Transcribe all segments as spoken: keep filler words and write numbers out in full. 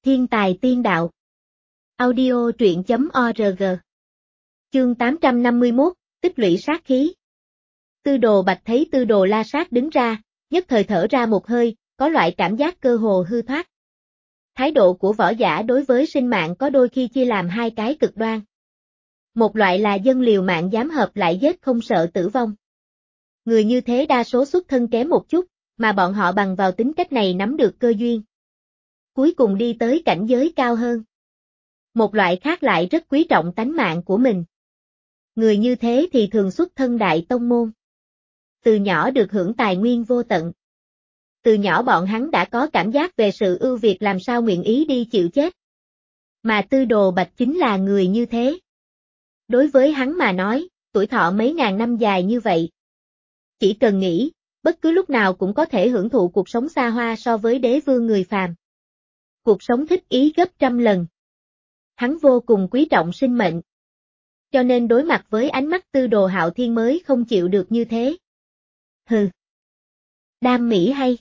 Thiên tài tiên đạo. Audio truyện chấm org. Chương tám trăm năm mươi mốt, tích lũy sát khí. Tư Đồ Bạch thấy Tư Đồ La Sát đứng ra, nhất thời thở ra một hơi, có loại cảm giác cơ hồ hư thoát. Thái độ của võ giả đối với sinh mạng có đôi khi chia làm hai cái cực đoan. Một loại là dân liều mạng dám hợp lại giết không sợ tử vong. Người như thế đa số xuất thân kém một chút, mà bọn họ bằng vào tính cách này nắm được cơ duyên. Cuối cùng đi tới cảnh giới cao hơn. Một loại khác lại rất quý trọng tánh mạng của mình. Người như thế thì thường xuất thân đại tông môn. Từ nhỏ được hưởng tài nguyên vô tận. Từ nhỏ bọn hắn đã có cảm giác về sự ưu việt làm sao nguyện ý đi chịu chết. Mà Tư Đồ Bạch chính là người như thế. Đối với hắn mà nói, tuổi thọ mấy ngàn năm dài như vậy. Chỉ cần nghĩ, bất cứ lúc nào cũng có thể hưởng thụ cuộc sống xa hoa so với đế vương người phàm. Cuộc sống thích ý gấp trăm lần. Hắn vô cùng quý trọng sinh mệnh. Cho nên đối mặt với ánh mắt Tư Đồ Hạo Thiên mới không chịu được như thế. Hừ. Đam mỹ hay.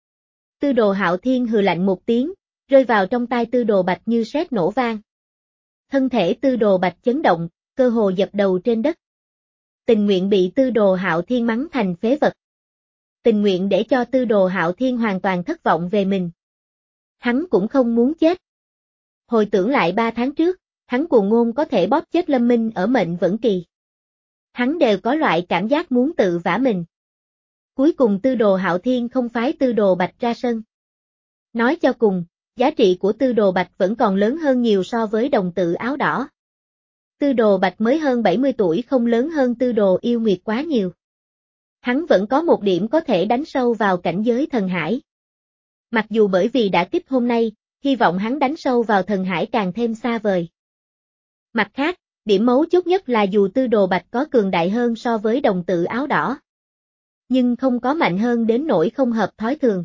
Tư Đồ Hạo Thiên hừ lạnh một tiếng, rơi vào trong tai Tư Đồ Bạch như sét nổ vang. Thân thể Tư Đồ Bạch chấn động, cơ hồ dập đầu trên đất. Tình nguyện bị Tư Đồ Hạo Thiên mắng thành phế vật. Tình nguyện để cho Tư Đồ Hạo Thiên hoàn toàn thất vọng về mình. Hắn cũng không muốn chết. Hồi tưởng lại ba tháng trước, hắn cuồng ngôn có thể bóp chết Lâm Minh ở mệnh vẫn kỳ. Hắn đều có loại cảm giác muốn tự vả mình. Cuối cùng Tư Đồ Hạo Thiên không phái Tư Đồ Bạch ra sân. Nói cho cùng, giá trị của Tư Đồ Bạch vẫn còn lớn hơn nhiều so với đồng tử áo đỏ. Tư Đồ Bạch mới hơn bảy mươi tuổi không lớn hơn Tư Đồ Yêu Nguyệt quá nhiều. Hắn vẫn có một điểm có thể đánh sâu vào cảnh giới thần hải. Mặc dù bởi vì đã kích hôm nay, hy vọng hắn đánh sâu vào thần hải càng thêm xa vời. Mặt khác, điểm mấu chốt nhất là dù Tư Đồ Bạch có cường đại hơn so với đồng tử áo đỏ, nhưng không có mạnh hơn đến nỗi không hợp thói thường.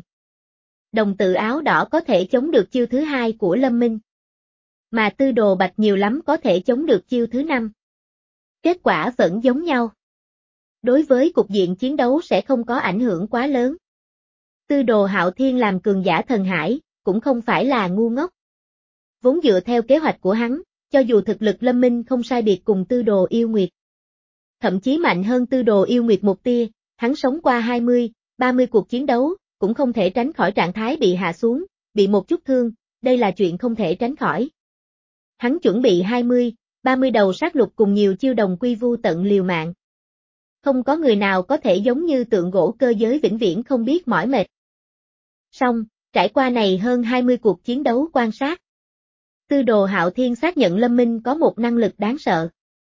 Đồng tử áo đỏ có thể chống được chiêu thứ hai của Lâm Minh, mà Tư Đồ Bạch nhiều lắm có thể chống được chiêu thứ năm. Kết quả vẫn giống nhau. Đối với cục diện chiến đấu sẽ không có ảnh hưởng quá lớn. Tư Đồ Hạo Thiên làm cường giả thần hải, cũng không phải là ngu ngốc. Vốn dựa theo kế hoạch của hắn, cho dù thực lực Lâm Minh không sai biệt cùng Tư Đồ Yêu Nguyệt, thậm chí mạnh hơn Tư Đồ Yêu Nguyệt một tia, hắn sống qua hai mươi, ba mươi cuộc chiến đấu, cũng không thể tránh khỏi trạng thái bị hạ xuống, bị một chút thương, đây là chuyện không thể tránh khỏi. Hắn chuẩn bị hai mươi, ba mươi đầu sát lục cùng nhiều chiêu đồng quy vu tận liều mạng. Không có người nào có thể giống như tượng gỗ cơ giới vĩnh viễn không biết mỏi mệt. Song, trải qua này hơn hai mươi cuộc chiến đấu quan sát, Tư Đồ Hạo Thiên xác nhận Lâm Minh có một năng lực đáng sợ.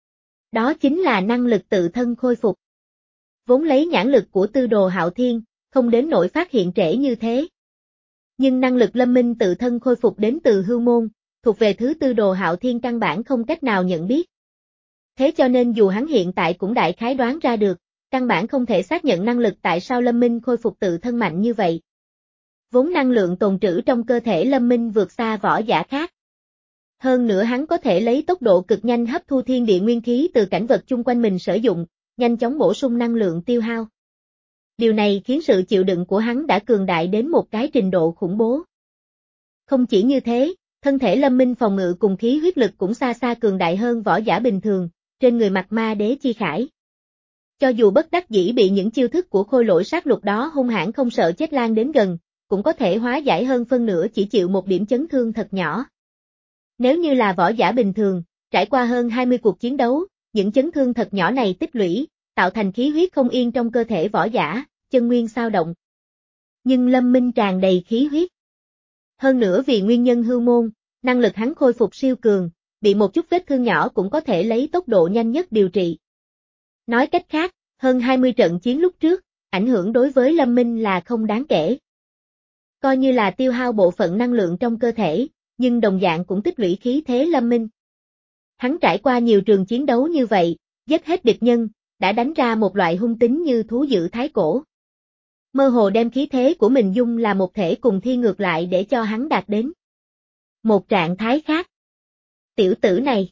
Đó chính là năng lực tự thân khôi phục. Vốn lấy nhãn lực của Tư Đồ Hạo Thiên, không đến nỗi phát hiện trễ như thế. Nhưng năng lực Lâm Minh tự thân khôi phục đến từ hưu môn, thuộc về thứ Tư Đồ Hạo Thiên căn bản không cách nào nhận biết. Thế cho nên dù hắn hiện tại cũng đại khái đoán ra được, căn bản không thể xác nhận năng lực tại sao Lâm Minh khôi phục tự thân mạnh như vậy. Vốn năng lượng tồn trữ trong cơ thể Lâm Minh vượt xa võ giả khác. Hơn nữa hắn có thể lấy tốc độ cực nhanh hấp thu thiên địa nguyên khí từ cảnh vật chung quanh mình sử dụng, nhanh chóng bổ sung năng lượng tiêu hao. Điều này khiến sự chịu đựng của hắn đã cường đại đến một cái trình độ khủng bố. Không chỉ như thế, thân thể Lâm Minh phòng ngự cùng khí huyết lực cũng xa xa cường đại hơn võ giả bình thường, trên người mặc ma đế chi khải. Cho dù bất đắc dĩ bị những chiêu thức của khôi lỗi sát lục đó hung hãn không sợ chết lan đến gần, cũng có thể hóa giải hơn phân nửa chỉ chịu một điểm chấn thương thật nhỏ. Nếu như là võ giả bình thường, trải qua hơn hai mươi cuộc chiến đấu, những chấn thương thật nhỏ này tích lũy, tạo thành khí huyết không yên trong cơ thể võ giả, chân nguyên xao động. Nhưng Lâm Minh tràn đầy khí huyết. Hơn nữa vì nguyên nhân hưu môn, năng lực hắn khôi phục siêu cường, bị một chút vết thương nhỏ cũng có thể lấy tốc độ nhanh nhất điều trị. Nói cách khác, hơn hai mươi trận chiến lúc trước, ảnh hưởng đối với Lâm Minh là không đáng kể. Coi như là tiêu hao bộ phận năng lượng trong cơ thể, nhưng đồng dạng cũng tích lũy khí thế Lâm Minh. Hắn trải qua nhiều trường chiến đấu như vậy, giết hết địch nhân, đã đánh ra một loại hung tính như thú dữ thái cổ. Mơ hồ đem khí thế của mình dung là một thể cùng thiên ngược lại để cho hắn đạt đến một trạng thái khác. Tiểu tử này.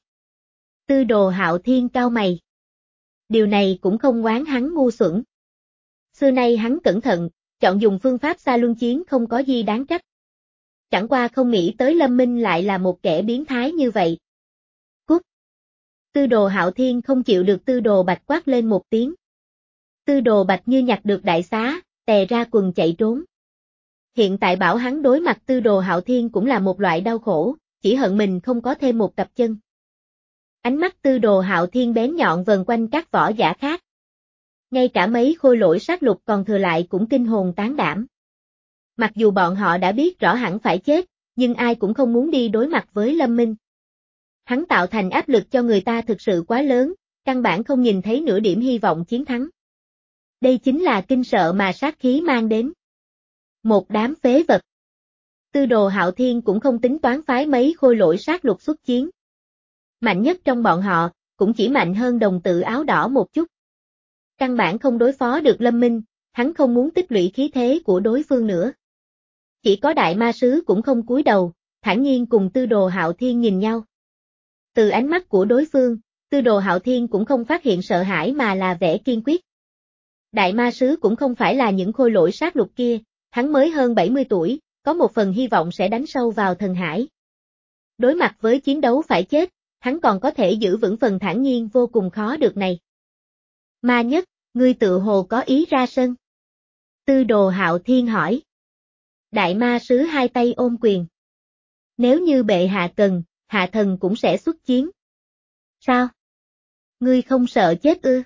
Tư Đồ Hạo Thiên cau mày. Điều này cũng không oán hắn ngu xuẩn. Xưa nay hắn cẩn thận, chọn dùng phương pháp xa luân chiến không có gì đáng trách. chẳng qua không nghĩ tới Lâm Minh lại là một kẻ biến thái như vậy. Cút! Tư Đồ Hạo Thiên không chịu được Tư Đồ Bạch quát lên một tiếng. Tư Đồ Bạch như nhặt được đại xá, tè ra quần chạy trốn. Hiện tại bảo hắn đối mặt Tư Đồ Hạo Thiên cũng là một loại đau khổ, chỉ hận mình không có thêm một cặp chân. Ánh mắt Tư Đồ Hạo Thiên bén nhọn vần quanh các võ giả khác. Ngay cả mấy khôi lỗi sát lục còn thừa lại cũng kinh hồn tán đảm. Mặc dù bọn họ đã biết rõ hẳn phải chết, nhưng ai cũng không muốn đi đối mặt với Lâm Minh. Hắn tạo thành áp lực cho người ta thực sự quá lớn, căn bản không nhìn thấy nửa điểm hy vọng chiến thắng. Đây chính là kinh sợ mà sát khí mang đến. Một đám phế vật. Tư Đồ Hạo Thiên cũng không tính toán phái mấy khôi lỗi sát lục xuất chiến. Mạnh nhất trong bọn họ, cũng chỉ mạnh hơn đồng tử áo đỏ một chút. Căn bản không đối phó được Lâm Minh, hắn không muốn tích lũy khí thế của đối phương nữa. Chỉ có đại ma sứ cũng không cúi đầu, thản nhiên cùng Tư Đồ Hạo Thiên nhìn nhau. Từ ánh mắt của đối phương, Tư Đồ Hạo Thiên cũng không phát hiện sợ hãi mà là vẻ kiên quyết. Đại ma sứ cũng không phải là những khôi lỗi sát lục kia, hắn mới hơn bảy mươi tuổi, có một phần hy vọng sẽ đánh sâu vào thần hải. Đối mặt với chiến đấu phải chết, hắn còn có thể giữ vững phần thản nhiên vô cùng khó được này. Ma Nhất, ngươi tự hồ có ý ra sân. Tư Đồ Hạo Thiên hỏi. Đại ma sứ hai tay ôm quyền. Nếu như bệ hạ cần, hạ thần cũng sẽ xuất chiến. Sao? Ngươi không sợ chết ư?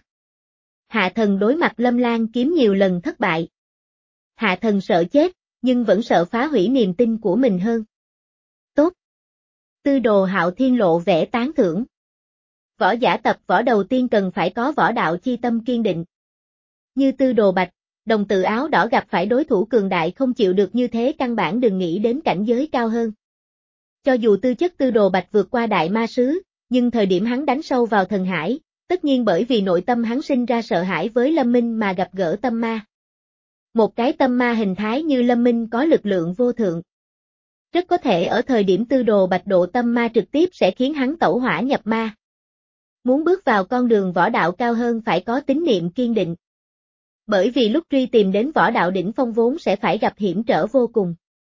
Hạ thần đối mặt Lâm Lan kiếm nhiều lần thất bại. Hạ thần sợ chết, nhưng vẫn sợ phá hủy niềm tin của mình hơn. Tốt. Tư Đồ Hạo Thiên lộ vẻ tán thưởng. Võ giả tập võ đầu tiên cần phải có võ đạo chi tâm kiên định. Như Tư Đồ Bạch, đồng tử áo đỏ gặp phải đối thủ cường đại không chịu được như thế căn bản đừng nghĩ đến cảnh giới cao hơn. Cho dù tư chất Tư Đồ Bạch vượt qua đại ma sứ, nhưng thời điểm hắn đánh sâu vào thần hải, tất nhiên bởi vì nội tâm hắn sinh ra sợ hãi với Lâm Minh mà gặp gỡ tâm ma. Một cái tâm ma hình thái như Lâm Minh có lực lượng vô thượng. Rất có thể ở thời điểm Tư Đồ Bạch độ tâm ma trực tiếp sẽ khiến hắn tẩu hỏa nhập ma. Muốn bước vào con đường võ đạo cao hơn phải có tín niệm kiên định. Bởi vì lúc truy tìm đến võ đạo đỉnh phong vốn sẽ phải gặp hiểm trở vô cùng.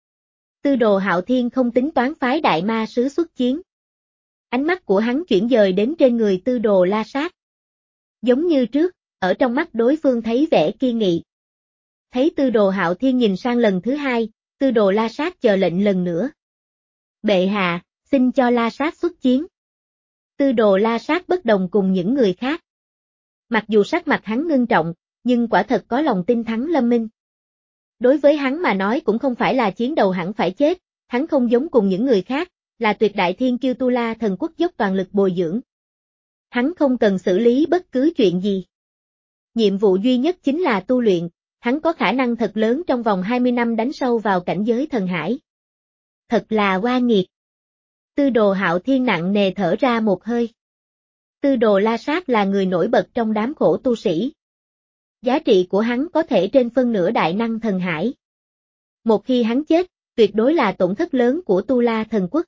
Tư Đồ Hạo Thiên không tính toán phái đại ma sứ xuất chiến. Ánh mắt của hắn chuyển dời đến trên người Tư Đồ La Sát. Giống như trước, ở trong mắt đối phương thấy vẻ kiên nghị. Thấy Tư Đồ Hạo Thiên nhìn sang lần thứ hai, Tư Đồ La Sát chờ lệnh lần nữa. Bệ hạ, xin cho La Sát xuất chiến. Tư Đồ La Sát bất đồng cùng những người khác. Mặc dù sắc mặt hắn ngưng trọng, nhưng quả thật có lòng tin thắng Lâm Minh. Đối với hắn mà nói cũng không phải là chiến đầu hẳn phải chết, hắn không giống cùng những người khác, là tuyệt đại thiên kiêu Tu La Thần Quốc dốc toàn lực bồi dưỡng. Hắn không cần xử lý bất cứ chuyện gì. Nhiệm vụ duy nhất chính là tu luyện, hắn có khả năng thật lớn trong vòng hai mươi năm đánh sâu vào cảnh giới thần hải. Thật là oa nghiệt. Tư Đồ Hạo Thiên nặng nề thở ra một hơi. Tư Đồ La Sát là người nổi bật trong đám khổ tu sĩ. Giá trị của hắn có thể trên phân nửa đại năng thần hải. Một khi hắn chết, tuyệt đối là tổn thất lớn của Tu La Thần Quốc.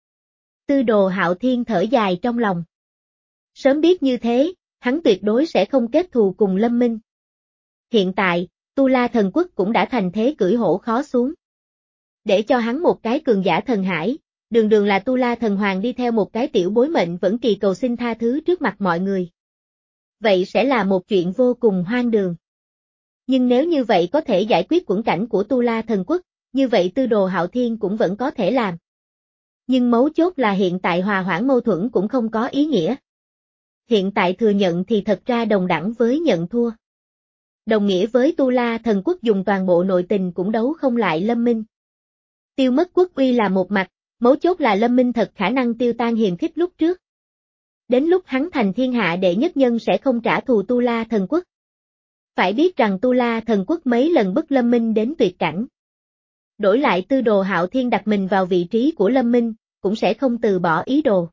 Tư Đồ Hạo Thiên thở dài trong lòng. Sớm biết như thế, hắn tuyệt đối sẽ không kết thù cùng Lâm Minh. Hiện tại, Tu La Thần Quốc cũng đã thành thế cưỡi hổ khó xuống. Để cho hắn một cái cường giả thần hải, đường đường là Tu La Thần Hoàng đi theo một cái tiểu bối mệnh vẫn kỳ cầu xin tha thứ trước mặt mọi người. Vậy sẽ là một chuyện vô cùng hoang đường. Nhưng nếu như vậy có thể giải quyết quẫn cảnh của Tu La Thần Quốc, như vậy Tư Đồ Hạo Thiên cũng vẫn có thể làm. Nhưng mấu chốt là hiện tại hòa hoãn mâu thuẫn cũng không có ý nghĩa. Hiện tại thừa nhận thì thật ra đồng đẳng với nhận thua. Đồng nghĩa với Tu La Thần Quốc dùng toàn bộ nội tình cũng đấu không lại Lâm Minh. Tiêu mất quốc uy là một mặt, mấu chốt là Lâm Minh thật khả năng tiêu tan hiềm khích lúc trước. Đến lúc hắn thành thiên hạ đệ nhất nhân sẽ không trả thù Tu La Thần Quốc. Phải biết rằng Tu La Thần Quốc mấy lần bức Lâm Minh đến tuyệt cảnh. Đổi lại Tư Đồ Hạo Thiên đặt mình vào vị trí của Lâm Minh, cũng sẽ không từ bỏ ý đồ.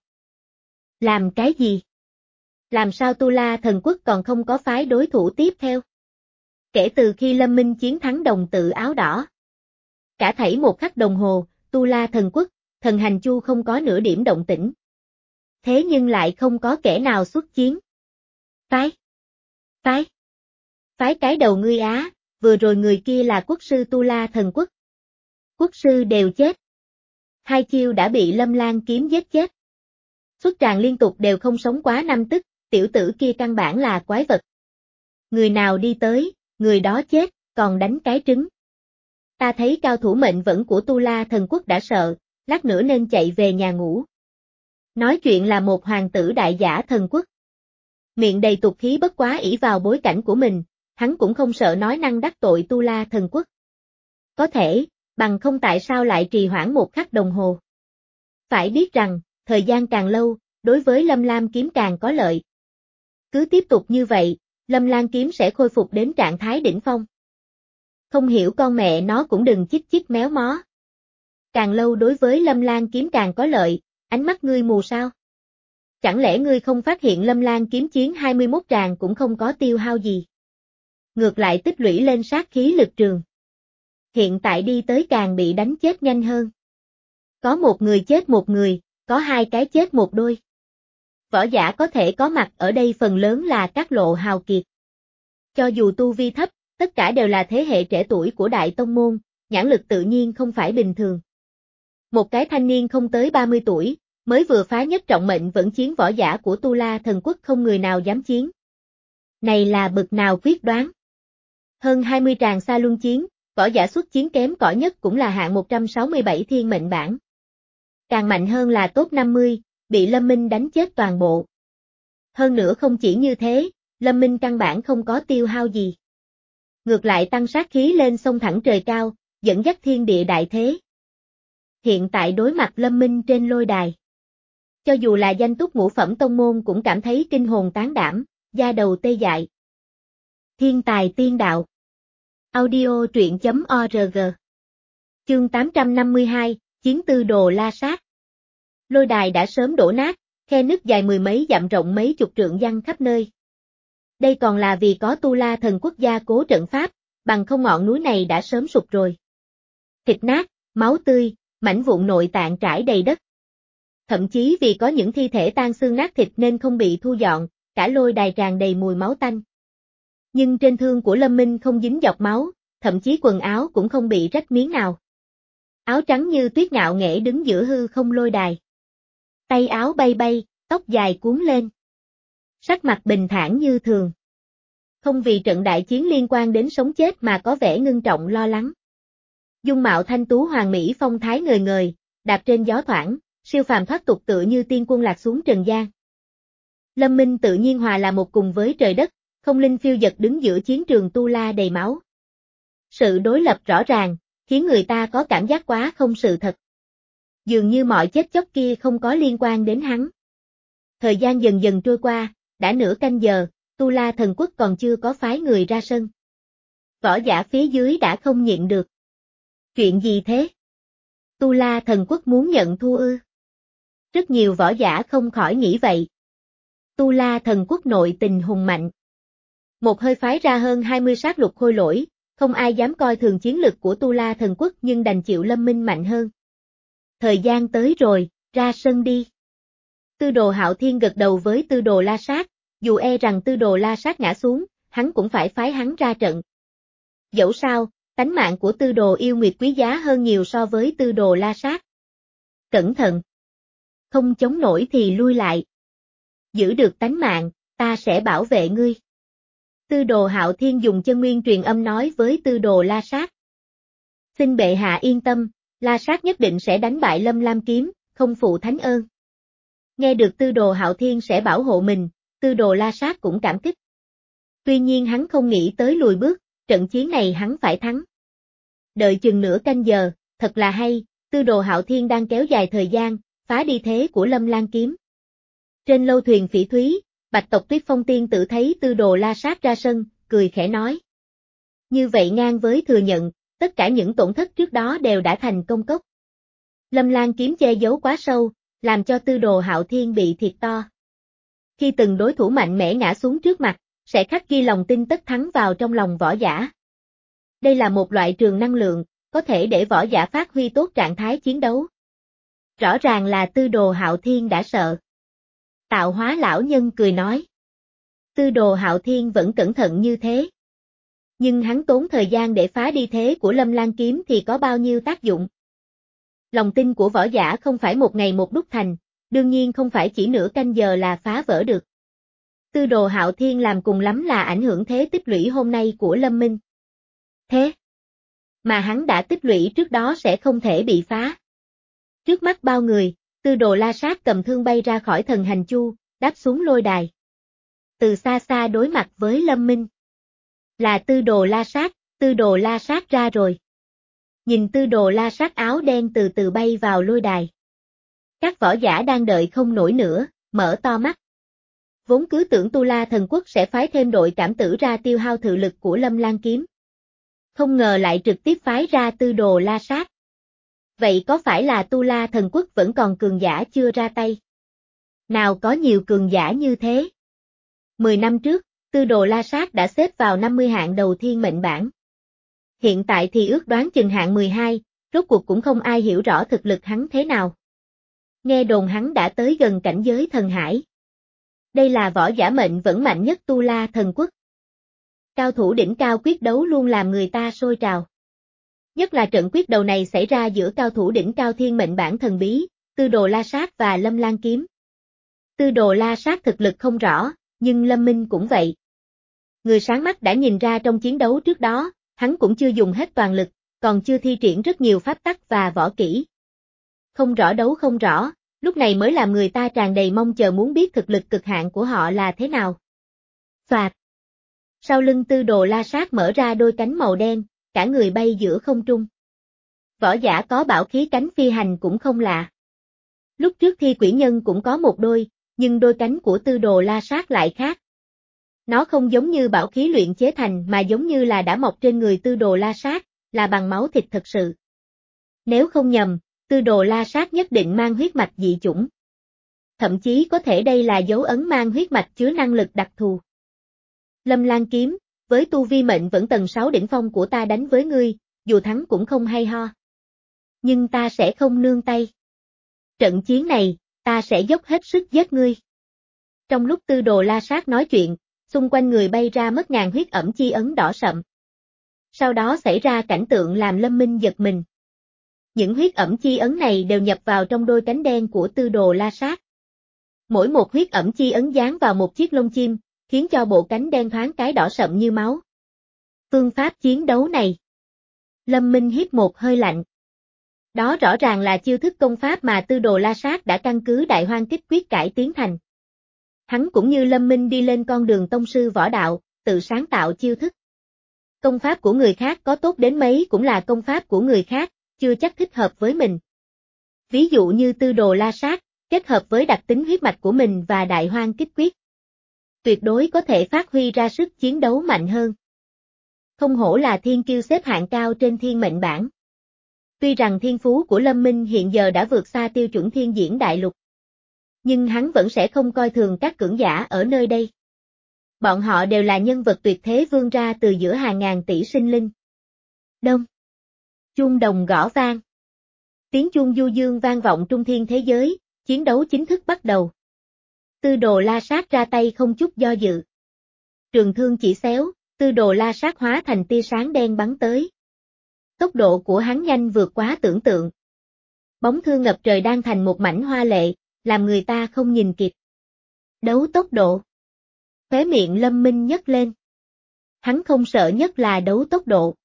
Làm cái gì? Làm sao Tu La Thần Quốc còn không có phái đối thủ tiếp theo? Kể từ khi Lâm Minh chiến thắng đồng tự áo đỏ. Cả thảy một khắc đồng hồ, Tu La Thần Quốc, thần hành chu không có nửa điểm động tĩnh. Thế nhưng lại không có kẻ nào xuất chiến. Phái! Phái! Phái cái đầu ngươi á, vừa rồi người kia là quốc sư Tu La Thần Quốc. Quốc sư đều chết. hai chiêu đã bị Lâm Lan kiếm giết chết. Xuất tràng liên tục đều không sống quá năm tức, tiểu tử kia căn bản là quái vật. Người nào đi tới, người đó chết, còn đánh cái trứng. Ta thấy cao thủ mệnh vẫn của Tu La Thần Quốc đã sợ, lát nữa nên chạy về nhà ngủ. Nói chuyện là một hoàng tử đại giả thần quốc. Miệng đầy tục khí bất quá ỷ vào bối cảnh của mình, hắn cũng không sợ nói năng đắc tội Tu La Thần Quốc. Có thể, bằng không tại sao lại trì hoãn một khắc đồng hồ. Phải biết rằng, thời gian càng lâu, đối với Lâm Lam kiếm càng có lợi. Cứ tiếp tục như vậy, Lâm Lan kiếm sẽ khôi phục đến trạng thái đỉnh phong. Không hiểu con mẹ nó cũng đừng chích chích méo mó. Càng lâu đối với Lâm Lan kiếm càng có lợi, ánh mắt ngươi mù sao? Chẳng lẽ ngươi không phát hiện Lâm Lan kiếm chiến hai mươi mốt tràng cũng không có tiêu hao gì? Ngược lại tích lũy lên sát khí lực trường. Hiện tại đi tới càng bị đánh chết nhanh hơn. Có một người chết một người, có hai cái chết một đôi. Võ giả có thể có mặt ở đây phần lớn là các lộ hào kiệt. Cho dù tu vi thấp, tất cả đều là thế hệ trẻ tuổi của đại tông môn, nhãn lực tự nhiên không phải bình thường. Một cái thanh niên không tới ba mươi tuổi, mới vừa phá nhất trọng mệnh vẫn chiến võ giả của Tu La Thần Quốc không người nào dám chiến. Này là bực nào quyết đoán. Hơn hai mươi tràng xa luân chiến, võ giả xuất chiến kém cỏi nhất cũng là hạng một trăm sáu mươi bảy thiên mệnh bảng. Càng mạnh hơn là top năm mươi, bị Lâm Minh đánh chết toàn bộ. Hơn nữa không chỉ như thế, Lâm Minh căn bản không có tiêu hao gì. Ngược lại tăng sát khí lên sông thẳng trời cao, dẫn dắt thiên địa đại thế. Hiện tại đối mặt Lâm Minh trên lôi đài. Cho dù là danh túc ngũ phẩm tông môn cũng cảm thấy kinh hồn tán đảm, da đầu tê dại. Thiên tài tiên đạo. Audio truyện chấm org. Chương tám trăm năm mươi hai, Chiến tư đồ la sát. Lôi đài đã sớm đổ nát, khe nứt dài mười mấy dặm rộng mấy chục trượng văng khắp nơi. Đây còn là vì có Tu La Thần Quốc gia cố trận pháp, bằng không ngọn núi này đã sớm sụp rồi. Thịt nát, máu tươi, mảnh vụn nội tạng trải đầy đất. Thậm chí vì có những thi thể tan xương nát thịt nên không bị thu dọn, cả lôi đài tràn đầy mùi máu tanh. Nhưng trên thương của Lâm Minh không dính giọt máu, thậm chí quần áo cũng không bị rách miếng nào. Áo trắng như tuyết ngạo nghễ đứng giữa hư không lôi đài. Tay áo bay bay, tóc dài cuốn lên. Sắc mặt bình thản như thường. Không vì trận đại chiến liên quan đến sống chết mà có vẻ ngưng trọng lo lắng. Dung mạo thanh tú hoàng mỹ phong thái ngời ngời, đạp trên gió thoảng, siêu phàm thoát tục tựa như tiên quân lạc xuống trần gian. Lâm Minh tự nhiên hòa là một cùng với trời đất, không linh phiêu dật đứng giữa chiến trường Tu La đầy máu. Sự đối lập rõ ràng, khiến người ta có cảm giác quá không sự thật. Dường như mọi chết chóc kia không có liên quan đến hắn. Thời gian dần dần trôi qua, đã nửa canh giờ, Tu La Thần Quốc còn chưa có phái người ra sân. Võ giả phía dưới đã không nhịn được. Chuyện gì thế? Tu La Thần Quốc muốn nhận thua ư? Rất nhiều võ giả không khỏi nghĩ vậy. Tu La Thần Quốc nội tình hùng mạnh. Một hơi phái ra hơn hai mươi sát lục khôi lỗi, không ai dám coi thường chiến lực của Tu La Thần Quốc nhưng đành chịu Lâm Minh mạnh hơn. Thời gian tới rồi, ra sân đi. Tư đồ Hạo Thiên gật đầu với tư đồ La Sát, dù e rằng tư đồ La Sát ngã xuống, hắn cũng phải phái hắn ra trận. Dẫu sao, tánh mạng của tư đồ yêu nguyệt quý giá hơn nhiều so với tư đồ La Sát. Cẩn thận. Không chống nổi thì lui lại. Giữ được tánh mạng, ta sẽ bảo vệ ngươi. Tư đồ Hạo Thiên dùng chân nguyên truyền âm nói với tư đồ La Sát. Xin bệ hạ yên tâm, La Sát nhất định sẽ đánh bại Lâm Lam kiếm, không phụ thánh ơn. Nghe được tư đồ Hạo Thiên sẽ bảo hộ mình, tư đồ La Sát cũng cảm kích. Tuy nhiên hắn không nghĩ tới lùi bước, trận chiến này hắn phải thắng. Đợi chừng nửa canh giờ, thật là hay, tư đồ Hạo Thiên đang kéo dài thời gian, phá đi thế của Lâm Lan kiếm. Trên lâu thuyền phỉ thúy, Bạch tộc Tuyết Phong tiên tử thấy tư đồ La Sát ra sân, cười khẽ nói. Như vậy ngang với thừa nhận, tất cả những tổn thất trước đó đều đã thành công cốc. Lâm Lan kiếm che giấu quá sâu, làm cho tư đồ Hạo Thiên bị thiệt to. Khi từng đối thủ mạnh mẽ ngã xuống trước mặt, sẽ khắc ghi lòng tin tất thắng vào trong lòng võ giả. Đây là một loại trường năng lượng, có thể để võ giả phát huy tốt trạng thái chiến đấu. Rõ ràng là tư đồ Hạo Thiên đã sợ. Tạo hóa lão nhân cười nói. Tư đồ Hạo Thiên vẫn cẩn thận như thế. Nhưng hắn tốn thời gian để phá đi thế của Lâm Lan kiếm thì có bao nhiêu tác dụng. Lòng tin của võ giả không phải một ngày một đúc thành, đương nhiên không phải chỉ nửa canh giờ là phá vỡ được. Tư đồ Hạo Thiên làm cùng lắm là ảnh hưởng thế tích lũy hôm nay của Lâm Minh. Thế mà hắn đã tích lũy trước đó sẽ không thể bị phá. Trước mắt bao người, Tư đồ La Sát cầm thương bay ra khỏi thần hành chu, đáp xuống lôi đài. Từ xa xa đối mặt với Lâm Minh. Là Tư đồ La Sát, Tư đồ La Sát ra rồi. Nhìn Tư đồ La Sát áo đen từ từ bay vào lôi đài. Các võ giả đang đợi không nổi nữa, mở to mắt. Vốn cứ tưởng Tu La Thần Quốc sẽ phái thêm đội cảm tử ra tiêu hao thực lực của Lâm Lan Kiếm. Không ngờ lại trực tiếp phái ra Tư đồ La Sát. Vậy có phải là Tu La Thần Quốc vẫn còn cường giả chưa ra tay? Nào có nhiều cường giả như thế. Mười năm trước, Tư đồ La Sát đã xếp vào năm mươi hạng đầu thiên mệnh bảng. Hiện tại thì ước đoán chừng hạng mười hai, rốt cuộc cũng không ai hiểu rõ thực lực hắn thế nào. Nghe đồn hắn đã tới gần cảnh giới thần hải. Đây là võ giả mệnh vẫn mạnh nhất Tu La Thần Quốc. Cao thủ đỉnh cao quyết đấu luôn làm người ta sôi trào. Nhất là trận quyết đầu này xảy ra giữa cao thủ đỉnh cao thiên mệnh bản thần bí, Tư đồ La Sát và Lâm Lan Kiếm. Tư đồ La Sát thực lực không rõ, nhưng Lâm Minh cũng vậy. Người sáng mắt đã nhìn ra trong chiến đấu trước đó, hắn cũng chưa dùng hết toàn lực, còn chưa thi triển rất nhiều pháp tắc và võ kỹ. Không rõ đấu không rõ, lúc này mới làm người ta tràn đầy mong chờ muốn biết thực lực cực hạn của họ là thế nào. Xoạt. Sau lưng Tư đồ La Sát mở ra đôi cánh màu đen, cả người bay giữa không trung. Võ giả có bảo khí cánh phi hành cũng không lạ. Lúc trước Thi Quỷ Nhân cũng có một đôi, nhưng đôi cánh của Tư đồ La Sát lại khác. Nó không giống như bảo khí luyện chế thành mà giống như là đã mọc trên người Tư đồ La Sát, là bằng máu thịt thật sự. Nếu không nhầm, Tư đồ La Sát nhất định mang huyết mạch dị chủng. Thậm chí có thể đây là dấu ấn mang huyết mạch chứa năng lực đặc thù. Lâm Lan Kiếm, với tu vi mệnh vẫn tầng sáu đỉnh phong của ta đánh với ngươi, dù thắng cũng không hay ho. Nhưng ta sẽ không nương tay. Trận chiến này, ta sẽ dốc hết sức giết ngươi. Trong lúc Tư đồ La Sát nói chuyện, xung quanh người bay ra mất ngàn huyết ẩm chi ấn đỏ sậm. Sau đó xảy ra cảnh tượng làm Lâm Minh giật mình. Những huyết ẩm chi ấn này đều nhập vào trong đôi cánh đen của Tư đồ La Sát. Mỗi một huyết ẩm chi ấn dán vào một chiếc lông chim, khiến cho bộ cánh đen thoáng cái đỏ sậm như máu. Phương pháp chiến đấu này. Lâm Minh hít một hơi lạnh. Đó rõ ràng là chiêu thức công pháp mà Tư đồ La Sát đã căn cứ Đại Hoang Kích Quyết cải tiến thành. Hắn cũng như Lâm Minh đi lên con đường tông sư võ đạo, tự sáng tạo chiêu thức. Công pháp của người khác có tốt đến mấy cũng là công pháp của người khác, chưa chắc thích hợp với mình. Ví dụ như Tư đồ La Sát, kết hợp với đặc tính huyết mạch của mình và Đại Hoang Kích Quyết. Tuyệt đối có thể phát huy ra sức chiến đấu mạnh hơn. Không hổ là thiên kiêu xếp hạng cao trên thiên mệnh bảng. Tuy rằng thiên phú của Lâm Minh hiện giờ đã vượt xa tiêu chuẩn thiên diễn đại lục. Nhưng hắn vẫn sẽ không coi thường các cường giả ở nơi đây. Bọn họ đều là nhân vật tuyệt thế vươn ra từ giữa hàng ngàn tỷ sinh linh. Đông. Chuông đồng gõ vang. Tiếng chuông du dương vang vọng trung thiên thế giới, chiến đấu chính thức bắt đầu. Tư đồ La Sát ra tay không chút do dự. Trường thương chỉ xéo, Tư đồ La Sát hóa thành tia sáng đen bắn tới. Tốc độ của hắn nhanh vượt quá tưởng tượng. Bóng thương ngập trời đang thành một mảnh hoa lệ, làm người ta không nhìn kịp. Đấu tốc độ. Khóe miệng Lâm Minh nhấc lên. Hắn không sợ nhất là đấu tốc độ.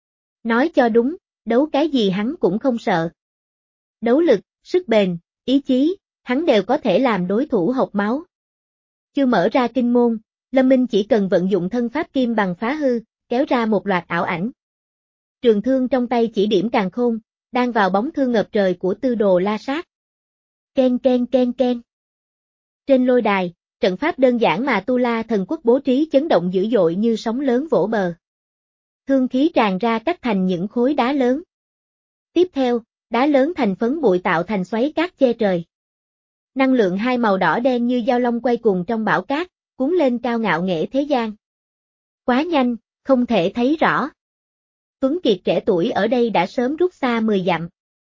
Nói cho đúng, đấu cái gì hắn cũng không sợ. Đấu lực, sức bền, ý chí, hắn đều có thể làm đối thủ hộc máu. Chưa mở ra kinh môn, Lâm Minh chỉ cần vận dụng thân pháp kim bằng phá hư, kéo ra một loạt ảo ảnh. Trường thương trong tay chỉ điểm càn khôn, đang vào bóng thương ngập trời của Tư đồ La Sát. Ken ken ken ken. Trên lôi đài, trận pháp đơn giản mà Tu La Thần Quốc bố trí chấn động dữ dội như sóng lớn vỗ bờ. Thương khí tràn ra cắt thành những khối đá lớn. Tiếp theo, đá lớn thành phấn bụi tạo thành xoáy cát che trời. Năng lượng hai màu đỏ đen như dao long quay cùng trong bão cát, cuốn lên cao ngạo nghệ thế gian. Quá nhanh, không thể thấy rõ. Tuấn Kiệt trẻ tuổi ở đây đã sớm rút xa mười dặm.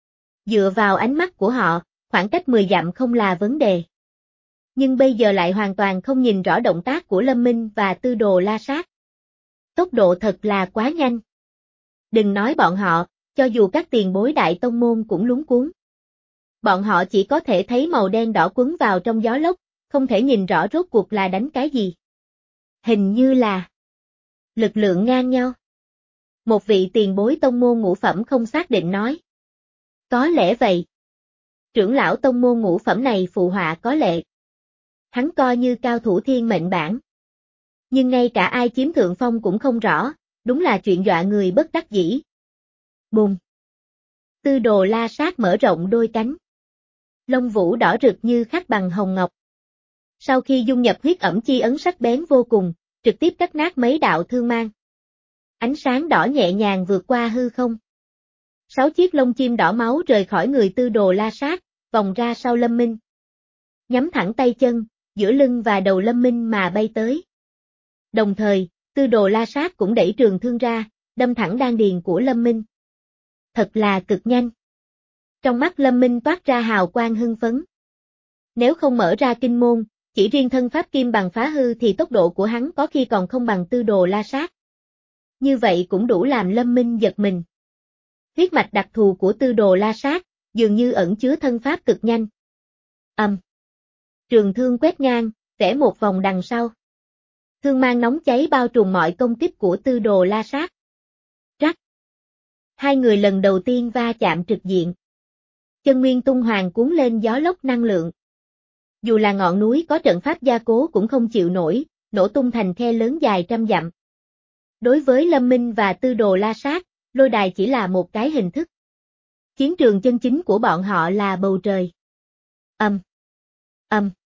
Dựa vào ánh mắt của họ, khoảng cách mười dặm không là vấn đề. Nhưng bây giờ lại hoàn toàn không nhìn rõ động tác của Lâm Minh và Tư đồ La Sát. Tốc độ thật là quá nhanh. Đừng nói bọn họ, cho dù các tiền bối đại tông môn cũng luống cuống. Bọn họ chỉ có thể thấy màu đen đỏ quấn vào trong gió lốc, không thể nhìn rõ rốt cuộc là đánh cái gì. Hình như là lực lượng ngang nhau. Một vị tiền bối tông môn ngũ phẩm không xác định nói. Có lẽ vậy. Trưởng lão tông môn ngũ phẩm này phụ họa có lệ. Hắn coi như cao thủ thiên mệnh bản. Nhưng ngay cả ai chiếm thượng phong cũng không rõ, đúng là chuyện dọa người bất đắc dĩ. Bùng! Tư đồ la sát mở rộng đôi cánh. Lông vũ đỏ rực như khắc bằng hồng ngọc. Sau khi dung nhập huyết ẩm chi ấn sắc bén vô cùng, trực tiếp cắt nát mấy đạo thương mang. Ánh sáng đỏ nhẹ nhàng vượt qua hư không. Sáu chiếc lông chim đỏ máu rời khỏi người tư đồ la sát, vòng ra sau Lâm Minh. Nhắm thẳng tay chân, giữa lưng và đầu Lâm Minh mà bay tới. Đồng thời, tư đồ la sát cũng đẩy trường thương ra, đâm thẳng đan điền của Lâm Minh. Thật là cực nhanh. Trong mắt Lâm Minh toát ra hào quang hưng phấn. Nếu không mở ra kinh môn, chỉ riêng thân pháp kim bằng phá hư thì tốc độ của hắn có khi còn không bằng tư đồ la sát. Như vậy cũng đủ làm Lâm Minh giật mình. Huyết mạch đặc thù của tư đồ la sát, dường như ẩn chứa thân pháp cực nhanh. Ầm. Um. Trường thương quét ngang, vẽ một vòng đằng sau. Thương mang nóng cháy bao trùm mọi công kích của tư đồ la sát. Rắc. Hai người lần đầu tiên va chạm trực diện. Chân nguyên tung hoàng cuốn lên gió lốc năng lượng. Dù là ngọn núi có trận pháp gia cố cũng không chịu nổi, nổ tung thành khe lớn dài trăm dặm. Đối với Lâm Minh và tư đồ la sát, lôi đài chỉ là một cái hình thức. Chiến trường chân chính của bọn họ là bầu trời. Ầm. Um. Ầm. Um.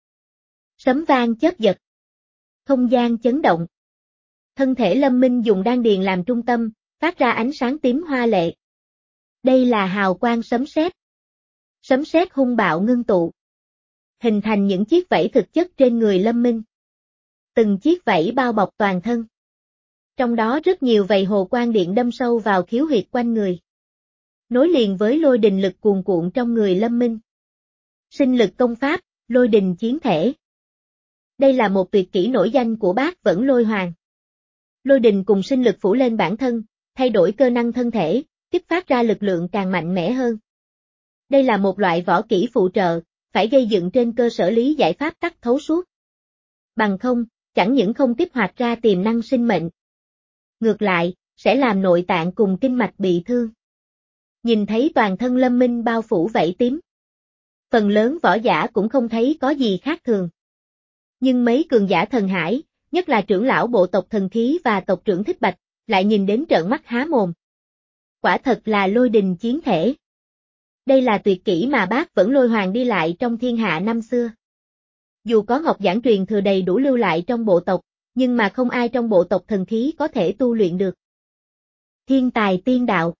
Sấm vang chớp giật. Không gian chấn động. Thân thể Lâm Minh dùng đan điền làm trung tâm, phát ra ánh sáng tím hoa lệ. Đây là hào quang sấm sét. Sấm sét hung bạo ngưng tụ. Hình thành những chiếc vảy thực chất trên người Lâm Minh. Từng chiếc vảy bao bọc toàn thân. Trong đó rất nhiều vầy hồ quang điện đâm sâu vào khiếu huyệt quanh người. Nối liền với lôi đình lực cuồn cuộn trong người Lâm Minh. Sinh lực công pháp, lôi đình chiến thể. Đây là một tuyệt kỹ nổi danh của Bát Vẫn Lôi Hoàng. Lôi đình cùng sinh lực phủ lên bản thân, thay đổi cơ năng thân thể, kích phát ra lực lượng càng mạnh mẽ hơn. Đây là một loại võ kỹ phụ trợ, phải gây dựng trên cơ sở lý giải pháp tắc thấu suốt. Bằng không, chẳng những không kích hoạt ra tiềm năng sinh mệnh. Ngược lại, sẽ làm nội tạng cùng kinh mạch bị thương. Nhìn thấy toàn thân Lâm Minh bao phủ vảy tím. Phần lớn võ giả cũng không thấy có gì khác thường. Nhưng mấy cường giả thần hải, nhất là trưởng lão bộ tộc thần khí và tộc trưởng Thích Bạch, lại nhìn đến trợn mắt há mồm. Quả thật là lôi đình chiến thể. Đây là tuyệt kỹ mà Bát Vẫn Lôi Hoàng đi lại trong thiên hạ năm xưa. Dù có ngọc giản truyền thừa đầy đủ lưu lại trong bộ tộc, nhưng mà không ai trong bộ tộc thần khí có thể tu luyện được. Thiên tài tiên đạo.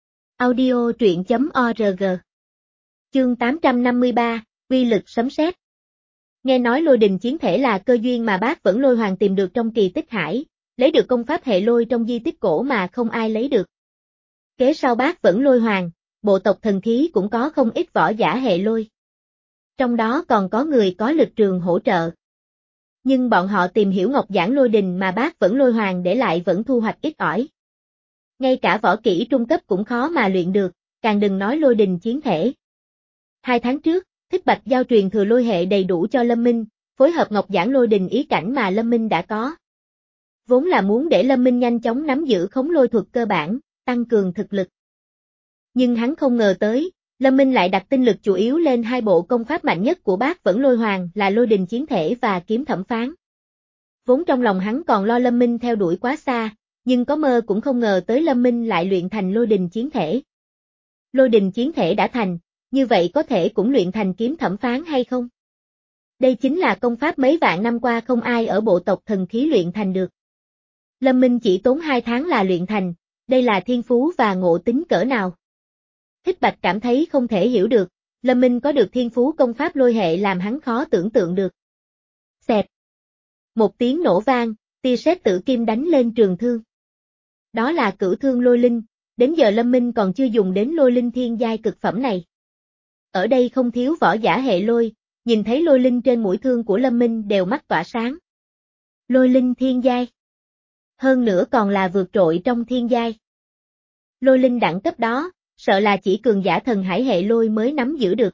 Audio truyện chấm org. Chương tám trăm năm mươi ba, uy lực sấm sét. Nghe nói lôi đình chiến thể là cơ duyên mà Bát Vẫn Lôi Hoàng tìm được trong kỳ tích hải, lấy được công pháp hệ lôi trong di tích cổ mà không ai lấy được. Kế sau Bát Vẫn Lôi Hoàng, bộ tộc thần khí cũng có không ít võ giả hệ lôi. Trong đó còn có người có lực trường hỗ trợ. Nhưng bọn họ tìm hiểu ngọc giản lôi đình mà Bát Vẫn Lôi Hoàng để lại vẫn thu hoạch ít ỏi. Ngay cả võ kỹ trung cấp cũng khó mà luyện được, càng đừng nói lôi đình chiến thể. Hai tháng trước, Thích Bạch giao truyền thừa lôi hệ đầy đủ cho Lâm Minh, phối hợp ngọc giản lôi đình ý cảnh mà Lâm Minh đã có. Vốn là muốn để Lâm Minh nhanh chóng nắm giữ khống lôi thuật cơ bản, tăng cường thực lực. Nhưng hắn không ngờ tới, Lâm Minh lại đặt tinh lực chủ yếu lên hai bộ công pháp mạnh nhất của Bát Vẫn Lôi Hoàng là lôi đình chiến thể và kiếm thẩm phán. Vốn trong lòng hắn còn lo Lâm Minh theo đuổi quá xa, nhưng có mơ cũng không ngờ tới Lâm Minh lại luyện thành lôi đình chiến thể. Lôi đình chiến thể đã thành, như vậy có thể cũng luyện thành kiếm thẩm phán hay không? Đây chính là công pháp mấy vạn năm qua không ai ở bộ tộc thần khí luyện thành được. Lâm Minh chỉ tốn hai tháng là luyện thành, đây là thiên phú và ngộ tính cỡ nào? Thích Bạch cảm thấy không thể hiểu được, Lâm Minh có được thiên phú công pháp lôi hệ làm hắn khó tưởng tượng được. Xẹt. Một tiếng nổ vang, tia sét tử kim đánh lên trường thương. Đó là cửu thương lôi linh, đến giờ Lâm Minh còn chưa dùng đến lôi linh thiên giai cực phẩm này. Ở đây không thiếu võ giả hệ lôi, nhìn thấy lôi linh trên mũi thương của Lâm Minh đều mắt tỏa sáng. Lôi linh thiên giai. Hơn nữa còn là vượt trội trong thiên giai. Lôi linh đẳng cấp đó, sợ là chỉ cường giả thần hải hệ lôi mới nắm giữ được.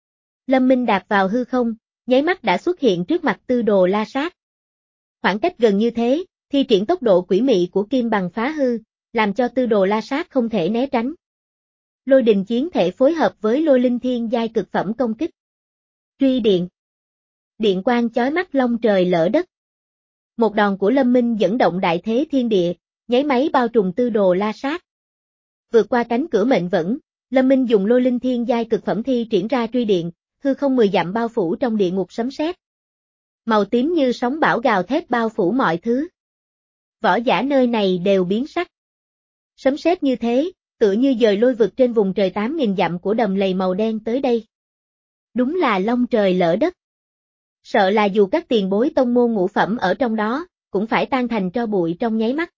Lâm Minh đạp vào hư không, nháy mắt đã xuất hiện trước mặt tư đồ la sát. Khoảng cách gần như thế, thi triển tốc độ quỷ mị của kim bằng phá hư, làm cho tư đồ la sát không thể né tránh. Lôi đình chiến thể phối hợp với lôi linh thiên giai cực phẩm công kích. Truy điện. Điện quang chói mắt long trời lỡ đất. Một đòn của Lâm Minh dẫn động đại thế thiên địa, nháy máy bao trùm tư đồ la sát. Vượt qua cánh cửa mệnh vẫn, Lâm Minh dùng lôi linh thiên giai cực phẩm thi triển ra truy điện, hư không mười dặm bao phủ trong địa ngục sấm sét. Màu tím như sóng bão gào thét bao phủ mọi thứ. Võ giả nơi này đều biến sắc. Sấm sét như thế, tựa như dời lôi vực trên vùng trời tám nghìn dặm của đầm lầy màu đen tới đây. Đúng là long trời lỡ đất. Sợ là dù các tiền bối tông môn ngũ phẩm ở trong đó, cũng phải tan thành tro bụi trong nháy mắt.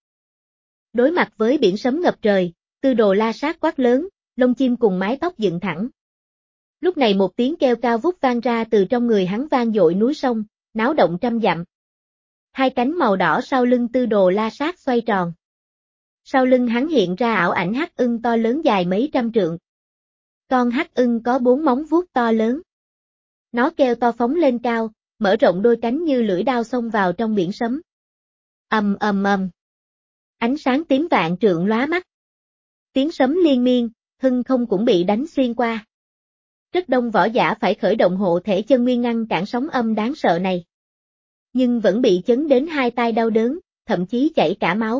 Đối mặt với biển sấm ngập trời, tư đồ la sát quát lớn, lông chim cùng mái tóc dựng thẳng. Lúc này một tiếng kêu cao vút vang ra từ trong người hắn vang dội núi sông, náo động trăm dặm. Hai cánh màu đỏ sau lưng tư đồ la sát xoay tròn. Sau lưng hắn hiện ra ảo ảnh hắc ưng to lớn dài mấy trăm trượng. Con hắc ưng có bốn móng vuốt to lớn. Nó kêu to phóng lên cao, mở rộng đôi cánh như lưỡi đao xông vào trong biển sấm. Ầm ầm ầm. Ánh sáng tím vạn trượng lóa mắt. Tiếng sấm liên miên, hưng không cũng bị đánh xuyên qua. Rất đông võ giả phải khởi động hộ thể chân nguyên ngăn cản sóng âm đáng sợ này. Nhưng vẫn bị chấn đến hai tai đau đớn, thậm chí chảy cả máu.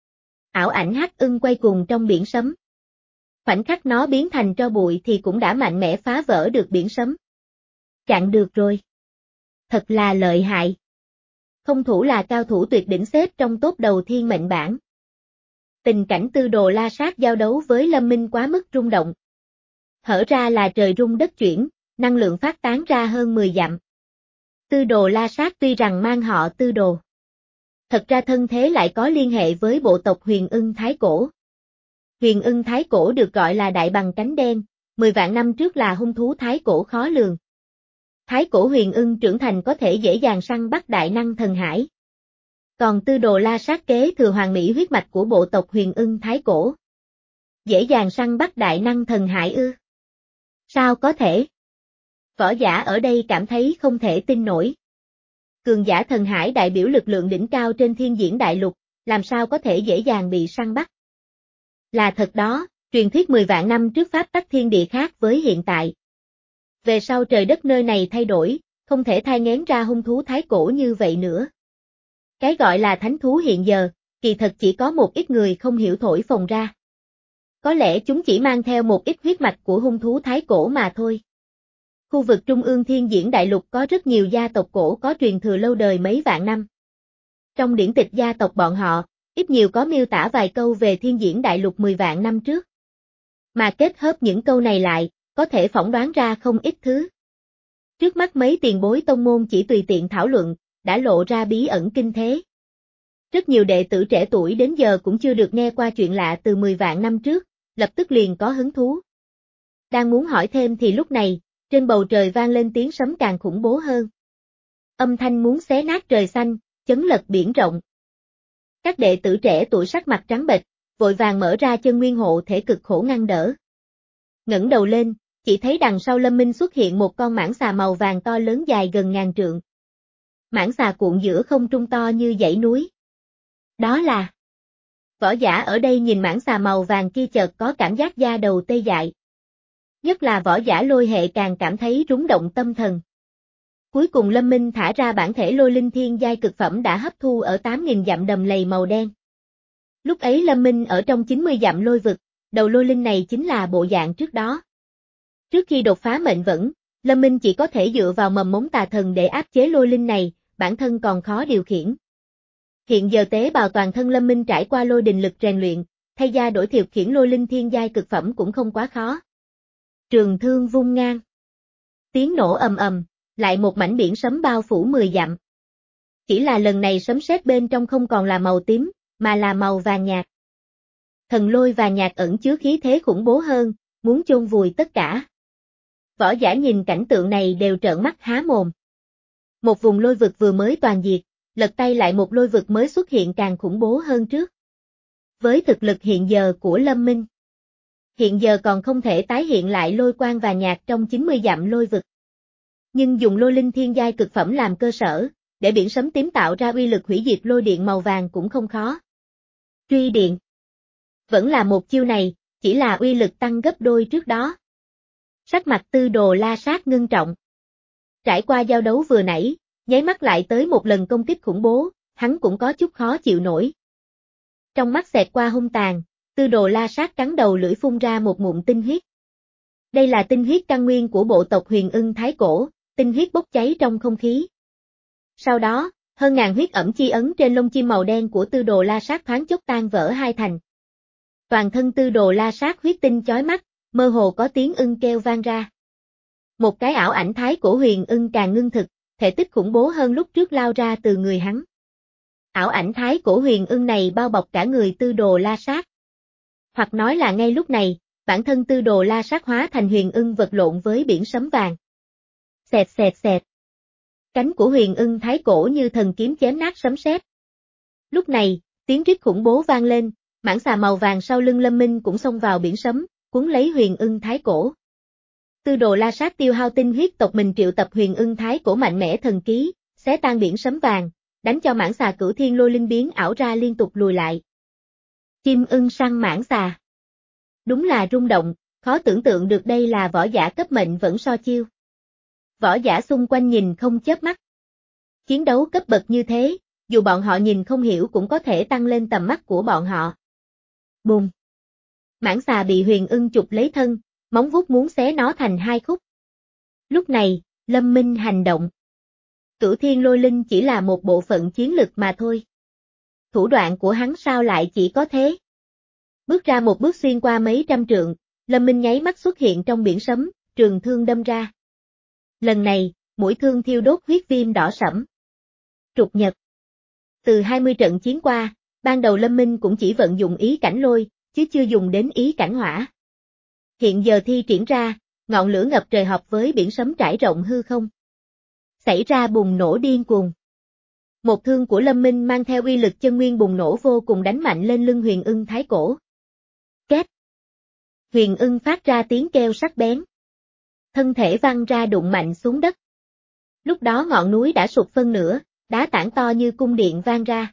Ảo ảnh hắc ưng quay cuồng trong biển sấm. Khoảnh khắc nó biến thành tro bụi thì cũng đã mạnh mẽ phá vỡ được biển sấm. Chặn được rồi. Thật là lợi hại. Không thủ là cao thủ tuyệt đỉnh xếp trong top đầu thiên mệnh bảng. Tình cảnh tư đồ la sát giao đấu với Lâm Minh quá mức rung động. Hở ra là trời rung đất chuyển, năng lượng phát tán ra hơn mười dặm. Tư đồ la sát tuy rằng mang họ tư đồ. Thật ra thân thế lại có liên hệ với bộ tộc Huyền Ưng Thái Cổ. Huyền Ưng Thái Cổ được gọi là đại bằng cánh đen, mười vạn năm trước là hung thú Thái Cổ khó lường. Thái Cổ Huyền Ưng trưởng thành có thể dễ dàng săn bắt đại năng thần hải. Còn tư đồ la sát kế thừa hoàng mỹ huyết mạch của bộ tộc Huyền Ưng Thái Cổ. Dễ dàng săn bắt đại năng thần hải ư? Sao có thể? Võ giả ở đây cảm thấy không thể tin nổi. Cường giả thần hải đại biểu lực lượng đỉnh cao trên thiên diễn đại lục, làm sao có thể dễ dàng bị săn bắt? Là thật đó, truyền thuyết mười vạn năm trước pháp tắc thiên địa khác với hiện tại. Về sau trời đất nơi này thay đổi, không thể thai nghén ra hung thú thái cổ như vậy nữa. Cái gọi là thánh thú hiện giờ, kỳ thật chỉ có một ít người không hiểu thổi phồng ra. Có lẽ chúng chỉ mang theo một ít huyết mạch của hung thú thái cổ mà thôi. Khu vực trung ương thiên diễn đại lục có rất nhiều gia tộc cổ có truyền thừa lâu đời mấy vạn năm. Trong điển tịch gia tộc bọn họ, ít nhiều có miêu tả vài câu về thiên diễn đại lục mười vạn năm trước. Mà kết hợp những câu này lại, có thể phỏng đoán ra không ít thứ. Trước mắt mấy tiền bối tông môn chỉ tùy tiện thảo luận, đã lộ ra bí ẩn kinh thế. Rất nhiều đệ tử trẻ tuổi đến giờ cũng chưa được nghe qua chuyện lạ từ mười vạn năm trước, lập tức liền có hứng thú. Đang muốn hỏi thêm thì lúc này, trên bầu trời vang lên tiếng sấm càng khủng bố hơn. Âm thanh muốn xé nát trời xanh, chấn lật biển rộng. Các đệ tử trẻ tuổi sắc mặt trắng bệch, vội vàng mở ra chân nguyên hộ thể cực khổ ngăn đỡ. Ngẩng đầu lên, chỉ thấy đằng sau Lâm Minh xuất hiện một con mãng xà màu vàng to lớn dài gần ngàn trượng. Mãng xà cuộn giữa không trung to như dãy núi. Đó là... Võ giả ở đây nhìn mãng xà màu vàng kia chợt có cảm giác da đầu tê dại. Nhất là võ giả lôi hệ càng cảm thấy rúng động tâm thần. Cuối cùng Lâm Minh thả ra bản thể lôi linh thiên giai cực phẩm đã hấp thu ở tám nghìn dặm đầm lầy màu đen. Lúc ấy Lâm Minh ở trong chín mươi dặm lôi vực, đầu lôi linh này chính là bộ dạng trước đó. Trước khi đột phá mệnh vẫn, Lâm Minh chỉ có thể dựa vào mầm mống tà thần để áp chế lôi linh này, bản thân còn khó điều khiển. Hiện giờ tế bào toàn thân Lâm Minh trải qua lôi đình lực rèn luyện, thay da đổi thịt khiển lôi linh thiên giai cực phẩm cũng không quá khó. Trường thương vung ngang. Tiếng nổ ầm ầm, lại một mảnh biển sấm bao phủ mười dặm. Chỉ là lần này sấm sét bên trong không còn là màu tím, mà là màu vàng nhạt. Thần lôi vàng nhạt ẩn chứa khí thế khủng bố hơn, muốn chôn vùi tất cả. Võ giả nhìn cảnh tượng này đều trợn mắt há mồm. Một vùng lôi vực vừa mới toàn diệt, lật tay lại một lôi vực mới xuất hiện càng khủng bố hơn trước. Với thực lực hiện giờ của Lâm Minh, Hiện giờ còn không thể tái hiện lại lôi quang và nhạc trong chín mươi dặm lôi vực. Nhưng dùng lôi linh thiên giai cực phẩm làm cơ sở, để biển sấm tím tạo ra uy lực hủy diệt lôi điện màu vàng cũng không khó. Truy điện. Vẫn là một chiêu này, chỉ là uy lực tăng gấp đôi trước đó. Sắc mặt Tư Đồ La Sát ngưng trọng. Trải qua giao đấu vừa nãy, nháy mắt lại tới một lần công kích khủng bố, hắn cũng có chút khó chịu nổi. Trong mắt xẹt qua hung tàn, Tư Đồ La Sát cắn đầu lưỡi phun ra một ngụm tinh huyết. Đây là tinh huyết căn nguyên của bộ tộc Huyền Ưng Thái Cổ, tinh huyết bốc cháy trong không khí. Sau đó, hơn ngàn huyết ẩm chi ấn trên lông chim màu đen của Tư Đồ La Sát thoáng chốc tan vỡ hai thành. Toàn thân Tư Đồ La Sát huyết tinh chói mắt, mơ hồ có tiếng ưng kêu vang ra. Một cái ảo ảnh thái cổ huyền ưng càng ngưng thực, thể tích khủng bố hơn lúc trước lao ra từ người hắn. Ảo ảnh thái cổ huyền ưng này bao bọc cả người Tư Đồ La Sát. Hoặc nói là ngay lúc này, bản thân Tư Đồ La Sát hóa thành huyền ưng vật lộn với biển sấm vàng. Xẹt xẹt xẹt. Cánh của huyền ưng thái cổ như thần kiếm chém nát sấm sét. Lúc này, tiếng rít khủng bố vang lên, mãng xà màu vàng sau lưng Lâm Minh cũng xông vào biển sấm, cuốn lấy huyền ưng thái cổ. Tư Đồ La Sát tiêu hao tinh huyết tộc mình triệu tập huyền ưng thái cổ mạnh mẽ thần ký, xé tan biển sấm vàng, đánh cho mãng xà cửu thiên lôi linh biến ảo ra liên tục lùi lại. Chim ưng săn mãng xà. Đúng là rung động, khó tưởng tượng được đây là võ giả cấp mệnh vẫn so chiêu. Võ giả xung quanh nhìn không chớp mắt. Chiến đấu cấp bậc như thế, dù bọn họ nhìn không hiểu cũng có thể tăng lên tầm mắt của bọn họ. Bùng! Mãng xà bị huyền ưng chụp lấy thân, móng vuốt muốn xé nó thành hai khúc. Lúc này, Lâm Minh hành động. Cửu thiên lôi linh chỉ là một bộ phận chiến lực mà thôi. Thủ đoạn của hắn sao lại chỉ có thế? Bước ra một bước xuyên qua mấy trăm trượng, Lâm Minh nháy mắt xuất hiện trong biển sấm, trường thương đâm ra. Lần này, mũi thương thiêu đốt huyết viêm đỏ sẫm. Trục nhật. Từ hai mươi trận chiến qua, ban đầu Lâm Minh cũng chỉ vận dụng ý cảnh lôi, chứ chưa dùng đến ý cảnh hỏa. Hiện giờ thi triển ra, ngọn lửa ngập trời hợp với biển sấm trải rộng hư không. Xảy ra bùng nổ điên cuồng. Một thương của Lâm Minh mang theo uy lực chân nguyên bùng nổ vô cùng đánh mạnh lên lưng huyền ưng thái cổ. Két. Huyền ưng phát ra tiếng kêu sắc bén. Thân thể văng ra đụng mạnh xuống đất. Lúc đó ngọn núi đã sụp phân nửa, đá tảng to như cung điện vang ra.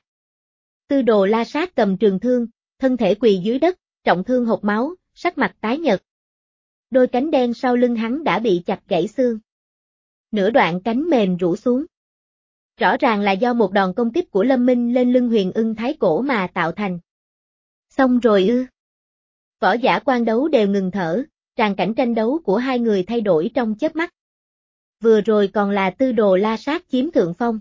Tư Đồ La Sát cầm trường thương, thân thể quỳ dưới đất, trọng thương hộc máu, sắc mặt tái nhợt. Đôi cánh đen sau lưng hắn đã bị chặt gãy xương. Nửa đoạn cánh mềm rũ xuống. Rõ ràng là do một đòn công kích của Lâm Minh lên lưng huyền ưng thái cổ mà tạo thành. Xong rồi ư. Võ giả quan đấu đều ngừng thở, tràng cảnh tranh đấu của hai người thay đổi trong chớp mắt. Vừa rồi còn là Tư Đồ La Sát chiếm thượng phong.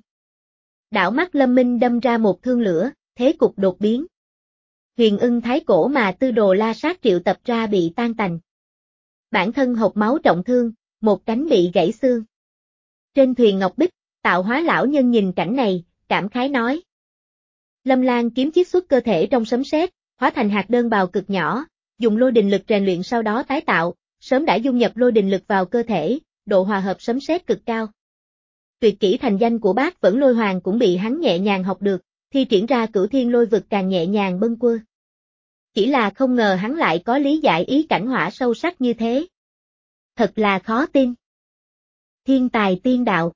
Đảo mắt Lâm Minh đâm ra một thương lửa, thế cục đột biến. Huyền ưng thái cổ mà Tư Đồ La Sát triệu tập ra bị tan tành. Bản thân hộc máu trọng thương, một cánh bị gãy xương. Trên thuyền Ngọc Bích, Tạo Hóa lão nhân nhìn cảnh này, cảm khái nói. Lâm Lan kiếm chiết xuất cơ thể trong sấm sét, hóa thành hạt đơn bào cực nhỏ, dùng lôi đình lực rèn luyện sau đó tái tạo, sớm đã dung nhập lôi đình lực vào cơ thể, độ hòa hợp sấm sét cực cao. Tuyệt kỹ thành danh của Bác Vẫn Lôi Hoàng cũng bị hắn nhẹ nhàng học được, thi triển ra cửu thiên lôi vực càng nhẹ nhàng bâng quơ. Chỉ là không ngờ hắn lại có lý giải ý cảnh hỏa sâu sắc như thế. Thật là khó tin. Thiên tài tiên đạo.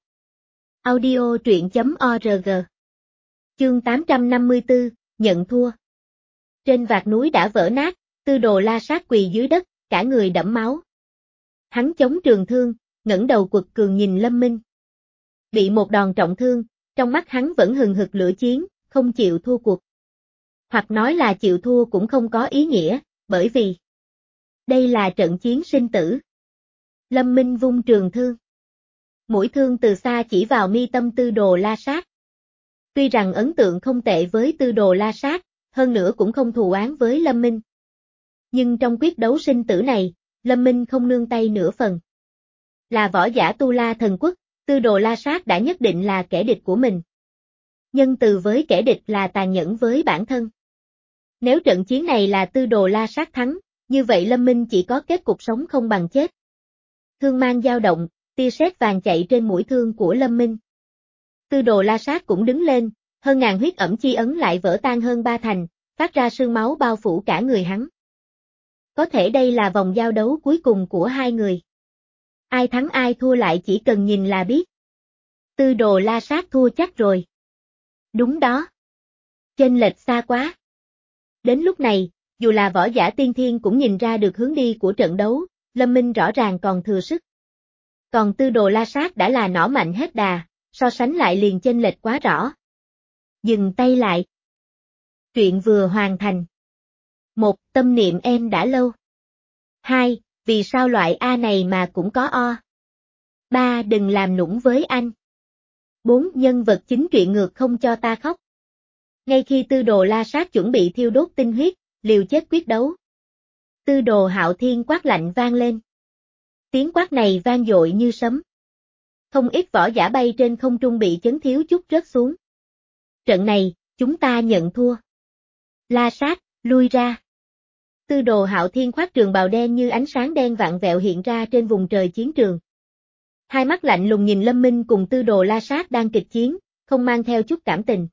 Audio truyện chấm org. Chương tám trăm năm mươi tư, nhận thua. Trên vạt núi đã vỡ nát, Tư Đồ La Sát quỳ dưới đất, cả người đẫm máu. Hắn chống trường thương, ngẩng đầu quật cường nhìn Lâm Minh. Bị một đòn trọng thương, trong mắt hắn vẫn hừng hực lửa chiến, không chịu thua cuộc. Hoặc nói là chịu thua cũng không có ý nghĩa, bởi vì đây là trận chiến sinh tử. Lâm Minh vung trường thương. Mũi thương từ xa chỉ vào mi tâm Tư Đồ La Sát. Tuy rằng ấn tượng không tệ với Tư Đồ La Sát, hơn nữa cũng không thù oán với Lâm Minh. Nhưng trong quyết đấu sinh tử này, Lâm Minh không nương tay nửa phần. Là võ giả Tu La Thần Quốc, Tư Đồ La Sát đã nhất định là kẻ địch của mình. Nhân từ với kẻ địch là tàn nhẫn với bản thân. Nếu trận chiến này là Tư Đồ La Sát thắng, như vậy Lâm Minh chỉ có kết cục sống không bằng chết. Thương mang dao động, tia sét vàng chạy trên mũi thương của Lâm Minh. Tư Đồ La Sát cũng đứng lên, hơn ngàn huyết ẩm chi ấn lại vỡ tan hơn ba thành, phát ra sương máu bao phủ cả người hắn. Có thể đây là vòng giao đấu cuối cùng của hai người. Ai thắng ai thua lại chỉ cần nhìn là biết. Tư Đồ La Sát thua chắc rồi. Đúng đó. Chênh lệch xa quá. Đến lúc này, dù là võ giả tiên thiên cũng nhìn ra được hướng đi của trận đấu, Lâm Minh rõ ràng còn thừa sức. Còn Tư Đồ La Sát đã là nỏ mạnh hết đà, so sánh lại liền chênh lệch quá rõ. Dừng tay lại. Truyện vừa hoàn thành. Một. Tâm niệm em đã lâu. Hai. Vì sao loại A này mà cũng có O. Ba. Đừng làm nũng với anh. Bốn. Nhân vật chính truyện ngược không cho ta khóc. Ngay khi Tư Đồ La Sát chuẩn bị thiêu đốt tinh huyết, liều chết quyết đấu. Tư Đồ Hạo Thiên quát lạnh vang lên. Tiếng quát này vang dội như sấm. Không ít võ giả bay trên không trung bị chấn thiếu chút rớt xuống. Trận này, chúng ta nhận thua. La Sát, lui ra. Tư Đồ Hạo Thiên khoác trường bào đen như ánh sáng đen vạn vẹo hiện ra trên vùng trời chiến trường. Hai mắt lạnh lùng nhìn Lâm Minh cùng Tư Đồ La Sát đang kịch chiến, không mang theo chút cảm tình.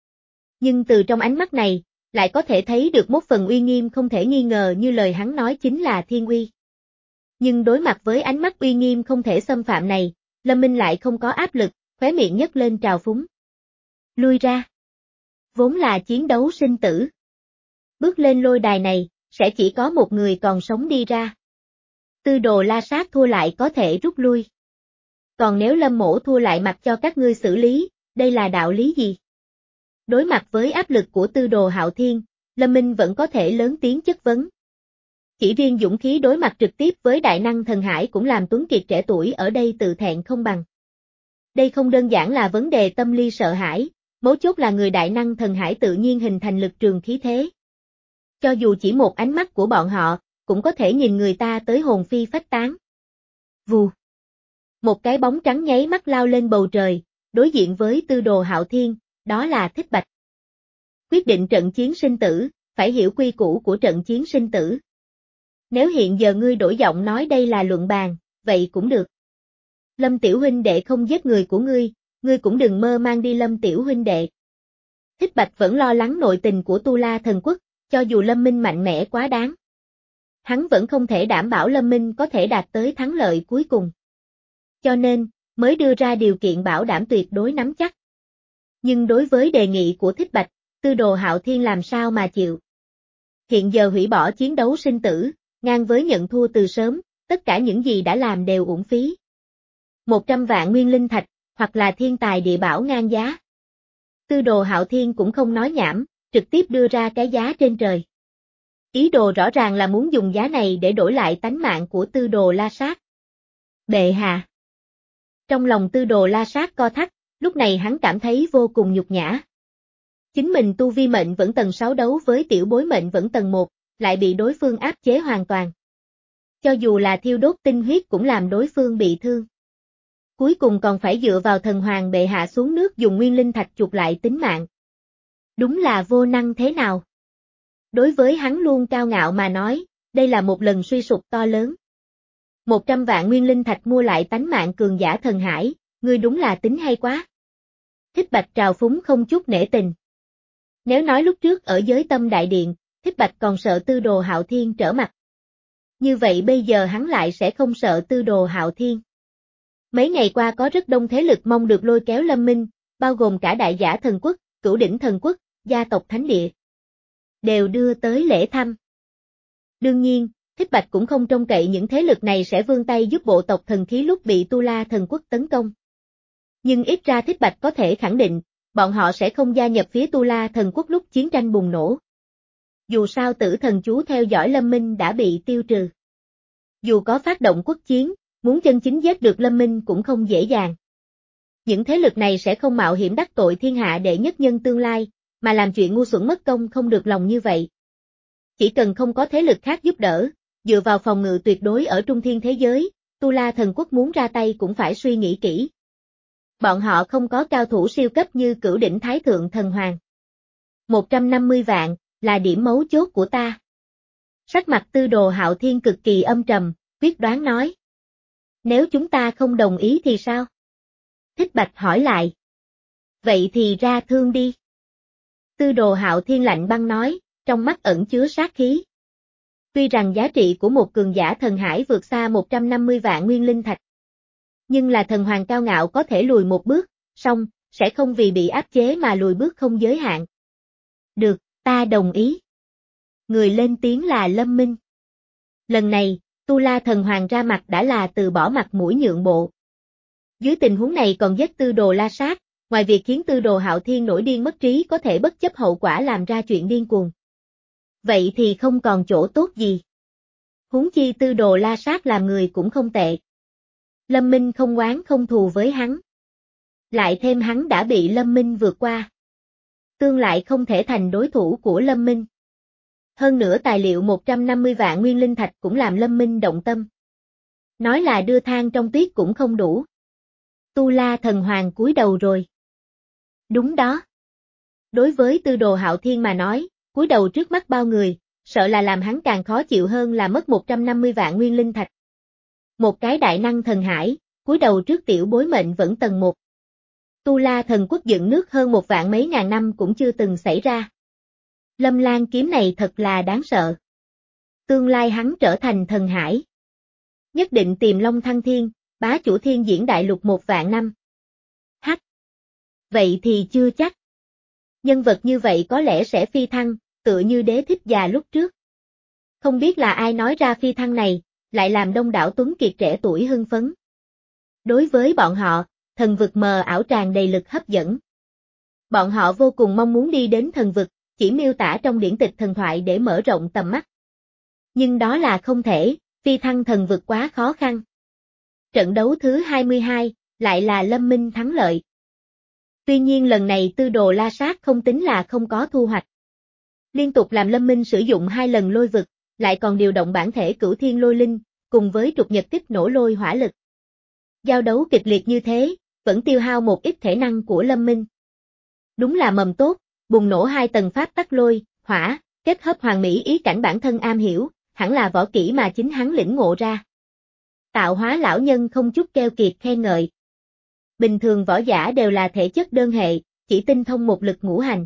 Nhưng từ trong ánh mắt này, lại có thể thấy được một phần uy nghiêm không thể nghi ngờ như lời hắn nói chính là thiên uy. Nhưng đối mặt với ánh mắt uy nghiêm không thể xâm phạm này, Lâm Minh lại không có áp lực, khóe miệng nhếch lên trào phúng. Lui ra. Vốn là chiến đấu sinh tử. Bước lên lôi đài này, sẽ chỉ có một người còn sống đi ra. Tư Đồ La Sát thua lại có thể rút lui. Còn nếu Lâm Mỗ thua lại mặc cho các ngươi xử lý, đây là đạo lý gì? Đối mặt với áp lực của Tư Đồ Hạo Thiên, Lâm Minh vẫn có thể lớn tiếng chất vấn. Chỉ riêng dũng khí đối mặt trực tiếp với đại năng thần hải cũng làm Tuấn Kiệt trẻ tuổi ở đây tự thẹn không bằng. Đây không đơn giản là vấn đề tâm lý sợ hãi, mấu chốt là người đại năng thần hải tự nhiên hình thành lực trường khí thế. Cho dù chỉ một ánh mắt của bọn họ, cũng có thể nhìn người ta tới hồn phi phách tán. Vù. Một cái bóng trắng nháy mắt lao lên bầu trời, đối diện với Tư Đồ Hạo Thiên, đó là Thích Bạch. Quyết định trận chiến sinh tử, phải hiểu quy củ của trận chiến sinh tử. Nếu hiện giờ ngươi đổi giọng nói đây là luận bàn, vậy cũng được. Lâm tiểu huynh đệ không giết người của ngươi, ngươi cũng đừng mơ mang đi Lâm tiểu huynh đệ. Thích Bạch vẫn lo lắng nội tình của Tu La Thần Quốc, cho dù Lâm Minh mạnh mẽ quá đáng. Hắn vẫn không thể đảm bảo Lâm Minh có thể đạt tới thắng lợi cuối cùng. Cho nên, mới đưa ra điều kiện bảo đảm tuyệt đối nắm chắc. Nhưng đối với đề nghị của Thích Bạch, Tư Đồ Hạo Thiên làm sao mà chịu. Hiện giờ hủy bỏ chiến đấu sinh tử, ngang với nhận thua từ sớm, tất cả những gì đã làm đều uổng phí. Một trăm vạn nguyên linh thạch, hoặc là thiên tài địa bảo ngang giá. Tư Đồ Hạo Thiên cũng không nói nhảm, trực tiếp đưa ra cái giá trên trời. Ý đồ rõ ràng là muốn dùng giá này để đổi lại tánh mạng của Tư Đồ La Sát. Bệ hạ. Trong lòng Tư Đồ La Sát co thắt, lúc này hắn cảm thấy vô cùng nhục nhã. Chính mình tu vi mệnh vẫn tầng sáu đấu với tiểu bối mệnh vẫn tầng một, lại bị đối phương áp chế hoàn toàn. Cho dù là thiêu đốt tinh huyết cũng làm đối phương bị thương. Cuối cùng còn phải dựa vào thần hoàng bệ hạ xuống nước dùng nguyên linh thạch chuộc lại tính mạng. Đúng là vô năng thế nào. Đối với hắn luôn cao ngạo mà nói, đây là một lần suy sụp to lớn. Một trăm vạn nguyên linh thạch mua lại tánh mạng cường giả thần hải, ngươi đúng là tính hay quá. Thích Bạch trào phúng không chút nể tình. Nếu nói lúc trước ở giới tâm đại điện, Thích Bạch còn sợ Tư Đồ Hạo Thiên trở mặt. Như vậy bây giờ hắn lại sẽ không sợ Tư Đồ Hạo Thiên. Mấy ngày qua có rất đông thế lực mong được lôi kéo Lâm Minh, bao gồm cả Đại Giả Thần Quốc, Cửu Đỉnh Thần Quốc, gia tộc Thánh Địa. Đều đưa tới lễ thăm. Đương nhiên, Thích Bạch cũng không trông cậy những thế lực này sẽ vươn tay giúp bộ tộc thần khí lúc bị Tu La Thần Quốc tấn công. Nhưng ít ra Thích Bạch có thể khẳng định, bọn họ sẽ không gia nhập phía Tu La Thần Quốc lúc chiến tranh bùng nổ. Dù sao Tử Thần Chú theo dõi Lâm Minh đã bị tiêu trừ. Dù có phát động quốc chiến, muốn chân chính giết được Lâm Minh cũng không dễ dàng. Những thế lực này sẽ không mạo hiểm đắc tội thiên hạ đệ nhất nhân tương lai, mà làm chuyện ngu xuẩn mất công không được lòng như vậy. Chỉ cần không có thế lực khác giúp đỡ, dựa vào phòng ngự tuyệt đối ở trung thiên thế giới, Tu La Thần Quốc muốn ra tay cũng phải suy nghĩ kỹ. Bọn họ không có cao thủ siêu cấp như Cửu Đỉnh Thái Thượng Thần Hoàng. một trăm năm mươi vạn, là điểm mấu chốt của ta. Sắc mặt Tư Đồ Hạo Thiên cực kỳ âm trầm, quyết đoán nói. Nếu chúng ta không đồng ý thì sao? Thích Bạch hỏi lại. Vậy thì ra thương đi. Tư Đồ Hạo Thiên lạnh băng nói, trong mắt ẩn chứa sát khí. Tuy rằng giá trị của một cường giả thần hải vượt xa một trăm năm mươi vạn nguyên linh thạch. Nhưng là thần hoàng cao ngạo có thể lùi một bước, song, sẽ không vì bị áp chế mà lùi bước không giới hạn. Được, ta đồng ý. Người lên tiếng là Lâm Minh. Lần này, Tu La thần hoàng ra mặt đã là từ bỏ mặt mũi nhượng bộ. Dưới tình huống này còn giết Tư Đồ La Sát, ngoài việc khiến Tư Đồ Hạo Thiên nổi điên mất trí có thể bất chấp hậu quả làm ra chuyện điên cuồng. Vậy thì không còn chỗ tốt gì. Huống chi Tư Đồ La Sát làm người cũng không tệ. Lâm Minh không oán không thù với hắn. Lại thêm hắn đã bị Lâm Minh vượt qua. Tương lại không thể thành đối thủ của Lâm Minh. Hơn nữa tài liệu một trăm năm mươi vạn nguyên linh thạch cũng làm Lâm Minh động tâm. Nói là đưa than trong tuyết cũng không đủ. Tu La thần hoàng cúi đầu rồi. Đúng đó. Đối với Tư Đồ Hạo Thiên mà nói, cúi đầu trước mắt bao người, sợ là làm hắn càng khó chịu hơn là mất một trăm năm mươi vạn nguyên linh thạch. Một cái đại năng thần hải, cúi đầu trước tiểu bối mệnh vẫn tầng một. Tu La thần quốc dựng nước hơn một vạn mấy ngàn năm cũng chưa từng xảy ra. Lâm Lan kiếm này thật là đáng sợ. Tương lai hắn trở thành thần hải. Nhất định tìm Long Thăng Thiên, bá chủ thiên diễn đại lục một vạn năm. Hắc. Vậy thì chưa chắc. Nhân vật như vậy có lẽ sẽ phi thăng, tựa như Đế Thích già lúc trước. Không biết là ai nói ra phi thăng này, lại làm đông đảo tuấn kiệt trẻ tuổi hưng phấn. Đối với bọn họ, thần vực mờ ảo tràn đầy lực hấp dẫn. Bọn họ vô cùng mong muốn đi đến thần vực, chỉ miêu tả trong điển tịch thần thoại để mở rộng tầm mắt. Nhưng đó là không thể, phi thăng thần vực quá khó khăn. Trận đấu thứ hai mươi hai, lại là Lâm Minh thắng lợi. Tuy nhiên lần này Tư Đồ La Sát không tính là không có thu hoạch. Liên tục làm Lâm Minh sử dụng hai lần lôi vực, lại còn điều động bản thể Cửu Thiên Lôi Linh, cùng với trục nhật kích nổ lôi hỏa lực. Giao đấu kịch liệt như thế, vẫn tiêu hao một ít thể năng của Lâm Minh. Đúng là mầm tốt, bùng nổ hai tầng pháp tắc lôi, hỏa, kết hợp hoàn mỹ ý cảnh bản thân am hiểu, hẳn là võ kỹ mà chính hắn lĩnh ngộ ra. Tạo hóa lão nhân không chút keo kiệt khen ngợi. Bình thường võ giả đều là thể chất đơn hệ, chỉ tinh thông một lực ngũ hành.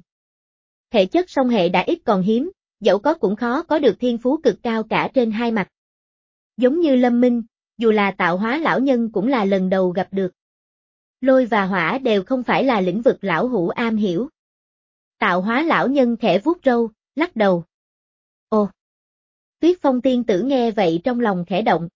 Thể chất song hệ đã ít còn hiếm, dẫu có cũng khó có được thiên phú cực cao cả trên hai mặt. Giống như Lâm Minh, dù là tạo hóa lão nhân cũng là lần đầu gặp được. Lôi và hỏa đều không phải là lĩnh vực lão hữu am hiểu. Tạo hóa lão nhân khẽ vuốt râu, lắc đầu. Ồ! Tuyết Phong tiên tử nghe vậy trong lòng khẽ động.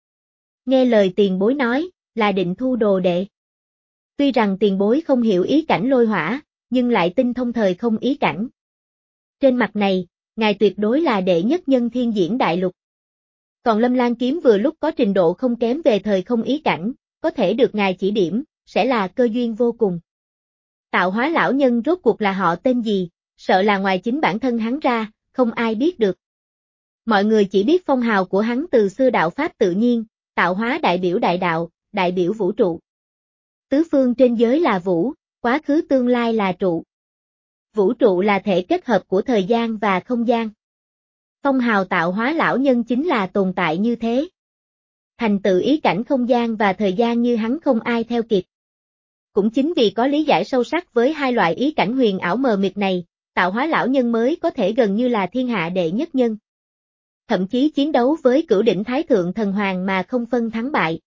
Nghe lời tiền bối nói, là định thu đồ đệ. Tuy rằng tiền bối không hiểu ý cảnh lôi hỏa, nhưng lại tinh thông thời không ý cảnh. Trên mặt này, ngài tuyệt đối là đệ nhất nhân thiên diễn đại lục. Còn Lâm Lan kiếm vừa lúc có trình độ không kém về thời không ý cảnh, có thể được ngài chỉ điểm, sẽ là cơ duyên vô cùng. Tạo hóa lão nhân rốt cuộc là họ tên gì, sợ là ngoài chính bản thân hắn ra, không ai biết được. Mọi người chỉ biết phong hào của hắn từ xưa đạo pháp tự nhiên, tạo hóa đại biểu đại đạo, đại biểu vũ trụ. Tứ phương trên giới là vũ, quá khứ tương lai là trụ. Vũ trụ là thể kết hợp của thời gian và không gian. Phong hào tạo hóa lão nhân chính là tồn tại như thế. Thành tựu ý cảnh không gian và thời gian như hắn không ai theo kịp. Cũng chính vì có lý giải sâu sắc với hai loại ý cảnh huyền ảo mờ mịt này, tạo hóa lão nhân mới có thể gần như là thiên hạ đệ nhất nhân. Thậm chí chiến đấu với cửu đỉnh thái thượng thần hoàng mà không phân thắng bại.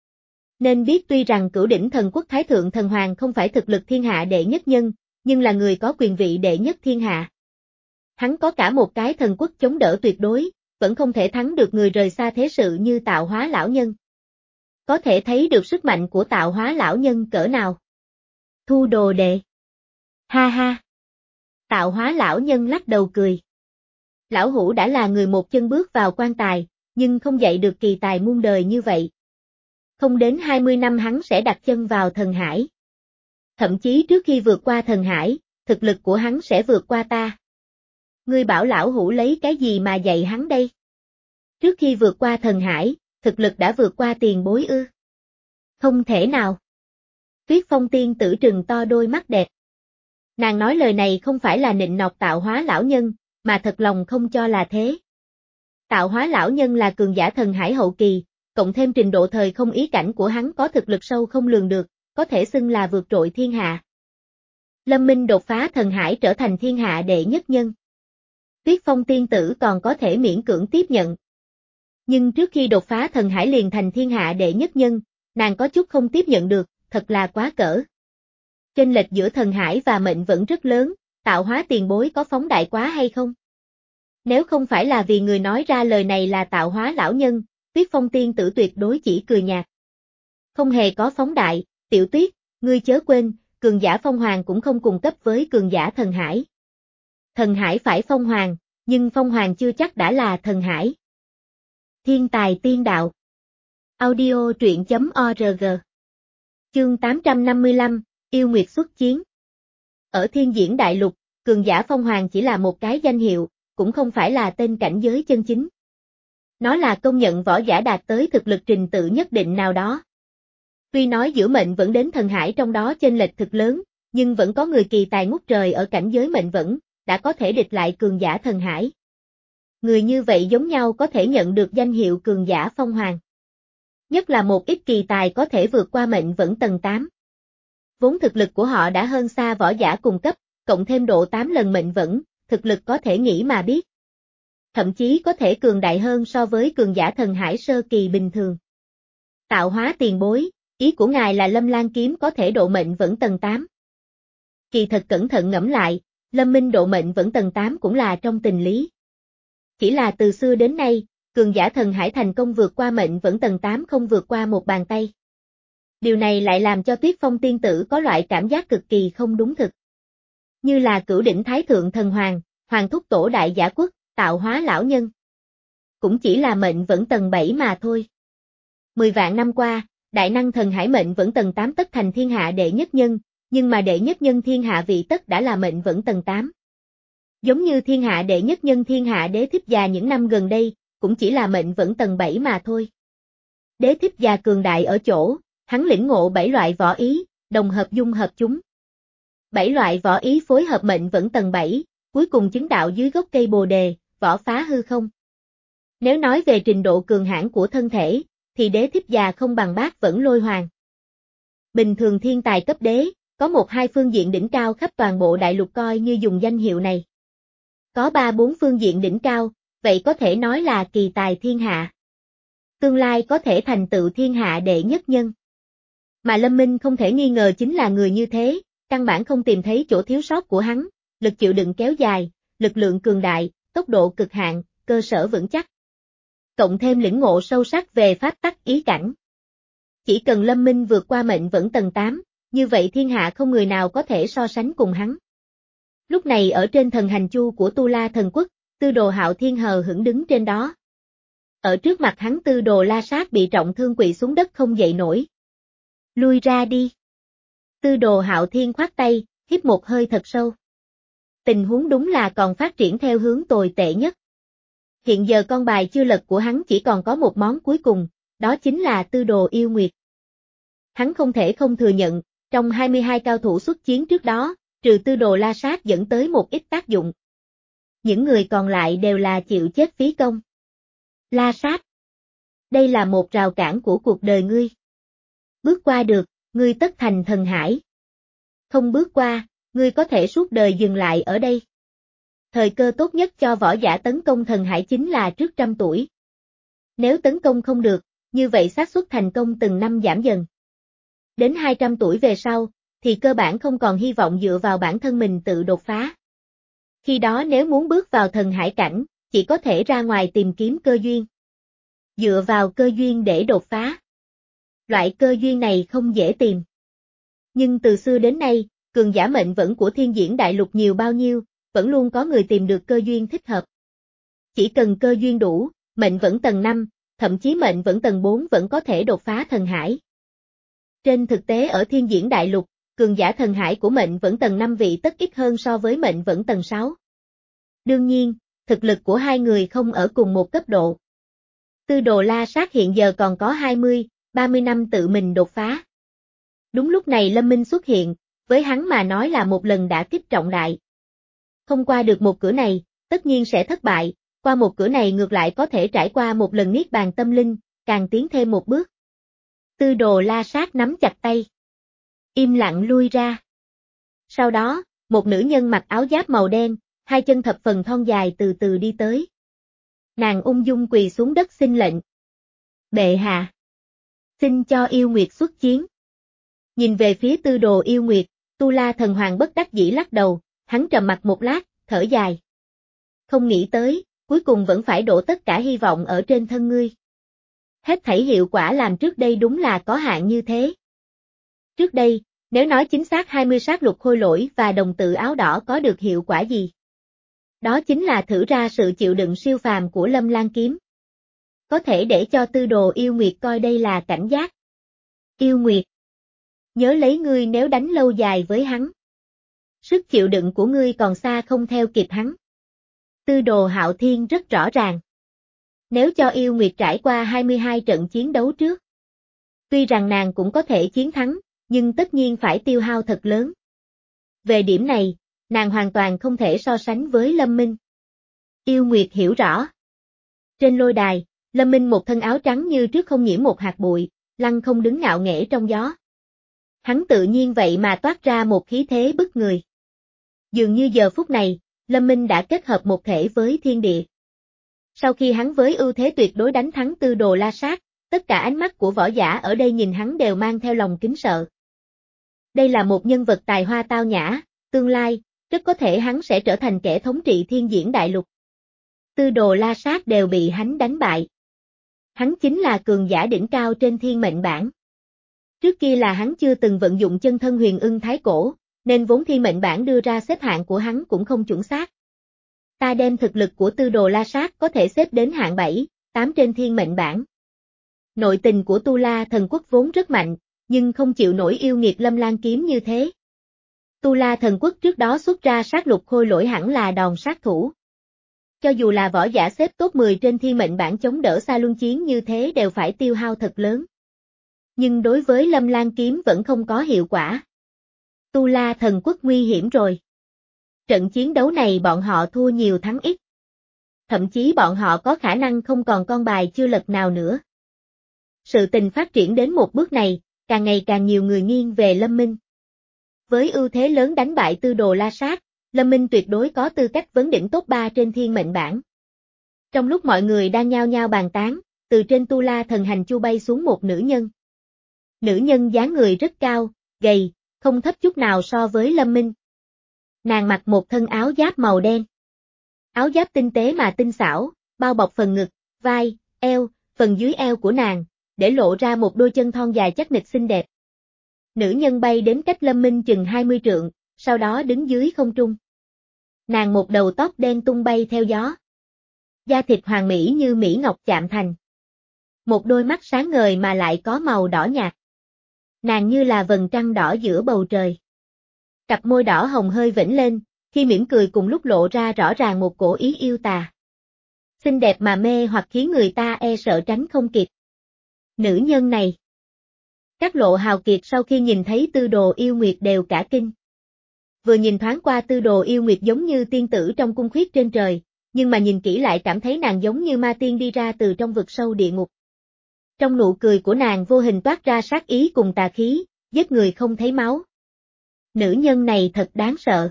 Nên biết tuy rằng cửu đỉnh thần quốc thái thượng thần hoàng không phải thực lực thiên hạ đệ nhất nhân, nhưng là người có quyền vị đệ nhất thiên hạ. Hắn có cả một cái thần quốc chống đỡ tuyệt đối, vẫn không thể thắng được người rời xa thế sự như tạo hóa lão nhân. Có thể thấy được sức mạnh của tạo hóa lão nhân cỡ nào. Thu đồ đệ. Ha ha. Tạo hóa lão nhân lắc đầu cười. Lão hữu đã là người một chân bước vào quan tài, nhưng không dạy được kỳ tài muôn đời như vậy. Không đến hai mươi năm hắn sẽ đặt chân vào thần hải. Thậm chí trước khi vượt qua thần hải, thực lực của hắn sẽ vượt qua ta. Ngươi bảo lão hữu lấy cái gì mà dạy hắn đây? Trước khi vượt qua thần hải, thực lực đã vượt qua tiền bối ư? Không thể nào. Tuyết Phong tiên tử trừng to đôi mắt đẹp. Nàng nói lời này không phải là nịnh nọt tạo hóa lão nhân, mà thật lòng không cho là thế. Tạo hóa lão nhân là cường giả thần hải hậu kỳ, cộng thêm trình độ thời không ý cảnh của hắn có thực lực sâu không lường được, có thể xưng là vượt trội thiên hạ. Lâm Minh đột phá thần hải trở thành thiên hạ đệ nhất nhân. Tuyết Phong tiên tử còn có thể miễn cưỡng tiếp nhận. Nhưng trước khi đột phá thần hải liền thành thiên hạ đệ nhất nhân, nàng có chút không tiếp nhận được, thật là quá cỡ. Chênh lệch giữa thần hải và mệnh vẫn rất lớn, Tạo Hóa tiền bối có phóng đại quá hay không? Nếu không phải là vì người nói ra lời này là Tạo Hóa lão nhân, Tuyết Phong tiên tử tuyệt đối chỉ cười nhạt. Không hề có phóng đại, Tiểu Tuyết, ngươi chớ quên, cường giả phong hoàng cũng không cùng cấp với cường giả thần hải. Thần hải phải phong hoàng, nhưng phong hoàng chưa chắc đã là thần hải. Thiên tài tiên đạo. Audio truyện chấm org. Chương tám trăm năm mươi lăm, Yêu Nguyệt xuất chiến. Ở thiên diễn đại lục, cường giả phong hoàng chỉ là một cái danh hiệu, cũng không phải là tên cảnh giới chân chính. Nó là công nhận võ giả đạt tới thực lực trình tự nhất định nào đó. Tuy nói giữa mệnh vẫn đến thần hải trong đó chênh lệch thực lớn, nhưng vẫn có người kỳ tài ngút trời ở cảnh giới mệnh vẫn, đã có thể địch lại cường giả thần hải. Người như vậy giống nhau có thể nhận được danh hiệu cường giả phong hoàng. Nhất là một ít kỳ tài có thể vượt qua mệnh vẫn tầng tám. Vốn thực lực của họ đã hơn xa võ giả cùng cấp, cộng thêm độ tám lần mệnh vẫn, thực lực có thể nghĩ mà biết. Thậm chí có thể cường đại hơn so với cường giả thần hải sơ kỳ bình thường. Tạo Hóa tiền bối, ý của ngài là Lâm Lan kiếm có thể độ mệnh vẫn tầng tám. Kỳ thật cẩn thận ngẫm lại, Lâm Minh độ mệnh vẫn tầng tám cũng là trong tình lý. Chỉ là từ xưa đến nay, cường giả thần hải thành công vượt qua mệnh vẫn tầng tám không vượt qua một bàn tay. Điều này lại làm cho Tuyết Phong tiên tử có loại cảm giác cực kỳ không đúng thực. Như là cửu đỉnh thái thượng thần hoàng, hoàng thúc tổ đại giả quốc, Tạo Hóa lão nhân. Cũng chỉ là mệnh vẫn tầng bảy mà thôi. Mười vạn năm qua, đại năng thần hải mệnh vẫn tầng tám tất thành thiên hạ đệ nhất nhân, nhưng mà đệ nhất nhân thiên hạ vị tất đã là mệnh vẫn tầng tám. Giống như thiên hạ đệ nhất nhân thiên hạ đế thiếp già những năm gần đây, cũng chỉ là mệnh vẫn tầng bảy mà thôi. Đế thiếp già cường đại ở chỗ, hắn lĩnh ngộ bảy loại võ ý, đồng hợp dung hợp chúng. Bảy loại võ ý phối hợp mệnh vẫn tầng bảy, cuối cùng chứng đạo dưới gốc cây bồ đề, võ phá hư không. Nếu nói về trình độ cường hãn của thân thể, thì đế thiếp già không bằng Bát Vẫn Lôi Hoàng. Bình thường thiên tài cấp đế, có một hai phương diện đỉnh cao khắp toàn bộ đại lục coi như dùng danh hiệu này. Có ba bốn phương diện đỉnh cao, vậy có thể nói là kỳ tài thiên hạ. Tương lai có thể thành tựu thiên hạ đệ nhất nhân. Mà Lâm Minh không thể nghi ngờ chính là người như thế, căn bản không tìm thấy chỗ thiếu sót của hắn, lực chịu đựng kéo dài, lực lượng cường đại, tốc độ cực hạn, cơ sở vững chắc. Cộng thêm lĩnh ngộ sâu sắc về pháp tắc ý cảnh. Chỉ cần Lâm Minh vượt qua mệnh vẫn tầng tám, như vậy thiên hạ không người nào có thể so sánh cùng hắn. Lúc này ở trên thần hành chu của Tu La thần quốc, Tư Đồ Hạo Thiên hờ hững đứng trên đó. Ở trước mặt hắn Tư Đồ La Sát bị trọng thương quỵ xuống đất không dậy nổi. Lui ra đi. Tư Đồ Hạo Thiên khoát tay, hít một hơi thật sâu. Tình huống đúng là còn phát triển theo hướng tồi tệ nhất. Hiện giờ con bài chưa lật của hắn chỉ còn có một món cuối cùng, đó chính là Tư Đồ Yêu Nguyệt. Hắn không thể không thừa nhận, trong hai mươi hai cao thủ xuất chiến trước đó, trừ Tư Đồ La Sát dẫn tới một ít tác dụng. Những người còn lại đều là chịu chết phí công. La Sát. Đây là một rào cản của cuộc đời ngươi. Bước qua được, ngươi tất thành thần hải. Không bước qua, ngươi có thể suốt đời dừng lại ở đây. Thời cơ tốt nhất cho võ giả tấn công thần hải chính là trước trăm tuổi. Nếu tấn công không được, như vậy xác suất thành công từng năm giảm dần. Đến hai trăm tuổi về sau, thì cơ bản không còn hy vọng dựa vào bản thân mình tự đột phá. Khi đó nếu muốn bước vào thần hải cảnh, chỉ có thể ra ngoài tìm kiếm cơ duyên. Dựa vào cơ duyên để đột phá. Loại cơ duyên này không dễ tìm. Nhưng từ xưa đến nay, cường giả mệnh vẫn của thiên diễn đại lục nhiều bao nhiêu, vẫn luôn có người tìm được cơ duyên thích hợp. Chỉ cần cơ duyên đủ, mệnh vẫn tầng năm, thậm chí mệnh vẫn tầng bốn vẫn có thể đột phá thần hải. Trên thực tế ở thiên diễn đại lục, cường giả thần hải của mệnh vẫn tầng năm vị tất ít hơn so với mệnh vẫn tầng sáu. Đương nhiên, thực lực của hai người không ở cùng một cấp độ. Tư Đồ La Sát hiện giờ còn có hai mươi, ba mươi năm tự mình đột phá. Đúng lúc này Lâm Minh xuất hiện, với hắn mà nói là một lần đả kích trọng đại. Không qua được một cửa này, tất nhiên sẽ thất bại, qua một cửa này ngược lại có thể trải qua một lần niết bàn tâm linh, càng tiến thêm một bước. Tư Đồ La Sát nắm chặt tay. Im lặng lui ra. Sau đó, một nữ nhân mặc áo giáp màu đen, hai chân thập phần thon dài từ từ đi tới. Nàng ung dung quỳ xuống đất xin lệnh. Bệ hạ. Xin cho yêu nguyệt xuất chiến. Nhìn về phía tư đồ yêu nguyệt, Tu La thần hoàng bất đắc dĩ lắc đầu, hắn trầm mặt một lát, thở dài. Không nghĩ tới, cuối cùng vẫn phải đổ tất cả hy vọng ở trên thân ngươi. Hết thảy hiệu quả làm trước đây đúng là có hạn như thế. Trước đây, nếu nói chính xác hai mươi sát lục khôi lỗi và đồng tự áo đỏ có được hiệu quả gì? Đó chính là thử ra sự chịu đựng siêu phàm của Lâm Lan kiếm. Có thể để cho tư đồ yêu nguyệt coi đây là cảnh giác. Yêu nguyệt. Nhớ lấy ngươi nếu đánh lâu dài với hắn. Sức chịu đựng của ngươi còn xa không theo kịp hắn. Tư đồ Hạo Thiên rất rõ ràng. Nếu cho yêu nguyệt trải qua hai mươi hai trận chiến đấu trước. Tuy rằng nàng cũng có thể chiến thắng, nhưng tất nhiên phải tiêu hao thật lớn. Về điểm này, nàng hoàn toàn không thể so sánh với Lâm Minh. Yêu nguyệt hiểu rõ. Trên lôi đài, Lâm Minh một thân áo trắng như trước không nhiễm một hạt bụi, lăng không đứng ngạo nghễ trong gió. Hắn tự nhiên vậy mà toát ra một khí thế bức người. Dường như giờ phút này, Lâm Minh đã kết hợp một thể với thiên địa. Sau khi hắn với ưu thế tuyệt đối đánh thắng tư đồ La Sát, tất cả ánh mắt của võ giả ở đây nhìn hắn đều mang theo lòng kính sợ. Đây là một nhân vật tài hoa tao nhã, tương lai, rất có thể hắn sẽ trở thành kẻ thống trị thiên diễn đại lục. Tư đồ La Sát đều bị hắn đánh bại. Hắn chính là cường giả đỉnh cao trên thiên mệnh bảng. Trước kia là hắn chưa từng vận dụng chân thân huyền ưng thái cổ, nên vốn thiên mệnh bảng đưa ra xếp hạng của hắn cũng không chuẩn xác. Ta đem thực lực của tư đồ La Sát có thể xếp đến hạng bảy, tám trên thiên mệnh bảng. Nội tình của Tu La thần quốc vốn rất mạnh, nhưng không chịu nổi yêu nghiệt Lâm Lan kiếm như thế. Tu La thần quốc trước đó xuất ra sát lục khôi lỗi hẳn là đòn sát thủ. Cho dù là võ giả xếp top mười trên thiên mệnh bảng chống đỡ xa luân chiến như thế đều phải tiêu hao thật lớn. Nhưng đối với Lâm Lan kiếm vẫn không có hiệu quả. Tu La thần quốc nguy hiểm rồi. Trận chiến đấu này bọn họ thua nhiều thắng ít. Thậm chí bọn họ có khả năng không còn con bài chưa lật nào nữa. Sự tình phát triển đến một bước này, càng ngày càng nhiều người nghiêng về Lâm Minh. Với ưu thế lớn đánh bại tư đồ La Sát, Lâm Minh tuyệt đối có tư cách vấn đỉnh top ba trên thiên mệnh bảng. Trong lúc mọi người đang nhao nhao bàn tán, từ trên Tu La thần hành chu bay xuống một nữ nhân. Nữ nhân dáng người rất cao, gầy, không thấp chút nào so với Lâm Minh. Nàng mặc một thân áo giáp màu đen. Áo giáp tinh tế mà tinh xảo, bao bọc phần ngực, vai, eo, phần dưới eo của nàng, để lộ ra một đôi chân thon dài chắc nịch xinh đẹp. Nữ nhân bay đến cách Lâm Minh chừng hai mươi trượng, sau đó đứng dưới không trung. Nàng một đầu tóc đen tung bay theo gió. Da thịt hoàn mỹ như mỹ ngọc chạm thành. Một đôi mắt sáng ngời mà lại có màu đỏ nhạt. Nàng như là vầng trăng đỏ giữa bầu trời. Cặp môi đỏ hồng hơi vểnh lên, khi mỉm cười cùng lúc lộ ra rõ ràng một cổ ý yêu tà. Xinh đẹp mà mê hoặc khiến người ta e sợ tránh không kịp. Nữ nhân này. Các lộ hào kiệt sau khi nhìn thấy tư đồ yêu nguyệt đều cả kinh. Vừa nhìn thoáng qua tư đồ yêu nguyệt giống như tiên tử trong cung khuyết trên trời, nhưng mà nhìn kỹ lại cảm thấy nàng giống như ma tiên đi ra từ trong vực sâu địa ngục. Trong nụ cười của nàng vô hình toát ra sát ý cùng tà khí, giết người không thấy máu. Nữ nhân này thật đáng sợ.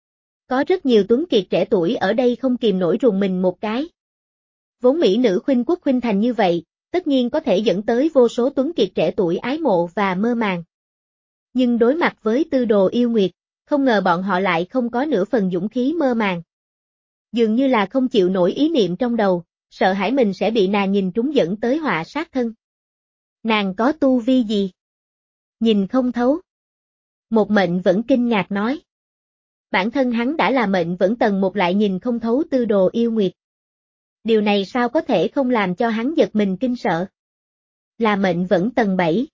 Có rất nhiều tuấn kiệt trẻ tuổi ở đây không kìm nổi rùng mình một cái. Vốn mỹ nữ khuynh quốc khuynh thành như vậy, tất nhiên có thể dẫn tới vô số tuấn kiệt trẻ tuổi ái mộ và mơ màng. Nhưng đối mặt với tư đồ yêu nguyệt, không ngờ bọn họ lại không có nửa phần dũng khí mơ màng. Dường như là không chịu nổi ý niệm trong đầu, sợ hãi mình sẽ bị nàng nhìn trúng dẫn tới họa sát thân. Nàng có tu vi gì? Nhìn không thấu. Một mệnh vẫn kinh ngạc nói. Bản thân hắn đã là mệnh vẫn tầng một lại nhìn không thấu tư đồ yêu nguyệt. Điều này sao có thể không làm cho hắn giật mình kinh sợ. Là mệnh vẫn tầng bảy.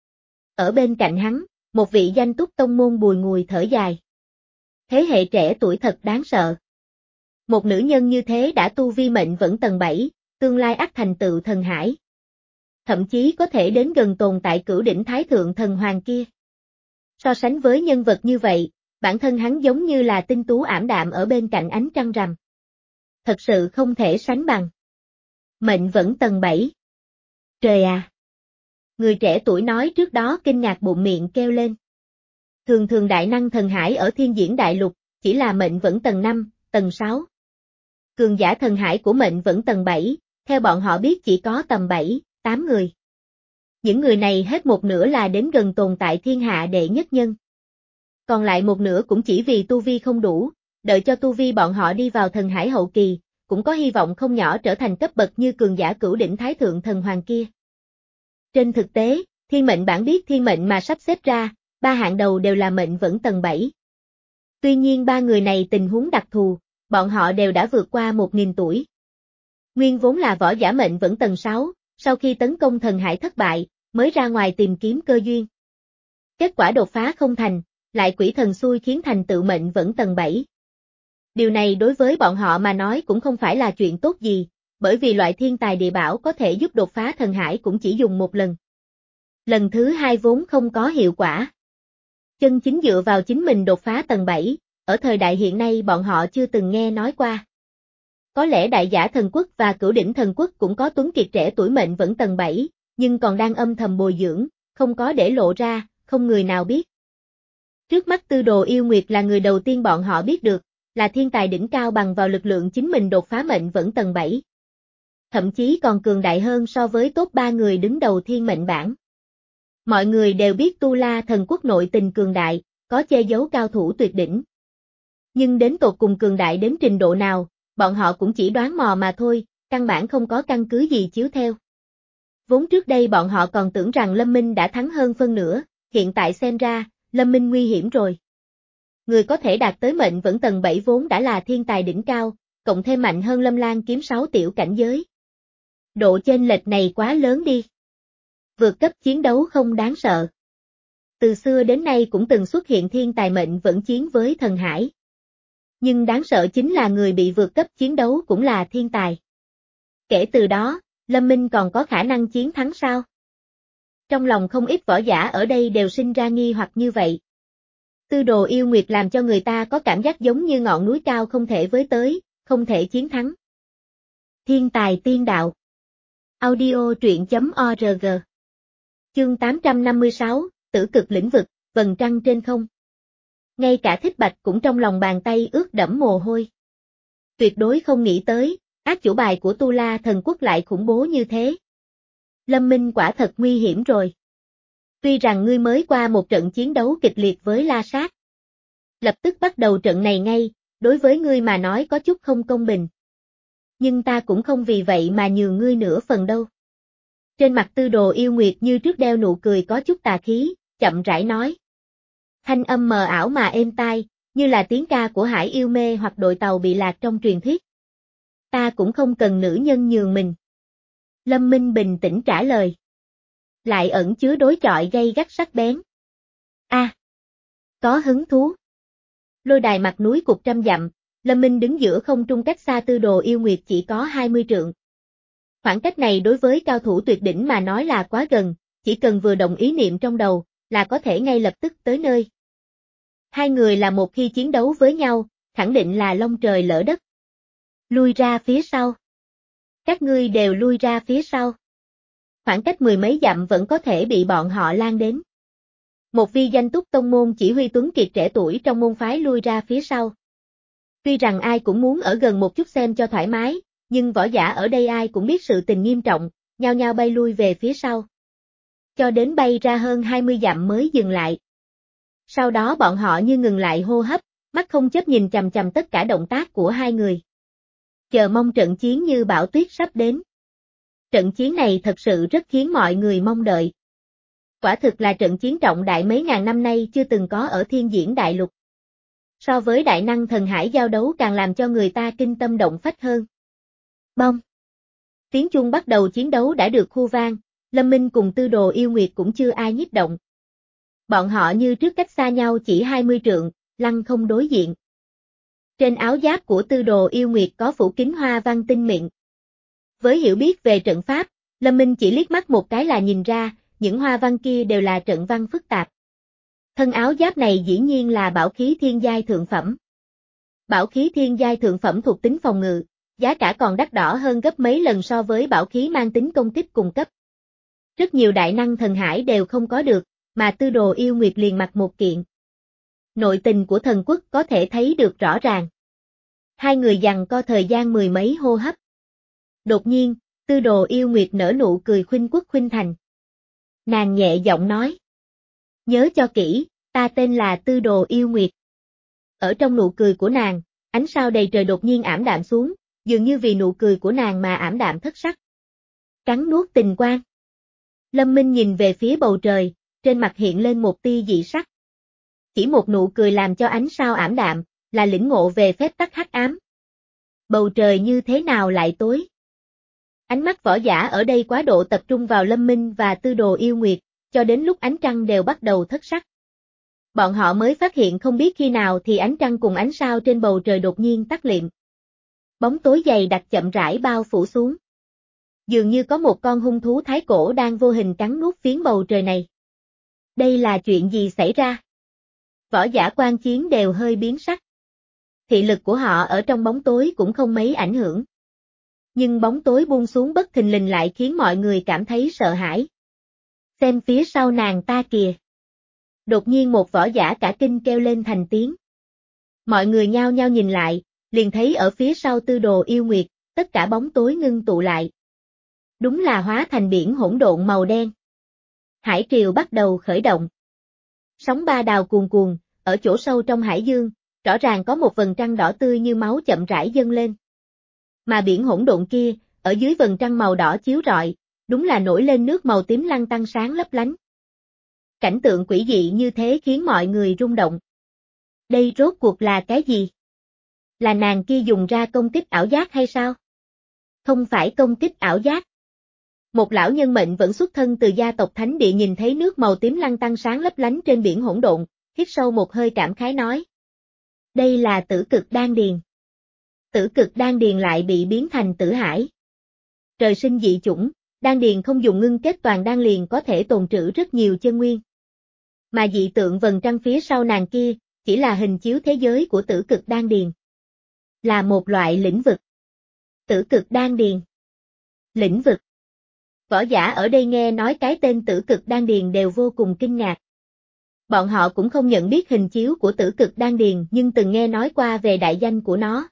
Ở bên cạnh hắn, một vị danh túc tông môn bùi ngùi thở dài. Thế hệ trẻ tuổi thật đáng sợ. Một nữ nhân như thế đã tu vi mệnh vẫn tầng bảy, tương lai ắt thành tựu thần hải. Thậm chí có thể đến gần tồn tại cửu đỉnh thái thượng thần hoàng kia. So sánh với nhân vật như vậy, bản thân hắn giống như là tinh tú ảm đạm ở bên cạnh ánh trăng rằm. Thật sự không thể sánh bằng. Mệnh vẫn tầng bảy. Trời à! Người trẻ tuổi nói trước đó kinh ngạc bụng miệng kêu lên. Thường thường đại năng thần hải ở thiên diễn đại lục, chỉ là mệnh vẫn tầng năm, tầng sáu. Cường giả thần hải của mệnh vẫn tầng bảy, theo bọn họ biết chỉ có tầm bảy, tám người. Những người này hết một nửa là đến gần tồn tại thiên hạ đệ nhất nhân. Còn lại một nửa cũng chỉ vì tu vi không đủ, đợi cho tu vi bọn họ đi vào thần hải hậu kỳ, cũng có hy vọng không nhỏ trở thành cấp bậc như cường giả cửu đỉnh thái thượng thần hoàng kia. Trên thực tế, thiên mệnh bản biết thiên mệnh mà sắp xếp ra, ba hạng đầu đều là mệnh vẫn tầng bảy. Tuy nhiên ba người này tình huống đặc thù, bọn họ đều đã vượt qua một nghìn tuổi. Nguyên vốn là võ giả mệnh vẫn tầng sáu, sau khi tấn công thần hải thất bại, mới ra ngoài tìm kiếm cơ duyên. Kết quả đột phá không thành, lại quỷ thần xui khiến thành tựu mệnh vẫn tầng bảy. Điều này đối với bọn họ mà nói cũng không phải là chuyện tốt gì, bởi vì loại thiên tài địa bảo có thể giúp đột phá thần hải cũng chỉ dùng một lần. Lần thứ hai vốn không có hiệu quả. Chân chính dựa vào chính mình đột phá tầng bảy, ở thời đại hiện nay bọn họ chưa từng nghe nói qua. Có lẽ đại giả thần quốc và cửu đỉnh thần quốc cũng có tuấn kiệt trẻ tuổi mệnh vẫn tầng bảy, nhưng còn đang âm thầm bồi dưỡng, không có để lộ ra, không người nào biết. Trước mắt Tư Đồ Yêu Nguyệt là người đầu tiên bọn họ biết được, là thiên tài đỉnh cao bằng vào lực lượng chính mình đột phá mệnh vẫn tầng bảy. Thậm chí còn cường đại hơn so với top ba người đứng đầu thiên mệnh bảng. Mọi người đều biết Tu La thần quốc nội tình cường đại, có che giấu cao thủ tuyệt đỉnh. Nhưng đến tột cùng cường đại đến trình độ nào, bọn họ cũng chỉ đoán mò mà thôi, căn bản không có căn cứ gì chiếu theo. Vốn trước đây bọn họ còn tưởng rằng Lâm Minh đã thắng hơn phân nửa, hiện tại xem ra, Lâm Minh nguy hiểm rồi. Người có thể đạt tới mệnh vẫn tầng bảy vốn đã là thiên tài đỉnh cao, cộng thêm mạnh hơn Lâm Lan kiếm sáu tiểu cảnh giới. Độ chênh lệch này quá lớn đi. Vượt cấp chiến đấu không đáng sợ. Từ xưa đến nay cũng từng xuất hiện thiên tài mệnh vẫn chiến với thần hải. Nhưng đáng sợ chính là người bị vượt cấp chiến đấu cũng là thiên tài. Kể từ đó, Lâm Minh còn có khả năng chiến thắng sao? Trong lòng không ít võ giả ở đây đều sinh ra nghi hoặc như vậy. Tư Đồ Yêu Nguyệt làm cho người ta có cảm giác giống như ngọn núi cao không thể với tới, không thể chiến thắng. Thiên tài tiên đạo. Audio truyện chấm org. Chương tám trăm năm mươi sáu, Tử cực lĩnh vực, vầng trăng trên không. Ngay cả Thích Bạch cũng trong lòng bàn tay ướt đẫm mồ hôi. Tuyệt đối không nghĩ tới, ác chủ bài của Tu La thần quốc lại khủng bố như thế. Lâm Minh quả thật nguy hiểm rồi. Tuy rằng ngươi mới qua một trận chiến đấu kịch liệt với La Sát. Lập tức bắt đầu trận này ngay, đối với ngươi mà nói có chút không công bình. Nhưng ta cũng không vì vậy mà nhường ngươi nửa phần đâu. Trên mặt Tư Đồ Yêu Nguyệt như trước đeo nụ cười có chút tà khí, chậm rãi nói. Thanh âm mờ ảo mà êm tai, như là tiếng ca của hải yêu mê hoặc đội tàu bị lạc trong truyền thuyết. Ta cũng không cần nữ nhân nhường mình. Lâm Minh bình tĩnh trả lời. Lại ẩn chứa đối chọi gay gắt sắc bén. A, à, có hứng thú. Lôi đài mặt núi cục trăm dặm, Lâm Minh đứng giữa không trung cách xa Tư Đồ Yêu Nguyệt chỉ có hai mươi trượng. Khoảng cách này đối với cao thủ tuyệt đỉnh mà nói là quá gần, chỉ cần vừa động ý niệm trong đầu, là có thể ngay lập tức tới nơi. Hai người là một khi chiến đấu với nhau, khẳng định là long trời lỡ đất. Lui ra phía sau. Các ngươi đều lui ra phía sau. Khoảng cách mười mấy dặm vẫn có thể bị bọn họ lan đến. Một vi danh túc tông môn chỉ huy tuấn kiệt trẻ tuổi trong môn phái lui ra phía sau. Tuy rằng ai cũng muốn ở gần một chút xem cho thoải mái, nhưng võ giả ở đây ai cũng biết sự tình nghiêm trọng, nhao nhao bay lui về phía sau. Cho đến bay ra hơn hai mươi dặm mới dừng lại. Sau đó bọn họ như ngừng lại hô hấp, mắt không chớp nhìn chằm chằm tất cả động tác của hai người. Chờ mong trận chiến như bão tuyết sắp đến. Trận chiến này thật sự rất khiến mọi người mong đợi. Quả thực là trận chiến trọng đại mấy ngàn năm nay chưa từng có ở thiên diễn đại lục. So với đại năng thần hải giao đấu càng làm cho người ta kinh tâm động phách hơn. Bông! Tiếng chuông bắt đầu chiến đấu đã được khu vang, Lâm Minh cùng Tư Đồ Yêu Nguyệt cũng chưa ai nhích động. Bọn họ như trước cách xa nhau chỉ hai mươi trượng, lăng không đối diện. Trên áo giáp của Tư Đồ Yêu Nguyệt có phủ kính hoa văn tinh mịn. Với hiểu biết về trận pháp, Lâm Minh chỉ liếc mắt một cái là nhìn ra, những hoa văn kia đều là trận văn phức tạp. Thân áo giáp này dĩ nhiên là bảo khí thiên giai thượng phẩm. Bảo khí thiên giai thượng phẩm thuộc tính phòng ngự, giá cả còn đắt đỏ hơn gấp mấy lần so với bảo khí mang tính công kích cùng cấp. Rất nhiều đại năng thần hải đều không có được, mà Tư Đồ Yêu Nguyệt liền mặc một kiện. Nội tình của thần quốc có thể thấy được rõ ràng. Hai người giằng co thời gian mười mấy hô hấp. Đột nhiên, Tư Đồ Yêu Nguyệt nở nụ cười khuynh quốc khuynh thành. Nàng nhẹ giọng nói. Nhớ cho kỹ, ta tên là Tư Đồ Yêu Nguyệt. Ở trong nụ cười của nàng, ánh sao đầy trời đột nhiên ảm đạm xuống, dường như vì nụ cười của nàng mà ảm đạm thất sắc. Cắn nuốt tình quang. Lâm Minh nhìn về phía bầu trời, trên mặt hiện lên một tia dị sắc. Chỉ một nụ cười làm cho ánh sao ảm đạm, là lĩnh ngộ về phép tắc hắc ám. Bầu trời như thế nào lại tối? Ánh mắt võ giả ở đây quá độ tập trung vào Lâm Minh và Tư Đồ Yêu Nguyệt, cho đến lúc ánh trăng đều bắt đầu thất sắc. Bọn họ mới phát hiện không biết khi nào thì ánh trăng cùng ánh sao trên bầu trời đột nhiên tắt liệm. Bóng tối dày đặc chậm rãi bao phủ xuống. Dường như có một con hung thú thái cổ đang vô hình cắn nuốt phiến bầu trời này. Đây là chuyện gì xảy ra? Võ giả quan chiến đều hơi biến sắc. Thị lực của họ ở trong bóng tối cũng không mấy ảnh hưởng. Nhưng bóng tối buông xuống bất thình lình lại khiến mọi người cảm thấy sợ hãi. Xem phía sau nàng ta kìa. Đột nhiên một võ giả cả kinh kêu lên thành tiếng. Mọi người nhao nhao nhìn lại, liền thấy ở phía sau Tư Đồ Yêu Nguyệt, tất cả bóng tối ngưng tụ lại. Đúng là hóa thành biển hỗn độn màu đen. Hải triều bắt đầu khởi động. Sóng ba đào cuồn cuồn, ở chỗ sâu trong hải dương, rõ ràng có một vầng trăng đỏ tươi như máu chậm rãi dâng lên. Mà biển hỗn độn kia, ở dưới vầng trăng màu đỏ chiếu rọi, đúng là nổi lên nước màu tím lăng tăng sáng lấp lánh. Cảnh tượng quỷ dị như thế khiến mọi người rung động. Đây rốt cuộc là cái gì? Là nàng kia dùng ra công kích ảo giác hay sao? Không phải công kích ảo giác. Một lão nhân mệnh vẫn xuất thân từ gia tộc Thánh Địa nhìn thấy nước màu tím lăng tăng sáng lấp lánh trên biển hỗn độn, hít sâu một hơi cảm khái nói. Đây là tử cực đan điền. Tử cực đan điền lại bị biến thành tử hải. Trời sinh dị chủng, đan điền không dùng ngưng kết toàn đan liền có thể tồn trữ rất nhiều chân nguyên. Mà dị tượng vầng trăng phía sau nàng kia, chỉ là hình chiếu thế giới của tử cực đan điền. Là một loại lĩnh vực. Tử cực đan điền. Lĩnh vực. Võ giả ở đây nghe nói cái tên tử cực đan điền đều vô cùng kinh ngạc. Bọn họ cũng không nhận biết hình chiếu của tử cực đan điền nhưng từng nghe nói qua về đại danh của nó.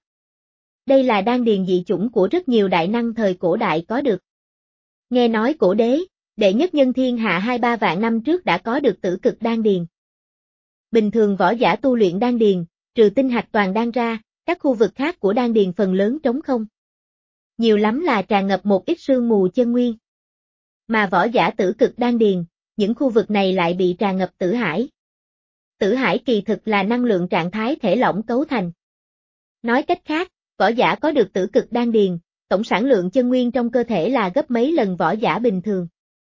Đây là đan điền dị chủng của rất nhiều đại năng thời cổ đại có được. Nghe nói cổ đế, đệ nhất nhân thiên hạ hai ba vạn năm trước đã có được tử cực đan điền. Bình thường võ giả tu luyện đan điền, trừ tinh hạch toàn đan ra, các khu vực khác của đan điền phần lớn trống không. Nhiều lắm là tràn ngập một ít sương mù chân nguyên. Mà võ giả tử cực đan điền, những khu vực này lại bị tràn ngập tử hải. Tử hải kỳ thực là năng lượng trạng thái thể lỏng cấu thành. Nói cách khác, võ giả có được tử cực đan điền, tổng sản lượng chân nguyên trong cơ thể là gấp mấy lần võ giả bình thường.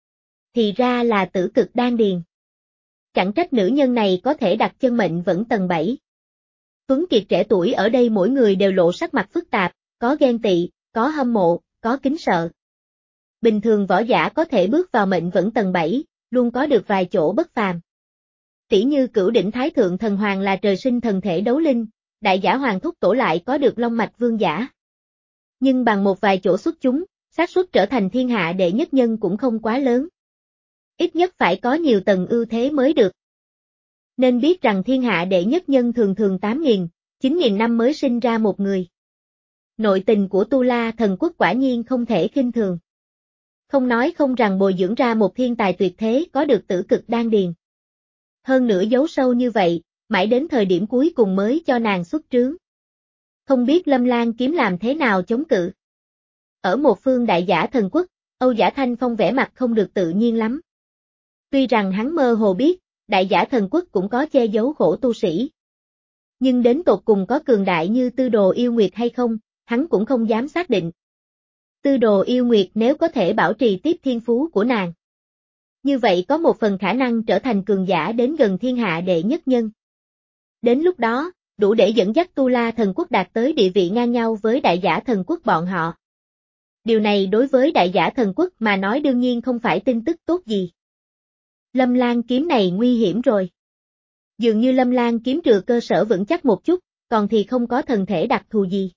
Thì ra là tử cực đan điền. Chẳng trách nữ nhân này có thể đặt chân mệnh vẫn tầng bảy. Tuấn kiệt trẻ tuổi ở đây mỗi người đều lộ sắc mặt phức tạp, có ghen tị, có hâm mộ, có kính sợ. Bình thường võ giả có thể bước vào mệnh vẫn tầng bảy, luôn có được vài chỗ bất phàm. Tỷ như Cửu Đỉnh Thái Thượng Thần Hoàng là trời sinh thần thể đấu linh, Đại Giả Hoàng Thúc Tổ lại có được long mạch vương giả. Nhưng bằng một vài chỗ xuất chúng, xác suất trở thành thiên hạ đệ nhất nhân cũng không quá lớn. Ít nhất phải có nhiều tầng ưu thế mới được. Nên biết rằng thiên hạ đệ nhất nhân thường thường tám nghìn, chín nghìn năm mới sinh ra một người. Nội tình của Tu La Thần Quốc quả nhiên không thể khinh thường. Không nói không rằng bồi dưỡng ra một thiên tài tuyệt thế có được tử cực đan điền. Hơn nữa giấu sâu như vậy, mãi đến thời điểm cuối cùng mới cho nàng xuất trướng. Không biết Lâm Lan Kiếm làm thế nào chống cự. Ở một phương Đại Giả Thần Quốc, Âu Giả Thanh Phong vẻ mặt không được tự nhiên lắm. Tuy rằng hắn mơ hồ biết, Đại Giả Thần Quốc cũng có che giấu khổ tu sĩ. Nhưng đến tột cùng có cường đại như Tư Đồ Yêu Nguyệt hay không, hắn cũng không dám xác định. Tư Đồ Yêu Nguyệt nếu có thể bảo trì tiếp thiên phú của nàng. Như vậy có một phần khả năng trở thành cường giả đến gần thiên hạ đệ nhất nhân. Đến lúc đó, đủ để dẫn dắt Tu La Thần Quốc đạt tới địa vị ngang nhau với Đại Giả Thần Quốc bọn họ. Điều này đối với Đại Giả Thần Quốc mà nói đương nhiên không phải tin tức tốt gì. Lâm Lan Kiếm này nguy hiểm rồi. Dường như Lâm Lan Kiếm trừ cơ sở vững chắc một chút, còn thì không có thần thể đặc thù gì.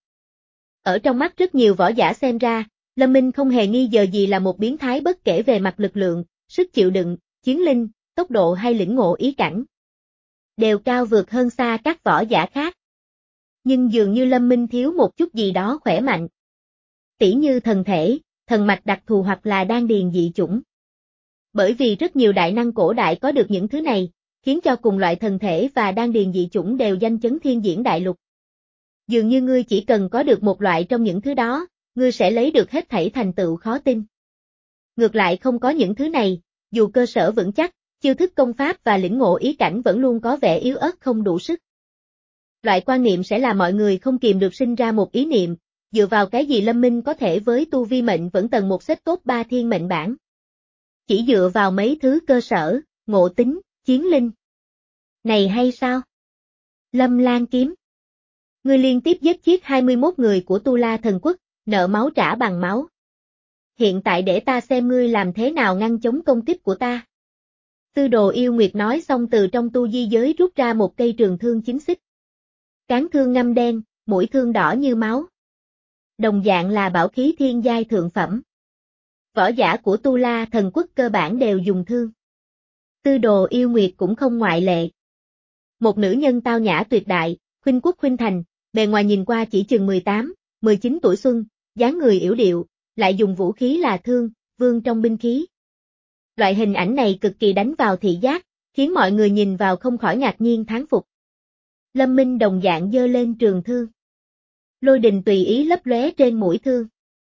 Ở trong mắt rất nhiều võ giả xem ra, Lâm Minh không hề nghi ngờ gì là một biến thái bất kể về mặt lực lượng, sức chịu đựng, chiến linh, tốc độ hay lĩnh ngộ ý cảnh. Đều cao vượt hơn xa các võ giả khác. Nhưng dường như Lâm Minh thiếu một chút gì đó khỏe mạnh. Tỉ như thần thể, thần mạch đặc thù hoặc là đan điền dị chủng. Bởi vì rất nhiều đại năng cổ đại có được những thứ này, khiến cho cùng loại thần thể và đan điền dị chủng đều danh chấn thiên diễn đại lục. Dường như ngươi chỉ cần có được một loại trong những thứ đó, ngươi sẽ lấy được hết thảy thành tựu khó tin. Ngược lại không có những thứ này, dù cơ sở vững chắc, chiêu thức công pháp và lĩnh ngộ ý cảnh vẫn luôn có vẻ yếu ớt không đủ sức. Loại quan niệm sẽ là mọi người không kìm được sinh ra một ý niệm, dựa vào cái gì Lâm Minh có thể với tu vi mệnh vẫn tầng một xếp top ba thiên mệnh bảng. Chỉ dựa vào mấy thứ cơ sở, ngộ tính, chiến linh. Này hay sao? Lâm Lan kiếm. Ngươi liên tiếp giết chết hai mươi mốt người của Tu La Thần Quốc, nợ máu trả bằng máu. Hiện tại để ta xem ngươi làm thế nào ngăn chống công kích của ta. Tư Đồ Yêu Nguyệt nói xong từ trong tu di giới rút ra một cây trường thương chính xích. Cán thương ngăm đen, mũi thương đỏ như máu. Đồng dạng là bảo khí thiên giai thượng phẩm. Võ giả của Tu La Thần Quốc cơ bản đều dùng thương. Tư Đồ Yêu Nguyệt cũng không ngoại lệ. Một nữ nhân tao nhã tuyệt đại, khuynh quốc khuynh thành, bề ngoài nhìn qua chỉ chừng mười tám, mười chín tuổi xuân, dáng người yểu điệu, lại dùng vũ khí là thương, vương trong binh khí. Loại hình ảnh này cực kỳ đánh vào thị giác, khiến mọi người nhìn vào không khỏi ngạc nhiên thán phục. Lâm Minh đồng dạng giơ lên trường thương. Lôi đình tùy ý lấp lóe trên mũi thương.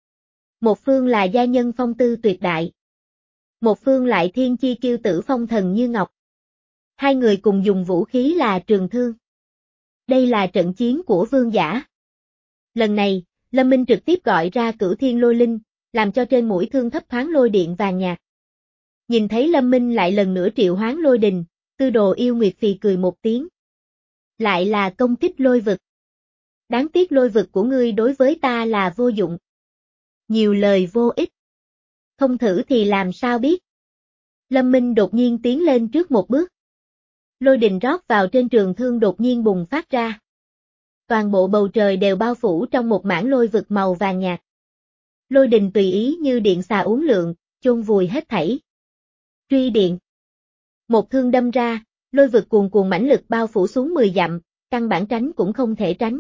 Một phương là gia nhân phong tư tuyệt đại. Một phương lại thiên chi kiêu tử phong thần như ngọc. Hai người cùng dùng vũ khí là trường thương. Đây là trận chiến của vương giả. Lần này, Lâm Minh trực tiếp gọi ra Cửu Thiên Lôi Linh, làm cho trên mũi thương thấp thoáng lôi điện vàng nhạt. Nhìn thấy Lâm Minh lại lần nữa triệu hoán lôi đình, Tư Đồ Yêu Nguyệt phì cười một tiếng. Lại là công kích lôi vực. Đáng tiếc lôi vực của ngươi đối với ta là vô dụng. Nhiều lời vô ích. Không thử thì làm sao biết. Lâm Minh đột nhiên tiến lên trước một bước. Lôi đình rót vào trên trường thương đột nhiên bùng phát ra. Toàn bộ bầu trời đều bao phủ trong một mảng lôi vực màu vàng nhạt. Lôi đình tùy ý như điện xà uốn lượn, chôn vùi hết thảy. Truy điện. Một thương đâm ra, lôi vực cuồn cuộn mãnh lực bao phủ xuống mười dặm, căn bản tránh cũng không thể tránh.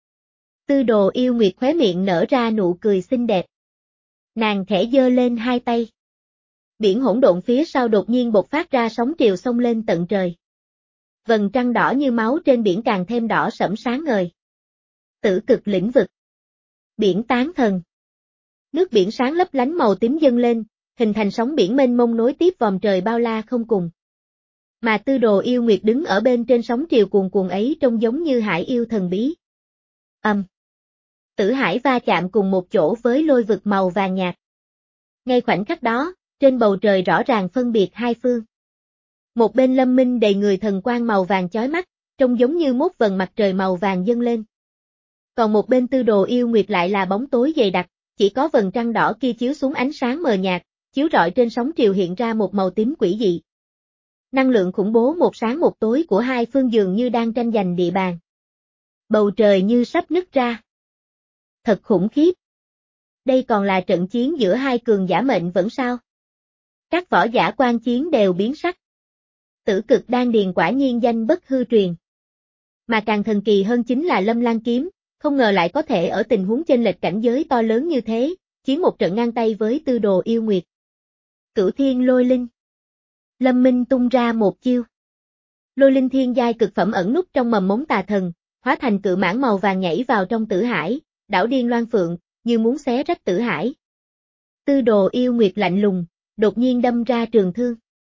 Tư Đồ Yêu Nguyệt khóe miệng nở ra nụ cười xinh đẹp. Nàng khẽ giơ lên hai tay. Biển hỗn độn phía sau đột nhiên bộc phát ra sóng triều xông lên tận trời. Vầng trăng đỏ như máu trên biển càng thêm đỏ sẫm sáng ngời. Tử cực lĩnh vực. Biển tán thần. Nước biển sáng lấp lánh màu tím dâng lên, hình thành sóng biển mênh mông nối tiếp vòm trời bao la không cùng. Mà Tư Đồ Yêu Nguyệt đứng ở bên trên sóng triều cuồn cuộn ấy trông giống như hải yêu thần bí. Âm. Tử hải va chạm cùng một chỗ với lôi vực màu vàng nhạt. Ngay khoảnh khắc đó, trên bầu trời rõ ràng phân biệt hai phương. Một bên Lâm Minh đầy người thần quang màu vàng chói mắt, trông giống như một vầng mặt trời màu vàng dâng lên. Còn một bên Tư Đồ Yêu Nguyệt lại là bóng tối dày đặc, chỉ có vầng trăng đỏ kia chiếu xuống ánh sáng mờ nhạt, chiếu rọi trên sóng triều hiện ra một màu tím quỷ dị. Năng lượng khủng bố một sáng một tối của hai phương dường như đang tranh giành địa bàn. Bầu trời như sắp nứt ra. Thật khủng khiếp. Đây còn là trận chiến giữa hai cường giả mệnh vẫn sao? Các võ giả quan chiến đều biến sắc. Tử cực đan điền quả nhiên danh bất hư truyền. Mà càng thần kỳ hơn chính là Lâm Lan kiếm, không ngờ lại có thể ở tình huống chênh lệch cảnh giới to lớn như thế, chiến một trận ngang tay với Tư Đồ Yêu Nguyệt. Cửu Thiên Lôi Linh. Lâm Minh tung ra một chiêu. Lôi linh thiên giai cực phẩm ẩn núp trong mầm mống tà thần, hóa thành cự mãng màu vàng nhảy vào trong tử hải, đảo điên loan phượng, như muốn xé rách tử hải. Tư Đồ Yêu Nguyệt lạnh lùng, đột nhiên đâm ra trường thương.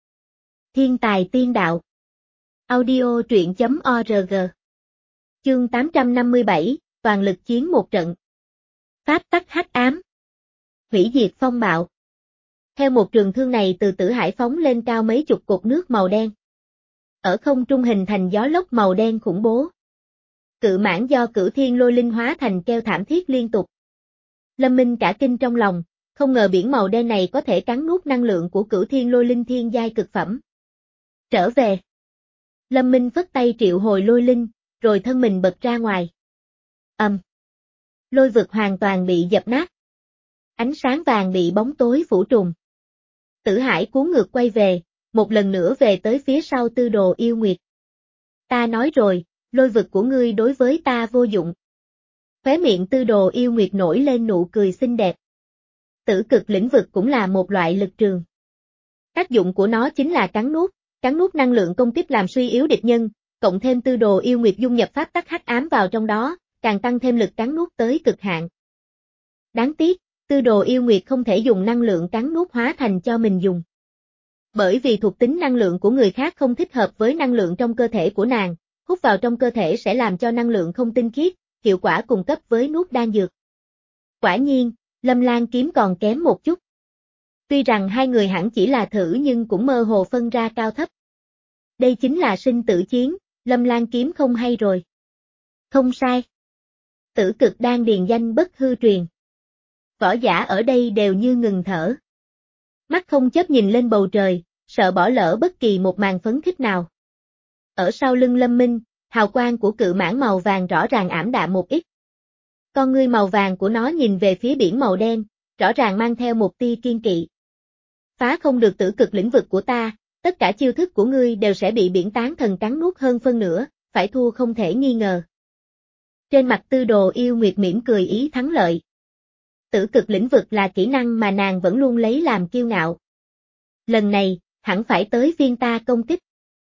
Thiên tài tiên đạo. Audio truyện chấm org. Chương tám trăm năm mươi bảy, toàn lực chiến một trận. Pháp tắc hắc ám. Hủy diệt phong bạo. Theo một trường thương này từ tử hải phóng lên cao mấy chục cột nước màu đen. Ở không trung hình thành gió lốc màu đen khủng bố. Cự mãng do Cửu Thiên Lôi Linh hóa thành kêu thảm thiết liên tục. Lâm Minh cả kinh trong lòng, không ngờ biển màu đen này có thể cắn nuốt năng lượng của Cửu Thiên Lôi Linh thiên giai cực phẩm. Trở về. Lâm Minh phất tay triệu hồi lôi linh, rồi thân mình bật ra ngoài. Ầm. Um. Lôi vực hoàn toàn bị dập nát. Ánh sáng vàng bị bóng tối phủ trùm. Tử hải cuốn ngược quay về, một lần nữa về tới phía sau Tư Đồ Yêu Nguyệt. Ta nói rồi, lôi vực của ngươi đối với ta vô dụng. Khóe miệng Tư Đồ Yêu Nguyệt nổi lên nụ cười xinh đẹp. Tử cực lĩnh vực cũng là một loại lực trường. Tác dụng của nó chính là cắn nuốt, cắn nuốt năng lượng công kích làm suy yếu địch nhân, cộng thêm Tư Đồ Yêu Nguyệt dung nhập pháp tắc hắc ám vào trong đó, càng tăng thêm lực cắn nuốt tới cực hạn. Đáng tiếc, Tư Đồ Yêu Nguyệt không thể dùng năng lượng cắn nuốt hóa thành cho mình dùng. Bởi vì thuộc tính năng lượng của người khác không thích hợp với năng lượng trong cơ thể của nàng, hút vào trong cơ thể sẽ làm cho năng lượng không tinh khiết, hiệu quả cùng cấp với nuốt đan dược. Quả nhiên, Lâm Lan kiếm còn kém một chút. Tuy rằng hai người hẳn chỉ là thử nhưng cũng mơ hồ phân ra cao thấp. Đây chính là sinh tử chiến, Lâm Lan kiếm không hay rồi. Không sai. Tử cực đan điền danh bất hư truyền. Võ giả ở đây đều như ngừng thở. Mắt không chớp nhìn lên bầu trời, sợ bỏ lỡ bất kỳ một màn phấn khích nào. Ở sau lưng Lâm Minh, hào quang của cự mãng màu vàng rõ ràng ảm đạm một ít. Con ngươi màu vàng của nó nhìn về phía biển màu đen, rõ ràng mang theo một tia kiên kỵ. Phá không được tử cực lĩnh vực của ta, tất cả chiêu thức của ngươi đều sẽ bị biển tán thần cắn nuốt hơn phân nửa, phải thua không thể nghi ngờ. Trên mặt Tư Đồ Yêu Nguyệt mỉm cười ý thắng lợi. Tử cực lĩnh vực là kỹ năng mà nàng vẫn luôn lấy làm kiêu ngạo. Lần này, hẳn phải tới phiên ta công kích.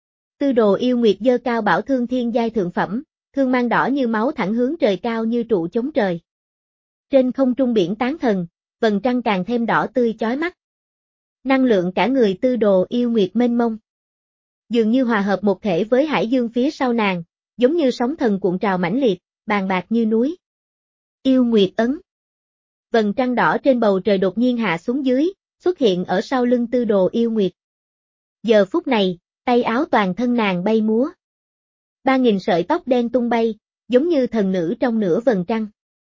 Tư Đồ Yêu Nguyệt giơ cao bảo thương thiên giai thượng phẩm, thương mang đỏ như máu thẳng hướng trời cao như trụ chống trời. Trên không trung biển tán thần, vầng trăng càng thêm đỏ tươi chói mắt. Năng lượng cả người Tư Đồ Yêu Nguyệt mênh mông. Dường như hòa hợp một thể với hải dương phía sau nàng, giống như sóng thần cuộn trào mãnh liệt, bàn bạc như núi. Yêu Nguyệt ấn. Vầng trăng đỏ trên bầu trời đột nhiên hạ xuống dưới, xuất hiện ở sau lưng Tư Đồ Yêu Nguyệt. Giờ phút này, tay áo toàn thân nàng bay múa. Ba nghìn sợi tóc đen tung bay, giống như thần nữ trong nửa vầng trăng.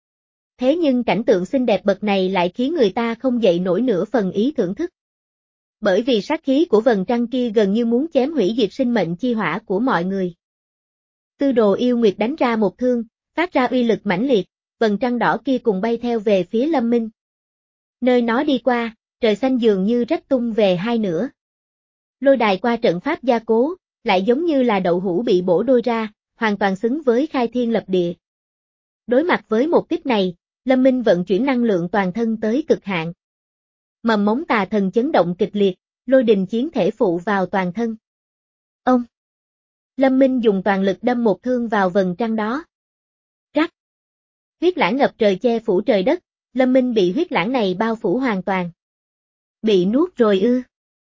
Thế nhưng cảnh tượng xinh đẹp bậc này lại khiến người ta không dậy nổi nửa phần ý thưởng thức. Bởi vì sát khí của vầng trăng kia gần như muốn chém hủy diệt sinh mệnh chi hỏa của mọi người. Tư Đồ Yêu Nguyệt đánh ra một thương, phát ra uy lực mãnh liệt, vầng trăng đỏ kia cùng bay theo về phía Lâm Minh. Nơi nó đi qua, trời xanh dường như rách tung về hai nửa. Lôi đài qua trận pháp gia cố, lại giống như là đậu hũ bị bổ đôi ra, hoàn toàn xứng với khai thiên lập địa. Đối mặt với một kích này, Lâm Minh vận chuyển năng lượng toàn thân tới cực hạn. Mầm móng tà thần chấn động kịch liệt, lôi đình chiến thể phụ vào toàn thân. Ông! Lâm Minh dùng toàn lực đâm một thương vào vầng trăng đó. Rắc! Huyết lãng ngập trời che phủ trời đất, Lâm Minh bị huyết lãng này bao phủ hoàn toàn. Bị nuốt rồi ư?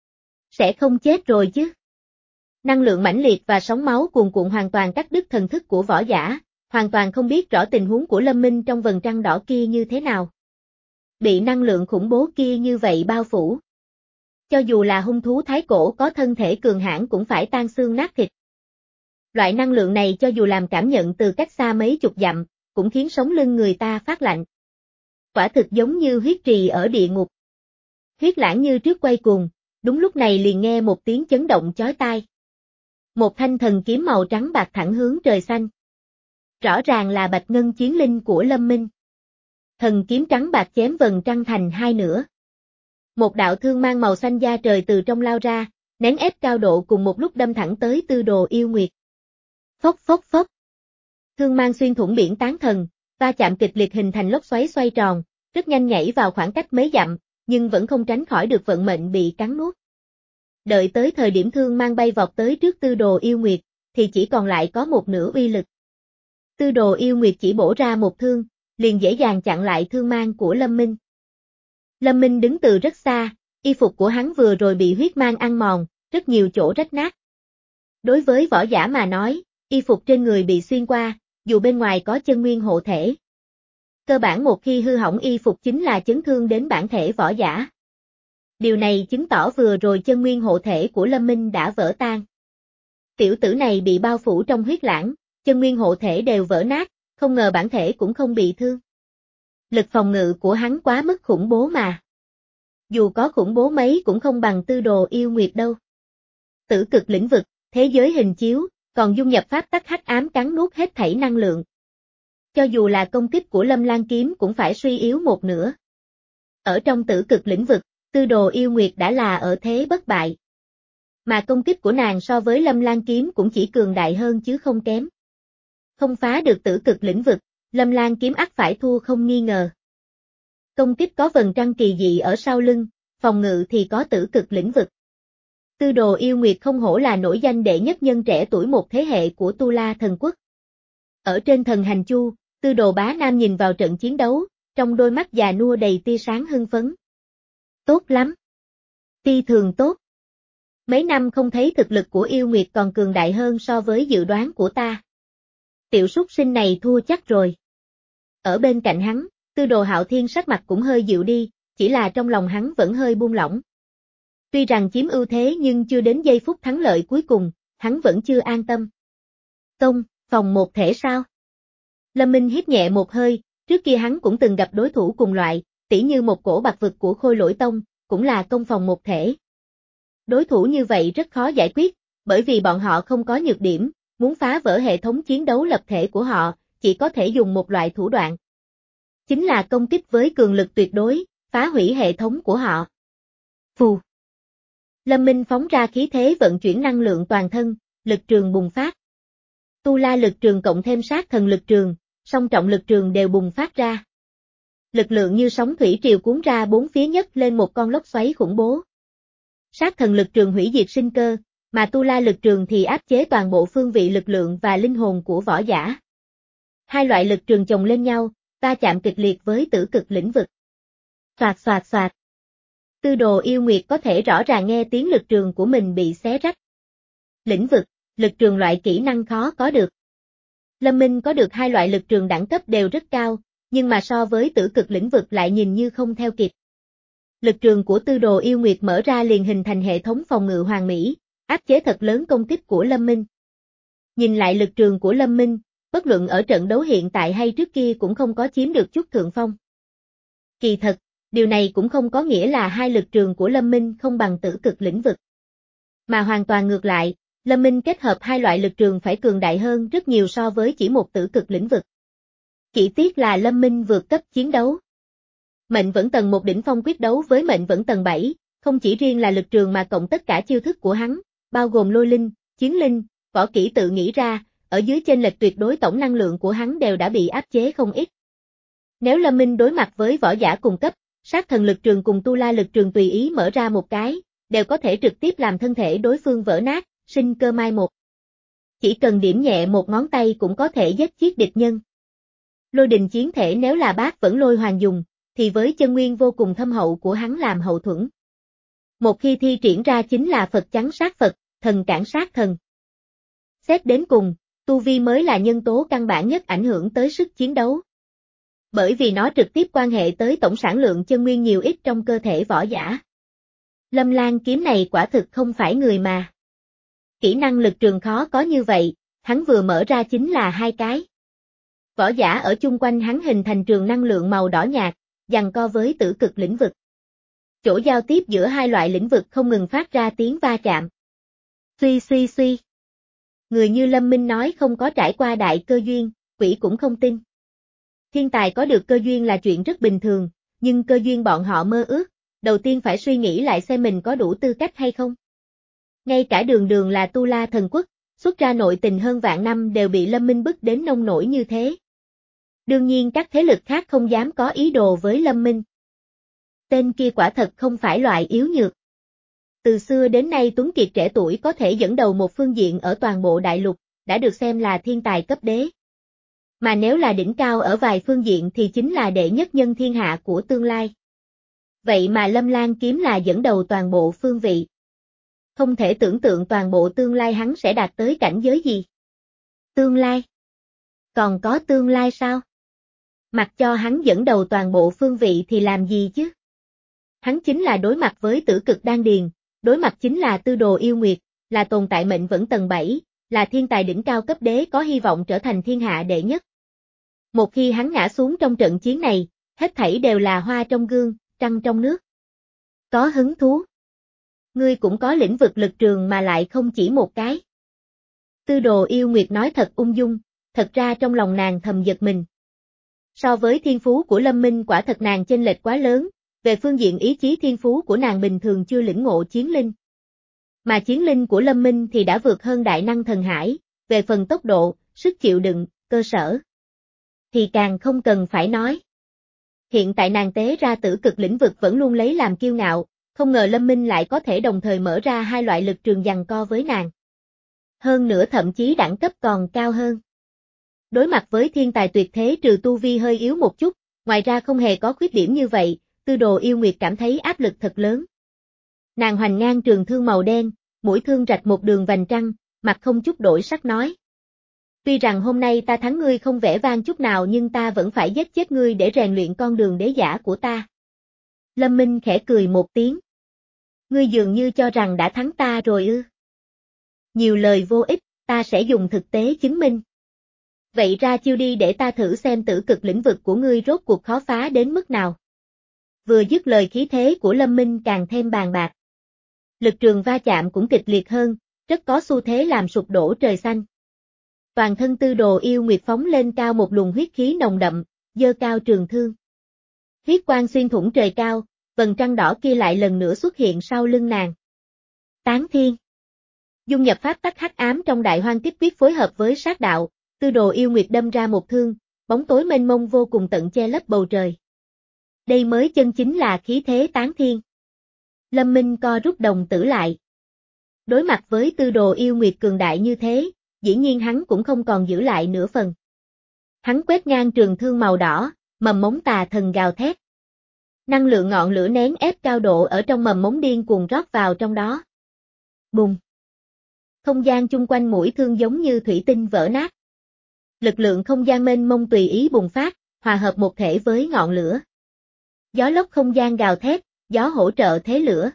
Sẽ không chết rồi chứ? Năng lượng mãnh liệt và sóng máu cuồn cuộn hoàn toàn cắt đứt thần thức của võ giả, hoàn toàn không biết rõ tình huống của Lâm Minh trong vầng trăng đỏ kia như thế nào. Bị năng lượng khủng bố kia như vậy bao phủ. Cho dù là hung thú thái cổ có thân thể cường hãn cũng phải tan xương nát thịt. Loại năng lượng này cho dù làm cảm nhận từ cách xa mấy chục dặm, cũng khiến sống lưng người ta phát lạnh. Quả thực giống như huyết trì ở địa ngục. Huyết lãng như trước quay cuồng, đúng lúc này liền nghe một tiếng chấn động chói tai. Một thanh thần kiếm màu trắng bạc thẳng hướng trời xanh. Rõ ràng là bạch ngân chiến linh của Lâm Minh. Thần kiếm trắng bạc chém vầng trăng thành hai nửa. Một đạo thương mang màu xanh da trời từ trong lao ra, nén ép cao độ cùng một lúc đâm thẳng tới Tư Đồ Yêu Nguyệt. Phốc phốc phốc. Thương mang xuyên thủng biển tán thần, va chạm kịch liệt hình thành lốc xoáy xoay tròn, rất nhanh nhảy vào khoảng cách mấy dặm, nhưng vẫn không tránh khỏi được vận mệnh bị cắn nuốt. Đợi tới thời điểm thương mang bay vọt tới trước Tư Đồ Yêu Nguyệt, thì chỉ còn lại có một nửa uy lực. Tư Đồ Yêu Nguyệt chỉ bổ ra một thương, liền dễ dàng chặn lại thương mang của Lâm Minh. Lâm Minh đứng từ rất xa, y phục của hắn vừa rồi bị huyết mang ăn mòn, rất nhiều chỗ rách nát. Đối với võ giả mà nói, y phục trên người bị xuyên qua, dù bên ngoài có chân nguyên hộ thể. Cơ bản một khi hư hỏng y phục chính là chấn thương đến bản thể võ giả. Điều này chứng tỏ vừa rồi chân nguyên hộ thể của Lâm Minh đã vỡ tan. Tiểu tử này bị bao phủ trong huyết lãng, chân nguyên hộ thể đều vỡ nát, không ngờ bản thể cũng không bị thương. Lực phòng ngự của hắn quá mức khủng bố mà. Dù có khủng bố mấy cũng không bằng Tư Đồ Yêu Nguyệt đâu. Tử cực lĩnh vực, thế giới hình chiếu, còn dung nhập pháp tắc hắc ám cắn nuốt hết thảy năng lượng. Cho dù là công kích của Lâm Lan kiếm cũng phải suy yếu một nửa. Ở trong tử cực lĩnh vực, Tư Đồ Yêu Nguyệt đã là ở thế bất bại. Mà công kích của nàng so với Lâm Lan kiếm cũng chỉ cường đại hơn chứ không kém. không phá được tử cực lĩnh vực, Lâm Lan kiếm ắt phải thua không nghi ngờ. Công kích có vầng trăng kỳ dị ở sau lưng, phòng ngự thì có tử cực lĩnh vực. Tư Đồ Yêu Nguyệt không hổ là nổi danh đệ nhất nhân trẻ tuổi một thế hệ của Tu La Thần Quốc. Ở trên thần hành chu, Tư Đồ Bá Nam nhìn vào trận chiến đấu, trong đôi mắt già nua đầy tia sáng hưng phấn. Tốt lắm. Phi thường tốt. Mấy năm không thấy thực lực của Yêu Nguyệt còn cường đại hơn so với dự đoán của ta. Tiểu súc sinh này thua chắc rồi. Ở bên cạnh hắn, Tư Đồ Hạo Thiên sắc mặt cũng hơi dịu đi, chỉ là trong lòng hắn vẫn hơi buông lỏng. Tuy rằng chiếm ưu thế nhưng chưa đến giây phút thắng lợi cuối cùng, hắn vẫn chưa an tâm. Công, phòng một thể sao? Lâm Minh hít nhẹ một hơi, trước kia hắn cũng từng gặp đối thủ cùng loại, tỉ như một cổ bạc vực của Khôi Lỗi Tông, cũng là công phòng một thể. Đối thủ như vậy rất khó giải quyết, bởi vì bọn họ không có nhược điểm, muốn phá vỡ hệ thống chiến đấu lập thể của họ, chỉ có thể dùng một loại thủ đoạn. Chính là công kích với cường lực tuyệt đối, phá hủy hệ thống của họ. Phù. Lâm Minh phóng ra khí thế vận chuyển năng lượng toàn thân, lực trường bùng phát. Tu La lực trường cộng thêm sát thần lực trường, song trọng lực trường đều bùng phát ra. Lực lượng như sóng thủy triều cuốn ra bốn phía nhất lên một con lốc xoáy khủng bố. Sát thần lực trường hủy diệt sinh cơ, mà Tu La lực trường thì áp chế toàn bộ phương vị lực lượng và linh hồn của võ giả. Hai loại lực trường chồng lên nhau, va chạm kịch liệt với tử cực lĩnh vực. Xoạt xoạt xoạt. Tư Đồ Yêu Nguyệt có thể rõ ràng nghe tiếng lực trường của mình bị xé rách. Lĩnh vực, lực trường loại kỹ năng khó có được. Lâm Minh có được hai loại lực trường đẳng cấp đều rất cao, nhưng mà so với tử cực lĩnh vực lại nhìn như không theo kịp. Lực trường của Tư Đồ Yêu Nguyệt mở ra liền hình thành hệ thống phòng ngự hoàn mỹ, áp chế thật lớn công kích của Lâm Minh. Nhìn lại lực trường của Lâm Minh, bất luận ở trận đấu hiện tại hay trước kia cũng không có chiếm được chút thượng phong. Kỳ thật, điều này cũng không có nghĩa là hai lực trường của Lâm Minh không bằng tử cực lĩnh vực. Mà hoàn toàn ngược lại, Lâm Minh kết hợp hai loại lực trường phải cường đại hơn rất nhiều so với chỉ một tử cực lĩnh vực. Chỉ tiếc là Lâm Minh vượt cấp chiến đấu. Mệnh vẫn tầng một đỉnh phong quyết đấu với mệnh vẫn tầng bảy, không chỉ riêng là lực trường mà cộng tất cả chiêu thức của hắn, bao gồm lôi linh, chiến linh, võ kỹ tự nghĩ ra, ở dưới chênh lệch tuyệt đối tổng năng lượng của hắn đều đã bị áp chế không ít. Nếu Lâm Minh đối mặt với võ giả cùng cấp, sát thần lực trường cùng Tu La lực trường tùy ý mở ra một cái, đều có thể trực tiếp làm thân thể đối phương vỡ nát, sinh cơ mai một. Chỉ cần điểm nhẹ một ngón tay cũng có thể giết chết địch nhân. Lôi đình chiến thể nếu là bác vẫn lôi hoàng dùng, thì với chân nguyên vô cùng thâm hậu của hắn làm hậu thuẫn. Một khi thi triển ra chính là Phật chắn sát Phật, thần cản sát thần. Xét đến cùng, tu vi mới là nhân tố căn bản nhất ảnh hưởng tới sức chiến đấu. Bởi vì nó trực tiếp quan hệ tới tổng sản lượng chân nguyên nhiều ít trong cơ thể võ giả. Lâm Lan kiếm này quả thực không phải người mà. Kỹ năng lực trường khó có như vậy, hắn vừa mở ra chính là hai cái. Võ giả ở chung quanh hắn hình thành trường năng lượng màu đỏ nhạt, giằng co với tử cực lĩnh vực. Chỗ giao tiếp giữa hai loại lĩnh vực không ngừng phát ra tiếng va chạm. Suy suy suy. Người như Lâm Minh nói không có trải qua đại cơ duyên, quỷ cũng không tin. Thiên tài có được cơ duyên là chuyện rất bình thường, nhưng cơ duyên bọn họ mơ ước, đầu tiên phải suy nghĩ lại xem mình có đủ tư cách hay không. Ngay cả Đường Đường là Tu La thần quốc, xuất ra nội tình hơn vạn năm đều bị Lâm Minh bức đến nông nổi như thế. Đương nhiên các thế lực khác không dám có ý đồ với Lâm Minh. Tên kia quả thật không phải loại yếu nhược. Từ xưa đến nay tuấn kiệt trẻ tuổi có thể dẫn đầu một phương diện ở toàn bộ đại lục, đã được xem là thiên tài cấp đế. Mà nếu là đỉnh cao ở vài phương diện thì chính là đệ nhất nhân thiên hạ của tương lai. Vậy mà Lâm Lan kiếm là dẫn đầu toàn bộ phương vị. Không thể tưởng tượng toàn bộ tương lai hắn sẽ đạt tới cảnh giới gì. Tương lai? Còn có tương lai sao? Mặc cho hắn dẫn đầu toàn bộ phương vị thì làm gì chứ? Hắn chính là đối mặt với tử cực đan điền, đối mặt chính là Tư Đồ Yêu Nguyệt, là tồn tại mệnh vẫn tầng bảy, là thiên tài đỉnh cao cấp đế có hy vọng trở thành thiên hạ đệ nhất. Một khi hắn ngã xuống trong trận chiến này, hết thảy đều là hoa trong gương, trăng trong nước. Có hứng thú. Ngươi cũng có lĩnh vực lực trường mà lại không chỉ một cái. Tư Đồ Yêu Nguyệt nói thật ung dung, thật ra trong lòng nàng thầm giật mình. So với thiên phú của Lâm Minh quả thật nàng chênh lệch quá lớn, về phương diện ý chí thiên phú của nàng bình thường chưa lĩnh ngộ chiến linh. Mà chiến linh của Lâm Minh thì đã vượt hơn đại năng thần hải, về phần tốc độ, sức chịu đựng, cơ sở. Thì càng không cần phải nói. Hiện tại nàng tế ra tử cực lĩnh vực vẫn luôn lấy làm kiêu ngạo, không ngờ Lâm Minh lại có thể đồng thời mở ra hai loại lực trường giằng co với nàng. Hơn nữa thậm chí đẳng cấp còn cao hơn. Đối mặt với thiên tài tuyệt thế trừ tu vi hơi yếu một chút, ngoài ra không hề có khuyết điểm như vậy, Tư Đồ Yêu Nguyệt cảm thấy áp lực thật lớn. Nàng hoành ngang trường thương màu đen, mũi thương rạch một đường vành trăng, mặt không chút đổi sắc nói. Tuy rằng hôm nay ta thắng ngươi không vẻ vang chút nào nhưng ta vẫn phải giết chết ngươi để rèn luyện con đường đế giả của ta. Lâm Minh khẽ cười một tiếng. Ngươi dường như cho rằng đã thắng ta rồi ư. Nhiều lời vô ích, ta sẽ dùng thực tế chứng minh. Vậy ra chiêu đi để ta thử xem tử cực lĩnh vực của ngươi rốt cuộc khó phá đến mức nào. Vừa dứt lời khí thế của Lâm Minh càng thêm bàn bạc. Lực trường va chạm cũng kịch liệt hơn, rất có xu thế làm sụp đổ trời xanh. Toàn thân Tư Đồ Yêu Nguyệt phóng lên cao một luồng huyết khí nồng đậm, giơ cao trường thương. Huyết quang xuyên thủng trời cao, vầng trăng đỏ kia lại lần nữa xuất hiện sau lưng nàng. Tán thiên. Dung nhập pháp tắc hắc ám trong đại hoang kiếp quyết phối hợp với sát đạo, Tư Đồ Yêu Nguyệt đâm ra một thương, bóng tối mênh mông vô cùng tận che lấp bầu trời. Đây mới chân chính là khí thế tán thiên. Lâm Minh co rút đồng tử lại. Đối mặt với Tư Đồ Yêu Nguyệt cường đại như thế, dĩ nhiên hắn cũng không còn giữ lại nửa phần. Hắn quét ngang trường thương màu đỏ, mầm mống tà thần gào thét. Năng lượng ngọn lửa nén ép cao độ ở trong mầm mống điên cuồng rót vào trong đó. Bùng! Không gian chung quanh mũi thương giống như thủy tinh vỡ nát. Lực lượng không gian mênh mông tùy ý bùng phát, hòa hợp một thể với ngọn lửa. Gió lốc không gian gào thét, gió hỗ trợ thế lửa.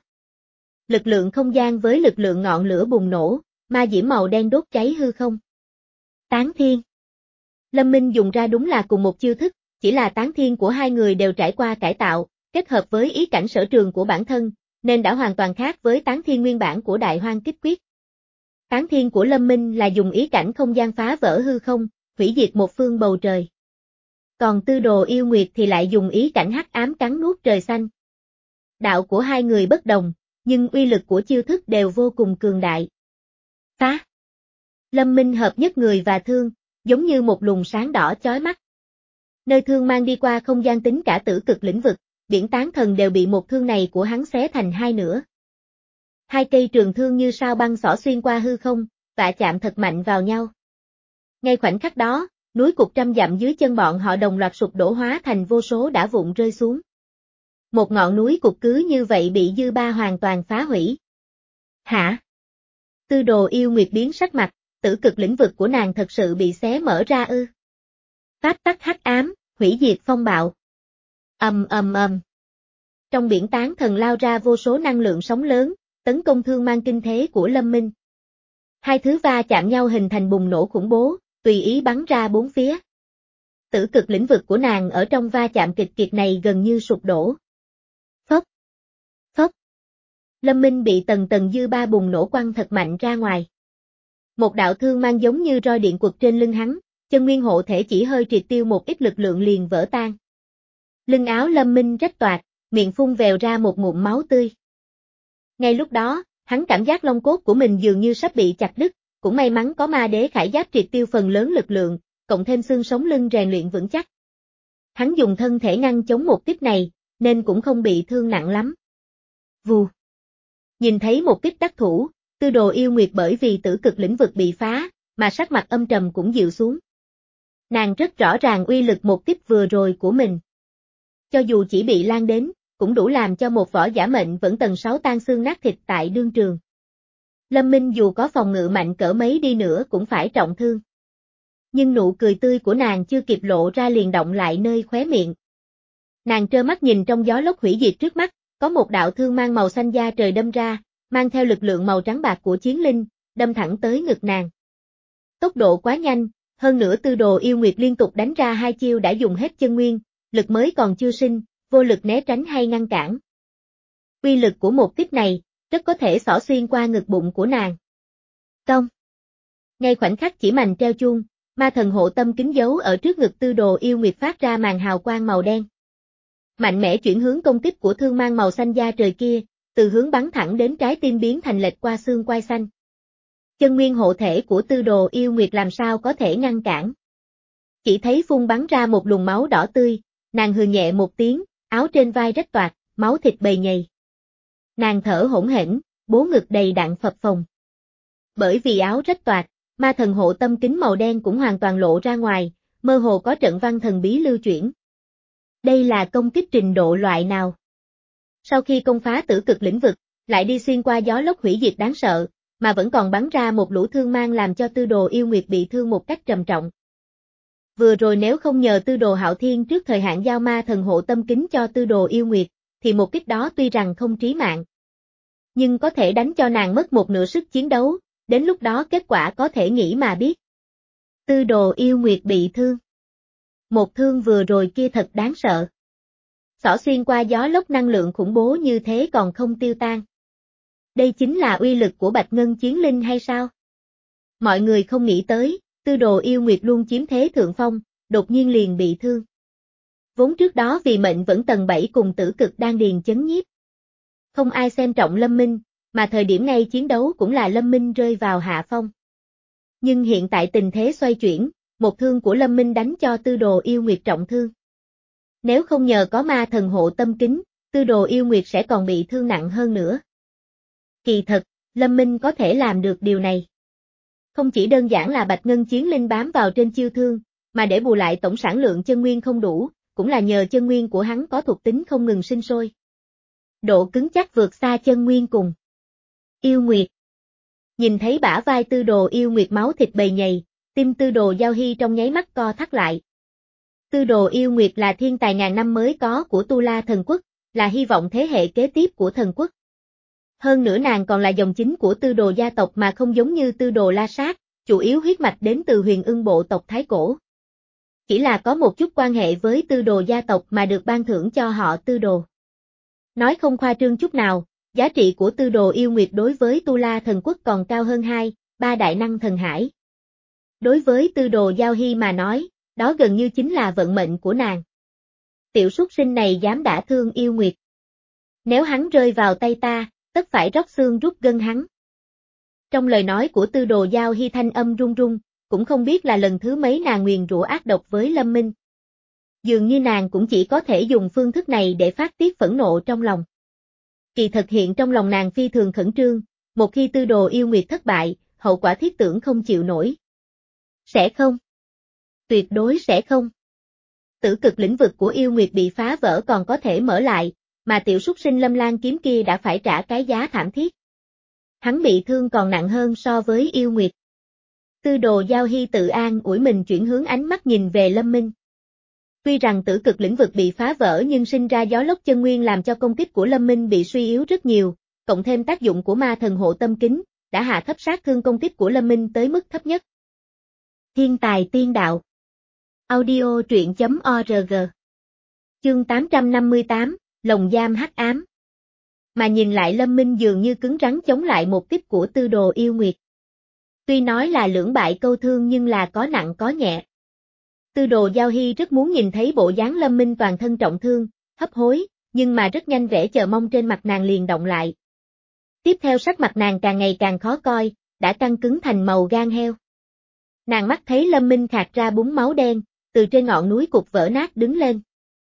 Lực lượng không gian với lực lượng ngọn lửa bùng nổ, ma diễm màu đen đốt cháy hư không. Tán thiên. Lâm Minh dùng ra đúng là cùng một chiêu thức, chỉ là tán thiên của hai người đều trải qua cải tạo, kết hợp với ý cảnh sở trường của bản thân, nên đã hoàn toàn khác với tán thiên nguyên bản của đại hoang kích quyết. Tán thiên của Lâm Minh là dùng ý cảnh không gian phá vỡ hư không, hủy diệt một phương bầu trời. Còn Tư Đồ Yêu Nguyệt thì lại dùng ý cảnh hắc ám cắn nuốt trời xanh. Đạo của hai người bất đồng, nhưng uy lực của chiêu thức đều vô cùng cường đại. Phá! Lâm Minh hợp nhất người và thương, giống như một luồng sáng đỏ chói mắt. Nơi thương mang đi qua không gian tính cả tử cực lĩnh vực, biển tán thần đều bị một thương này của hắn xé thành hai nửa. Hai cây trường thương như sao băng xỏ xuyên qua hư không, vạ chạm thật mạnh vào nhau. Ngay khoảnh khắc đó, núi cục trăm dặm dưới chân bọn họ đồng loạt sụp đổ hóa thành vô số đá vụn rơi xuống. Một ngọn núi cục cứ như vậy bị dư ba hoàn toàn phá hủy. Hả? Tư Đồ Yêu Nguyệt biến sắc mặt, tử cực lĩnh vực của nàng thật sự bị xé mở ra ư? Pháp tắc hắc ám, hủy diệt phong bạo. Ầm ầm ầm. Trong biển tán thần lao ra vô số năng lượng sóng lớn, tấn công thương mang kinh thế của Lâm Minh. Hai thứ va chạm nhau hình thành bùng nổ khủng bố, tùy ý bắn ra bốn phía. Tử cực lĩnh vực của nàng ở trong va chạm kịch kiệt này gần như sụp đổ. Phốc. Phốc. Lâm Minh bị tầng tầng dư ba bùng nổ quăng thật mạnh ra ngoài. Một đạo thương mang giống như roi điện quật trên lưng hắn, chân nguyên hộ thể chỉ hơi triệt tiêu một ít lực lượng liền vỡ tan. Lưng áo Lâm Minh rách toạc, miệng phun vèo ra một ngụm máu tươi. Ngay lúc đó, hắn cảm giác lông cốt của mình dường như sắp bị chặt đứt, cũng may mắn có ma đế khải giáp triệt tiêu phần lớn lực lượng, cộng thêm xương sống lưng rèn luyện vững chắc. Hắn dùng thân thể ngăn chống một kích này, nên cũng không bị thương nặng lắm. Vù. Nhìn thấy một kích đắc thủ, Tư Đồ Yêu Nguyệt bởi vì tử cực lĩnh vực bị phá, mà sắc mặt âm trầm cũng dịu xuống. Nàng rất rõ ràng uy lực một kích vừa rồi của mình. Cho dù chỉ bị lan đến, cũng đủ làm cho một võ giả mệnh vẫn tầng sáu tan xương nát thịt tại đương trường. Lâm Minh dù có phòng ngự mạnh cỡ mấy đi nữa cũng phải trọng thương. Nhưng nụ cười tươi của nàng chưa kịp lộ ra liền động lại nơi khóe miệng. Nàng trơ mắt nhìn trong gió lốc hủy diệt trước mắt, có một đạo thương mang màu xanh da trời đâm ra, mang theo lực lượng màu trắng bạc của chiến linh, đâm thẳng tới ngực nàng. Tốc độ quá nhanh, hơn nữa Tư Đồ Yêu Nguyệt liên tục đánh ra hai chiêu đã dùng hết chân nguyên, lực mới còn chưa sinh, vô lực né tránh hay ngăn cản. Uy lực của một kích này, rất có thể xỏ xuyên qua ngực bụng của nàng. Cong. Ngay khoảnh khắc chỉ mành treo chuông, ma thần hộ tâm kính dấu ở trước ngực Tư Đồ Yêu Nguyệt phát ra màn hào quang màu đen. Mạnh mẽ chuyển hướng công kích của thương mang màu xanh da trời kia, từ hướng bắn thẳng đến trái tim biến thành lệch qua xương quai xanh. Chân nguyên hộ thể của Tư Đồ Yêu Nguyệt làm sao có thể ngăn cản. Chỉ thấy phun bắn ra một luồng máu đỏ tươi, nàng hừ nhẹ một tiếng, áo trên vai rách toạc, máu thịt bầy nhầy. Nàng thở hổn hển, bố ngực đầy đặn phập phồng. Bởi vì áo rách toạc, ma thần hộ tâm kính màu đen cũng hoàn toàn lộ ra ngoài, mơ hồ có trận văn thần bí lưu chuyển. Đây là công kích trình độ loại nào? Sau khi công phá tử cực lĩnh vực, lại đi xuyên qua gió lốc hủy diệt đáng sợ, mà vẫn còn bắn ra một lũ thương mang làm cho tư đồ yêu nguyệt bị thương một cách trầm trọng. Vừa rồi nếu không nhờ tư đồ Hạo Thiên trước thời hạn giao ma thần hộ tâm kính cho tư đồ yêu nguyệt, thì một kích đó tuy rằng không trí mạng, nhưng có thể đánh cho nàng mất một nửa sức chiến đấu, đến lúc đó kết quả có thể nghĩ mà biết. Tư đồ yêu nguyệt bị thương. Một thương vừa rồi kia thật đáng sợ. Xỏ xuyên qua gió lốc năng lượng khủng bố như thế còn không tiêu tan. Đây chính là uy lực của Bạch Ngân Chiến Linh hay sao? Mọi người không nghĩ tới, tư đồ yêu nguyệt luôn chiếm thế thượng phong, đột nhiên liền bị thương. Vốn trước đó vì mệnh vẫn tầng bảy cùng tử cực đan điền chấn nhiếp. Không ai xem trọng Lâm Minh, mà thời điểm này chiến đấu cũng là Lâm Minh rơi vào hạ phong. Nhưng hiện tại tình thế xoay chuyển, một thương của Lâm Minh đánh cho tư đồ yêu nguyệt trọng thương. Nếu không nhờ có ma thần hộ tâm kính, tư đồ yêu nguyệt sẽ còn bị thương nặng hơn nữa. Kỳ thật, Lâm Minh có thể làm được điều này. Không chỉ đơn giản là Bạch Ngân Chiến Linh bám vào trên chiêu thương, mà để bù lại tổng sản lượng chân nguyên không đủ, cũng là nhờ chân nguyên của hắn có thuộc tính không ngừng sinh sôi. Độ cứng chắc vượt xa chân nguyên cùng. Yêu Nguyệt. Nhìn thấy bả vai tư đồ yêu nguyệt máu thịt bầy nhầy, tim tư đồ Giao Hy trong nháy mắt co thắt lại. Tư đồ yêu nguyệt là thiên tài ngàn năm mới có của Tu La thần quốc, là hy vọng thế hệ kế tiếp của thần quốc. Hơn nữa nàng còn là dòng chính của tư đồ gia tộc mà không giống như tư đồ La Sát, chủ yếu huyết mạch đến từ huyền ưng bộ tộc Thái Cổ. Chỉ là có một chút quan hệ với tư đồ gia tộc mà được ban thưởng cho họ tư đồ. Nói không khoa trương chút nào, giá trị của tư đồ yêu nguyệt đối với Tu La thần quốc còn cao hơn hai, ba đại năng thần hải. Đối với tư đồ Giao Hy mà nói, đó gần như chính là vận mệnh của nàng. Tiểu súc sinh này dám đả thương yêu nguyệt. Nếu hắn rơi vào tay ta, tất phải róc xương rút gân hắn. Trong lời nói của tư đồ Giao Hy thanh âm run run, cũng không biết là lần thứ mấy nàng nguyền rủa ác độc với Lâm Minh. Dường như nàng cũng chỉ có thể dùng phương thức này để phát tiết phẫn nộ trong lòng. Kỳ thực hiện trong lòng nàng phi thường khẩn trương, một khi tư đồ yêu nguyệt thất bại, hậu quả thiết tưởng không chịu nổi. Sẽ không. Tuyệt đối sẽ không. Tử cực lĩnh vực của yêu nguyệt bị phá vỡ còn có thể mở lại, mà tiểu súc sinh Lâm Lan kiếm kia đã phải trả cái giá thảm thiết. Hắn bị thương còn nặng hơn so với yêu nguyệt. Tư đồ Giao Hy tự an ủi mình chuyển hướng ánh mắt nhìn về Lâm Minh. Tuy rằng tử cực lĩnh vực bị phá vỡ nhưng sinh ra gió lốc chân nguyên làm cho công kích của Lâm Minh bị suy yếu rất nhiều, cộng thêm tác dụng của ma thần hộ tâm kính, đã hạ thấp sát thương công kích của Lâm Minh tới mức thấp nhất. Thiên tài tiên đạo. Audio truyện chấm org. Chương tám trăm năm mươi tám, Lồng giam hắc ám. Mà nhìn lại Lâm Minh dường như cứng rắn chống lại một kích của tư đồ yêu nguyệt. Tuy nói là lưỡng bại câu thương nhưng là có nặng có nhẹ. Tư đồ Giao Hy rất muốn nhìn thấy bộ dáng Lâm Minh toàn thân trọng thương, hấp hối, nhưng mà rất nhanh vẻ chờ mong trên mặt nàng liền động lại. Tiếp theo sắc mặt nàng càng ngày càng khó coi, đã căng cứng thành màu gan heo. Nàng mắt thấy Lâm Minh khạc ra búng máu đen, từ trên ngọn núi cục vỡ nát đứng lên.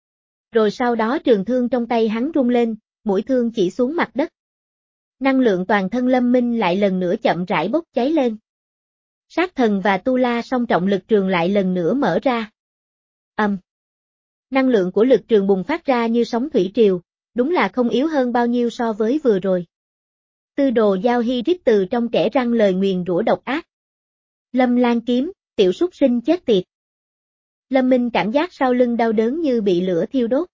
Rồi sau đó trường thương trong tay hắn rung lên, mũi thương chỉ xuống mặt đất. Năng lượng toàn thân Lâm Minh lại lần nữa chậm rãi bốc cháy lên. Sát thần và tu la song trọng lực trường lại lần nữa mở ra. Ầm. Um. Năng lượng của lực trường bùng phát ra như sóng thủy triều, đúng là không yếu hơn bao nhiêu so với vừa rồi. Tư đồ Giao Hy rít từ trong kẽ răng lời nguyền rủa độc ác. Lâm Lan kiếm, tiểu súc sinh chết tiệt. Lâm Minh cảm giác sau lưng đau đớn như bị lửa thiêu đốt.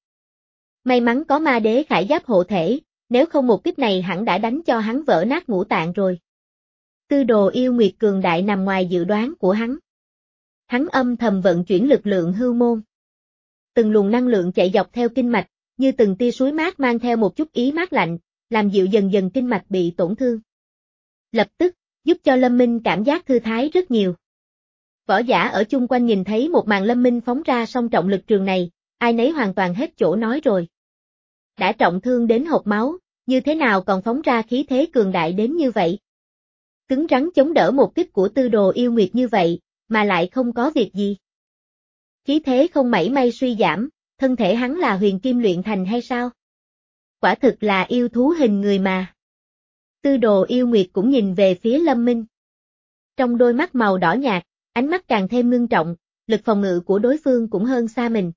May mắn có ma đế khải giáp hộ thể, nếu không một kích này hẳn đã đánh cho hắn vỡ nát ngũ tạng rồi. Tư đồ yêu nguyệt cường đại nằm ngoài dự đoán của hắn. Hắn âm thầm vận chuyển lực lượng hưu môn. Từng luồng năng lượng chạy dọc theo kinh mạch, như từng tia suối mát mang theo một chút ý mát lạnh, làm dịu dần dần kinh mạch bị tổn thương. Lập tức, giúp cho Lâm Minh cảm giác thư thái rất nhiều. Võ giả ở chung quanh nhìn thấy một màn Lâm Minh phóng ra song trọng lực trường này, ai nấy hoàn toàn hết chỗ nói rồi. Đã trọng thương đến hộc máu, như thế nào còn phóng ra khí thế cường đại đến như vậy? Cứng rắn chống đỡ một kích của tư đồ yêu nguyệt như vậy, mà lại không có việc gì. khí thế không mảy may suy giảm, thân thể hắn là huyền kim luyện thành hay sao? Quả thực là yêu thú hình người mà. Tư đồ yêu nguyệt cũng nhìn về phía Lâm Minh. Trong đôi mắt màu đỏ nhạt, ánh mắt càng thêm ngưng trọng, lực phòng ngự của đối phương cũng hơn xa mình.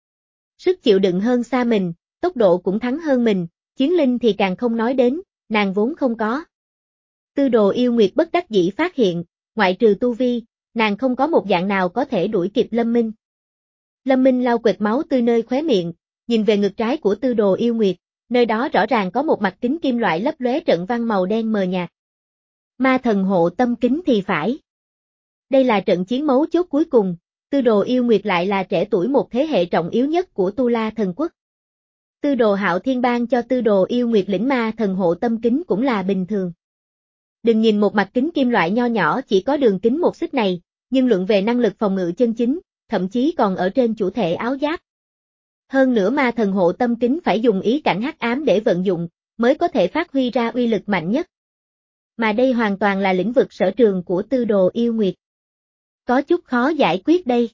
Sức chịu đựng hơn xa mình, tốc độ cũng thắng hơn mình, chiến linh thì càng không nói đến, nàng vốn không có. Tư đồ yêu nguyệt bất đắc dĩ phát hiện, ngoại trừ tu vi, nàng không có một dạng nào có thể đuổi kịp Lâm Minh. Lâm Minh lau quệt máu tươi nơi khóe miệng, nhìn về ngực trái của tư đồ yêu nguyệt, nơi đó rõ ràng có một mặt kính kim loại lấp lóe trận văn màu đen mờ nhạt. Ma thần hộ tâm kính thì phải. Đây là trận chiến mấu chốt cuối cùng, tư đồ yêu nguyệt lại là trẻ tuổi một thế hệ trọng yếu nhất của Tu La thần quốc. Tư đồ Hạo Thiên ban cho tư đồ yêu nguyệt lĩnh ma thần hộ tâm kính cũng là bình thường. Đừng nhìn một mặt kính kim loại nho nhỏ chỉ có đường kính một xích này, nhưng luận về năng lực phòng ngự chân chính, thậm chí còn ở trên chủ thể áo giáp. Hơn nữa ma thần hộ tâm kính phải dùng ý cảnh hắc ám để vận dụng, mới có thể phát huy ra uy lực mạnh nhất. Mà đây hoàn toàn là lĩnh vực sở trường của tư đồ yêu nguyệt. Có chút khó giải quyết đây.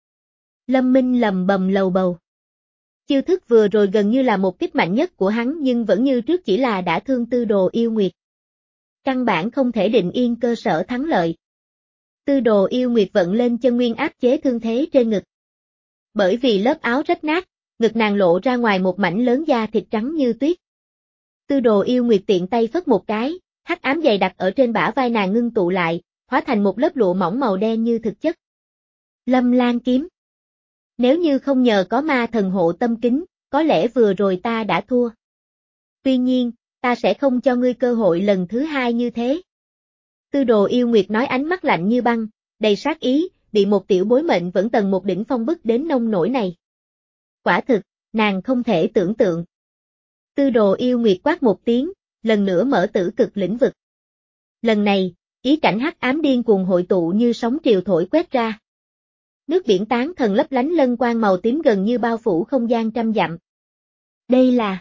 Lâm Minh lầm bầm lầu bầu. Chiêu thức vừa rồi gần như là một kích mạnh nhất của hắn nhưng vẫn như trước chỉ là đã thương tư đồ yêu nguyệt. Căn bản không thể định yên cơ sở thắng lợi. Tư đồ yêu nguyệt vận lên chân nguyên áp chế thương thế trên ngực. Bởi vì lớp áo rách nát, ngực nàng lộ ra ngoài một mảnh lớn da thịt trắng như tuyết. Tư đồ yêu nguyệt tiện tay phất một cái, hắc ám dày đặc ở trên bả vai nàng ngưng tụ lại, hóa thành một lớp lụa mỏng màu đen như thực chất. Lâm Lan kiếm. Nếu như không nhờ có ma thần hộ tâm kính, có lẽ vừa rồi ta đã thua. Tuy nhiên, ta sẽ không cho ngươi cơ hội lần thứ hai như thế. Tư đồ yêu nguyệt nói ánh mắt lạnh như băng, đầy sát ý, bị một tiểu bối mệnh vẫn tầng một đỉnh phong bức đến nông nổi này. Quả thực, nàng không thể tưởng tượng. Tư đồ yêu nguyệt quát một tiếng, lần nữa mở tử cực lĩnh vực. Lần này, ý cảnh hắc ám điên cuồng hội tụ như sóng triều thổi quét ra. Nước biển tán thần lấp lánh lân quang màu tím gần như bao phủ không gian trăm dặm. Đây là...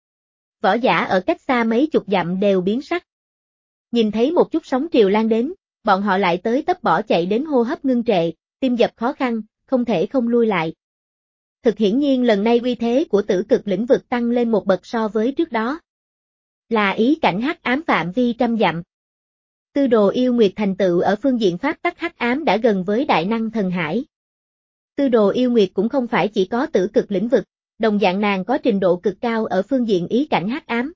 Võ giả ở cách xa mấy chục dặm đều biến sắc. Nhìn thấy một chút sóng triều lan đến, bọn họ lại tới tấp bỏ chạy đến hô hấp ngưng trệ, tim dập khó khăn, không thể không lui lại. Thực hiển nhiên lần này uy thế của tử cực lĩnh vực tăng lên một bậc so với trước đó. Là ý cảnh hắc ám phạm vi trăm dặm. Tư đồ yêu nguyệt thành tựu ở phương diện pháp tắc hắc ám đã gần với đại năng thần hải. Tư đồ yêu nguyệt cũng không phải chỉ có tử cực lĩnh vực, đồng dạng nàng có trình độ cực cao ở phương diện ý cảnh hắc ám.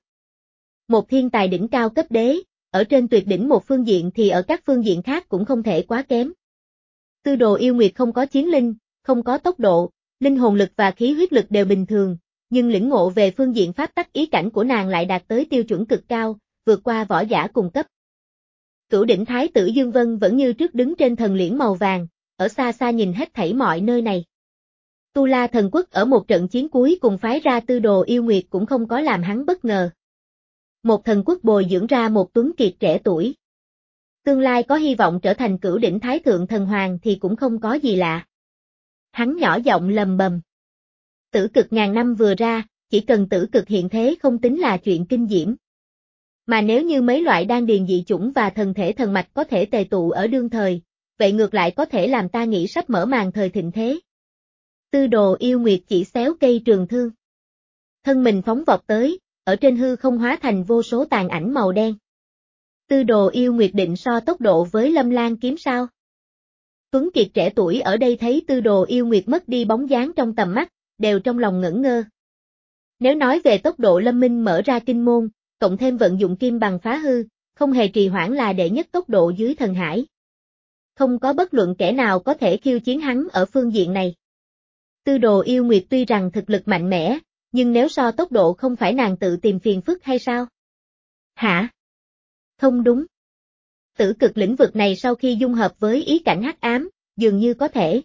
Một thiên tài đỉnh cao cấp đế, ở trên tuyệt đỉnh một phương diện thì ở các phương diện khác cũng không thể quá kém. Tư đồ yêu nguyệt không có chiến linh, không có tốc độ, linh hồn lực và khí huyết lực đều bình thường, nhưng lĩnh ngộ về phương diện pháp tắc ý cảnh của nàng lại đạt tới tiêu chuẩn cực cao, vượt qua võ giả cùng cấp. Cửu đỉnh thái tử Dương Vân vẫn như trước đứng trên thần liễn màu vàng, ở xa xa nhìn hết thảy mọi nơi này. Tu La thần quốc ở một trận chiến cuối cùng phái ra tư đồ yêu nguyệt cũng không có làm hắn bất ngờ. Một thần quốc bồi dưỡng ra một tuấn kiệt trẻ tuổi. Tương lai có hy vọng trở thành cửu đỉnh thái thượng thần hoàng thì cũng không có gì lạ. Hắn nhỏ giọng lầm bầm. Tử cực ngàn năm vừa ra, chỉ cần tử cực hiện thế không tính là chuyện kinh diễm. Mà nếu như mấy loại đan điền dị chủng và thần thể thần mạch có thể tề tụ ở đương thời, vậy ngược lại có thể làm ta nghĩ sắp mở màn thời thịnh thế. Tư đồ yêu nguyệt chỉ xéo cây trường thương. Thân mình phóng vọt tới, ở trên hư không hóa thành vô số tàn ảnh màu đen. Tư đồ yêu nguyệt định so tốc độ với Lâm Lan kiếm sao? Tuấn kiệt trẻ tuổi ở đây thấy tư đồ yêu nguyệt mất đi bóng dáng trong tầm mắt, đều trong lòng ngẩn ngơ. Nếu nói về tốc độ Lâm Minh mở ra kinh môn, cộng thêm vận dụng kim bằng phá hư, không hề trì hoãn là đệ nhất tốc độ dưới thần hải. Không có bất luận kẻ nào có thể khiêu chiến hắn ở phương diện này. Tư đồ yêu nguyệt tuy rằng thực lực mạnh mẽ, nhưng nếu so tốc độ không phải nàng tự tìm phiền phức hay sao? Hả? Không đúng. Tử cực lĩnh vực này sau khi dung hợp với ý cảnh hắc ám, dường như có thể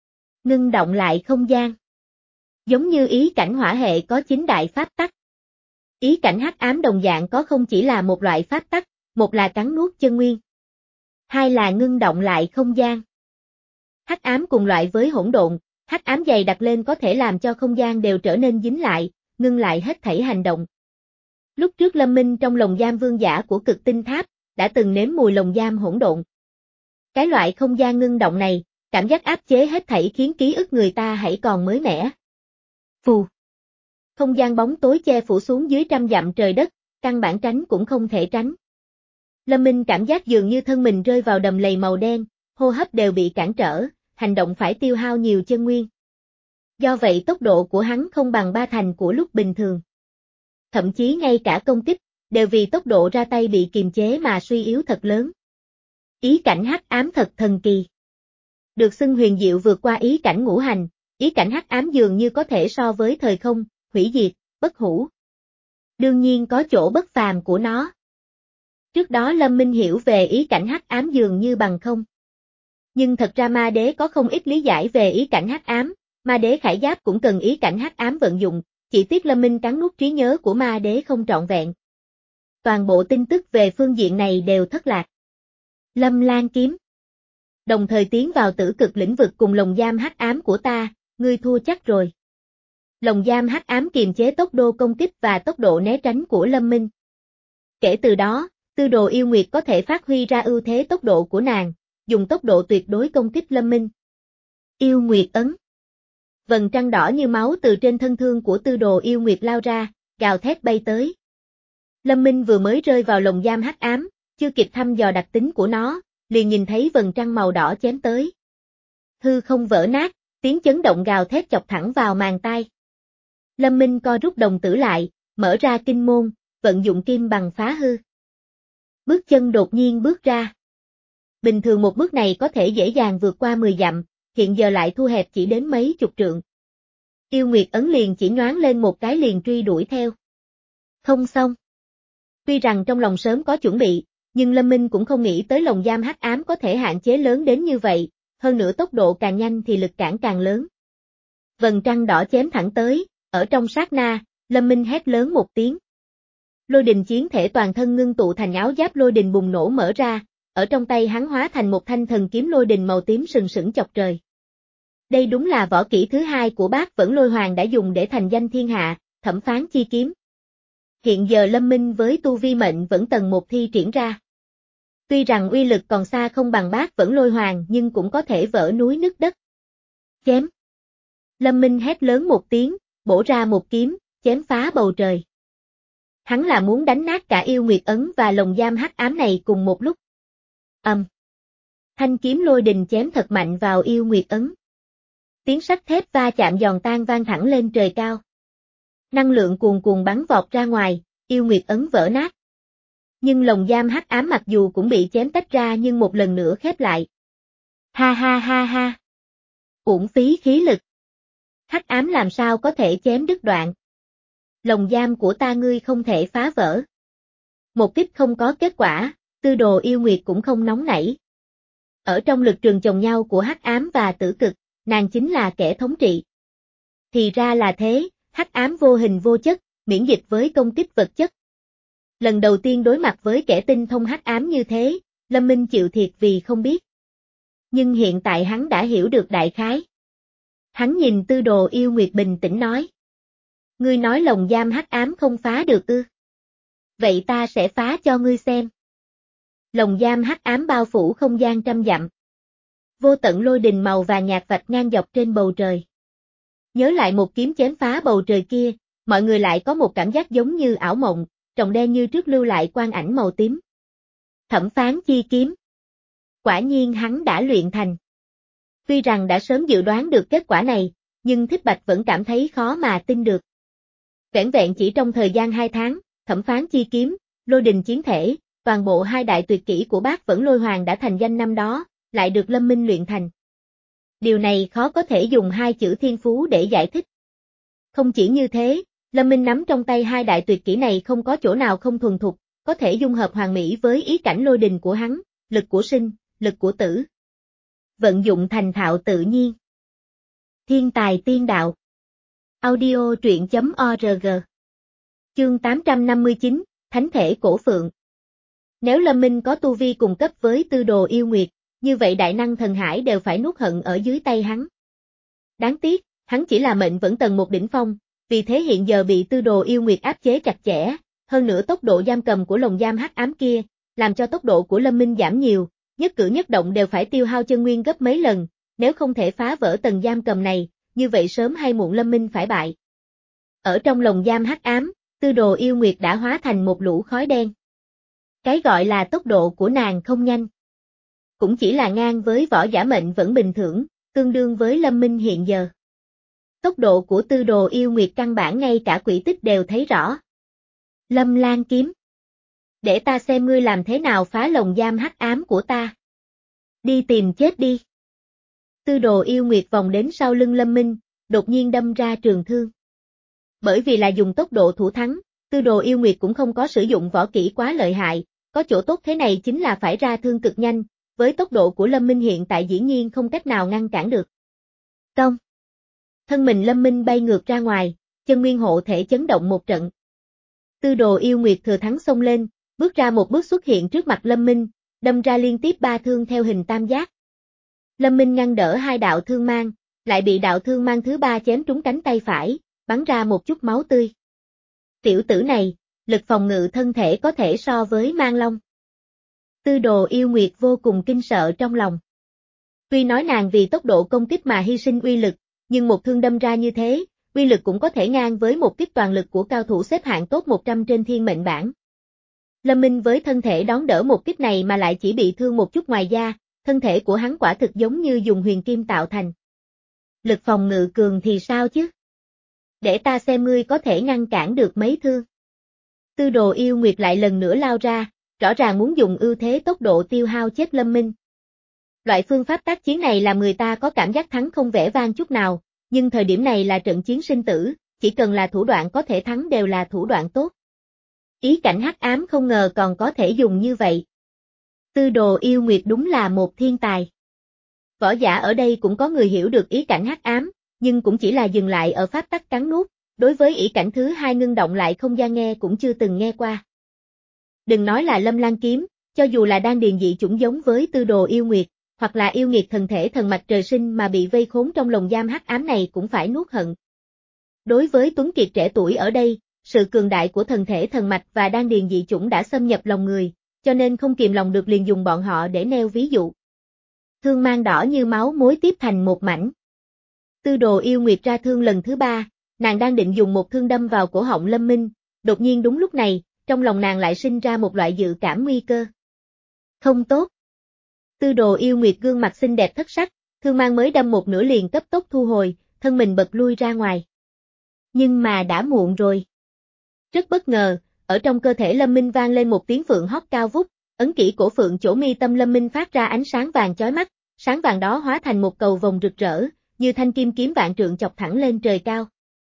ngưng động lại không gian. Giống như ý cảnh hỏa hệ có chín đại pháp tắc. Ý cảnh hắc ám đồng dạng có không chỉ là một loại pháp tắc, một là cắn nuốt chân nguyên, hai là ngưng động lại không gian. Hắc ám cùng loại với hỗn độn, hắc ám dày đặc lên có thể làm cho không gian đều trở nên dính lại, ngưng lại hết thảy hành động. Lúc trước Lâm Minh trong lồng giam vương giả của Cực Tinh Tháp, đã từng nếm mùi lồng giam hỗn độn. Cái loại không gian ngưng động này, cảm giác áp chế hết thảy khiến ký ức người ta hãy còn mới mẻ. Phù. Không gian bóng tối che phủ xuống dưới trăm dặm trời đất, căn bản tránh cũng không thể tránh. Lâm Minh cảm giác dường như thân mình rơi vào đầm lầy màu đen, hô hấp đều bị cản trở, hành động phải tiêu hao nhiều chân nguyên. Do vậy tốc độ của hắn không bằng ba thành của lúc bình thường. Thậm chí ngay cả công kích, đều vì tốc độ ra tay bị kiềm chế mà suy yếu thật lớn. Ý cảnh hắc ám thật thần kỳ. Được xưng huyền diệu vượt qua ý cảnh ngũ hành, ý cảnh hắc ám dường như có thể so với thời không, hủy diệt, bất hủ. Đương nhiên có chỗ bất phàm của nó. Trước đó Lâm Minh hiểu về ý cảnh hắc ám dường như bằng không. Nhưng thật ra ma đế có không ít lý giải về ý cảnh hắc ám, ma đế khải giáp cũng cần ý cảnh hắc ám vận dụng, chỉ tiếc Lâm Minh cắn nuốt trí nhớ của ma đế không trọn vẹn. Toàn bộ tin tức về phương diện này đều thất lạc. Lâm Lan kiếm. Đồng thời tiến vào tử cực lĩnh vực cùng lồng giam hắc ám của ta, ngươi thua chắc rồi. Lồng giam hắc ám kiềm chế tốc độ công kích và tốc độ né tránh của Lâm Minh. Kể từ đó, tư đồ yêu nguyệt có thể phát huy ra ưu thế tốc độ của nàng, dùng tốc độ tuyệt đối công kích Lâm Minh. Yêu nguyệt ấn. Vầng trăng đỏ như máu từ trên thân thương của tư đồ yêu nguyệt lao ra, gào thét bay tới. Lâm Minh vừa mới rơi vào lồng giam hắc ám, chưa kịp thăm dò đặc tính của nó, liền nhìn thấy vầng trăng màu đỏ chém tới. Hư không vỡ nát, tiếng chấn động gào thét chọc thẳng vào màng tai. Lâm Minh co rút đồng tử lại, mở ra kinh môn, vận dụng kim bằng phá hư. Bước chân đột nhiên bước ra. Bình thường một bước này có thể dễ dàng vượt qua mười dặm, hiện giờ lại thu hẹp chỉ đến mấy chục trượng. Yêu Nguyệt ấn liền chỉ nhoáng lên một cái liền truy đuổi theo. Không xong. Tuy rằng trong lòng sớm có chuẩn bị, nhưng Lâm Minh cũng không nghĩ tới lồng giam hắc ám có thể hạn chế lớn đến như vậy, hơn nữa tốc độ càng nhanh thì lực cản càng lớn. Vầng trăng đỏ chém thẳng tới, ở trong sát na, Lâm Minh hét lớn một tiếng. Lôi đình chiến thể toàn thân ngưng tụ thành áo giáp lôi đình bùng nổ mở ra, ở trong tay hắn hóa thành một thanh thần kiếm lôi đình màu tím sừng sững chọc trời. Đây đúng là võ kỹ thứ hai của Bác Vẫn Lôi Hoàng đã dùng để thành danh thiên hạ, Thẩm Phán Chi Kiếm. Hiện giờ Lâm Minh với tu vi mệnh vẫn tầng một thi triển ra. Tuy rằng uy lực còn xa không bằng Bác Vẫn Lôi Hoàng nhưng cũng có thể vỡ núi nứt đất. Chém. Lâm Minh hét lớn một tiếng, bổ ra một kiếm, chém phá bầu trời. Hắn là muốn đánh nát cả yêu nguyệt ấn và lồng giam hắc ám này cùng một lúc. Ầm. Um. Thanh kiếm lôi đình chém thật mạnh vào yêu nguyệt ấn. Tiếng sắt thép va chạm giòn tan vang thẳng lên trời cao. Năng lượng cuồn cuồn bắn vọt ra ngoài, yêu nguyệt ấn vỡ nát. Nhưng lồng giam hắc ám mặc dù cũng bị chém tách ra nhưng một lần nữa khép lại. Ha ha ha ha. Uổng phí khí lực. Hắc ám làm sao có thể chém đứt đoạn. Lồng giam của ta ngươi không thể phá vỡ. Một kích không có kết quả, tư đồ yêu nguyệt cũng không nóng nảy. Ở trong lực trường chồng nhau của hắc ám và tử cực, nàng chính là kẻ thống trị. Thì ra là thế, hắc ám vô hình vô chất, miễn dịch với công kích vật chất. Lần đầu tiên đối mặt với kẻ tinh thông hắc ám như thế, Lâm Minh chịu thiệt vì không biết. Nhưng hiện tại hắn đã hiểu được đại khái. Hắn nhìn tư đồ yêu nguyệt bình tĩnh nói. Ngươi nói lồng giam hắc ám không phá được ư? Vậy ta sẽ phá cho ngươi xem. Lồng giam hắc ám bao phủ không gian trăm dặm. Vô tận lôi đình màu vàng nhạt vạch ngang dọc trên bầu trời. Nhớ lại một kiếm chém phá bầu trời kia, mọi người lại có một cảm giác giống như ảo mộng, tròng đen như trước lưu lại quang ảnh màu tím. Thẩm Phán Chi Kiếm. Quả nhiên hắn đã luyện thành. Tuy rằng đã sớm dự đoán được kết quả này, nhưng Thích Bạch vẫn cảm thấy khó mà tin được. Vẻn vẹn chỉ trong thời gian hai tháng, Thẩm Phán Chi Kiếm, Lôi Đình Chiến Thể, toàn bộ hai đại tuyệt kỹ của Bác Vẫn Lôi Hoàng đã thành danh năm đó, lại được Lâm Minh luyện thành. Điều này khó có thể dùng hai chữ thiên phú để giải thích. Không chỉ như thế, Lâm Minh nắm trong tay hai đại tuyệt kỹ này không có chỗ nào không thuần thục, có thể dung hợp hoàn mỹ với ý cảnh lôi đình của hắn, lực của sinh, lực của tử. Vận dụng thành thạo tự nhiên. Thiên tài tiên đạo. Audio truyện chấm org. Chương tám trăm năm mươi chín, Thánh thể cổ phượng. Nếu Lâm Minh có tu vi cùng cấp với tư đồ yêu nguyệt, như vậy đại năng thần hải đều phải nuốt hận ở dưới tay hắn. Đáng tiếc, hắn chỉ là mệnh vẫn tầng một đỉnh phong, vì thế hiện giờ bị tư đồ yêu nguyệt áp chế chặt chẽ, hơn nữa tốc độ giam cầm của lồng giam hắc ám kia, làm cho tốc độ của Lâm Minh giảm nhiều, nhất cử nhất động đều phải tiêu hao chân nguyên gấp mấy lần, nếu không thể phá vỡ tầng giam cầm này, như vậy sớm hay muộn Lâm Minh phải bại. Ở trong lồng giam hắc ám, Tư Đồ Yêu Nguyệt đã hóa thành một lũ khói đen. Cái gọi là tốc độ của nàng không nhanh, cũng chỉ là ngang với võ giả mệnh vẫn bình thường, tương đương với Lâm Minh hiện giờ. Tốc độ của Tư Đồ Yêu Nguyệt căn bản ngay cả quỷ tích đều thấy rõ. Lâm Lan kiếm. Để ta xem ngươi làm thế nào phá lồng giam hắc ám của ta. Đi tìm chết đi. Tư Đồ Yêu Nguyệt vòng đến sau lưng Lâm Minh, đột nhiên đâm ra trường thương. Bởi vì là dùng tốc độ thủ thắng, Tư Đồ Yêu Nguyệt cũng không có sử dụng võ kỹ quá lợi hại, có chỗ tốt thế này chính là phải ra thương cực nhanh, với tốc độ của Lâm Minh hiện tại dĩ nhiên không cách nào ngăn cản được. Công. Thân mình Lâm Minh bay ngược ra ngoài, chân nguyên hộ thể chấn động một trận. Tư Đồ Yêu Nguyệt thừa thắng xông lên, bước ra một bước xuất hiện trước mặt Lâm Minh, đâm ra liên tiếp ba thương theo hình tam giác. Lâm Minh ngăn đỡ hai đạo thương mang, lại bị đạo thương mang thứ ba chém trúng cánh tay phải, bắn ra một chút máu tươi. Tiểu tử này, lực phòng ngự thân thể có thể so với mang long. Tư Đồ Yêu Nguyệt vô cùng kinh sợ trong lòng. Tuy nói nàng vì tốc độ công kích mà hy sinh uy lực, nhưng một thương đâm ra như thế, uy lực cũng có thể ngang với một kích toàn lực của cao thủ xếp hạng top một trăm trên thiên mệnh bảng. Lâm Minh với thân thể đón đỡ một kích này mà lại chỉ bị thương một chút ngoài da, thân thể của hắn quả thực giống như dùng huyền kim tạo thành. Lực phòng ngự cường thì sao chứ? Để ta xem ngươi có thể ngăn cản được mấy thương. Tư Đồ Yêu Nguyệt lại lần nữa lao ra, rõ ràng muốn dùng ưu thế tốc độ tiêu hao chết Lâm Minh. Loại phương pháp tác chiến này làm người ta có cảm giác thắng không vẻ vang chút nào, nhưng thời điểm này là trận chiến sinh tử, chỉ cần là thủ đoạn có thể thắng đều là thủ đoạn tốt. Ý cảnh hắc ám không ngờ còn có thể dùng như vậy. Tư Đồ Yêu Nguyệt đúng là một thiên tài. Võ giả ở đây cũng có người hiểu được ý cảnh hắc ám, nhưng cũng chỉ là dừng lại ở pháp tắc cắn nuốt, đối với ý cảnh thứ hai ngưng động lại không gian nghe cũng chưa từng nghe qua. Đừng nói là Lâm Lan kiếm, cho dù là đan điền dị chủng giống với Tư Đồ Yêu Nguyệt, hoặc là yêu nghiệt thần thể thần mạch trời sinh mà bị vây khốn trong lồng giam hắc ám này cũng phải nuốt hận. Đối với Tuấn Kiệt trẻ tuổi ở đây, sự cường đại của thần thể thần mạch và đan điền dị chủng đã xâm nhập lòng người, cho nên không kìm lòng được liền dùng bọn họ để nêu ví dụ. Thương mang đỏ như máu mối tiếp thành một mảnh. Tư Đồ Yêu Nguyệt ra thương lần thứ ba, nàng đang định dùng một thương đâm vào cổ họng Lâm Minh, đột nhiên đúng lúc này, trong lòng nàng lại sinh ra một loại dự cảm nguy cơ. Không tốt. Tư Đồ Yêu Nguyệt gương mặt xinh đẹp thất sắc, thương mang mới đâm một nửa liền cấp tốc thu hồi, thân mình bật lui ra ngoài. Nhưng mà đã muộn rồi. Rất bất ngờ, ở trong cơ thể Lâm Minh vang lên một tiếng phượng hót cao vút, ấn kỷ cổ phượng chỗ mi tâm Lâm Minh phát ra ánh sáng vàng chói mắt, sáng vàng đó hóa thành một cầu vồng rực rỡ, như thanh kim kiếm vạn trượng chọc thẳng lên trời cao.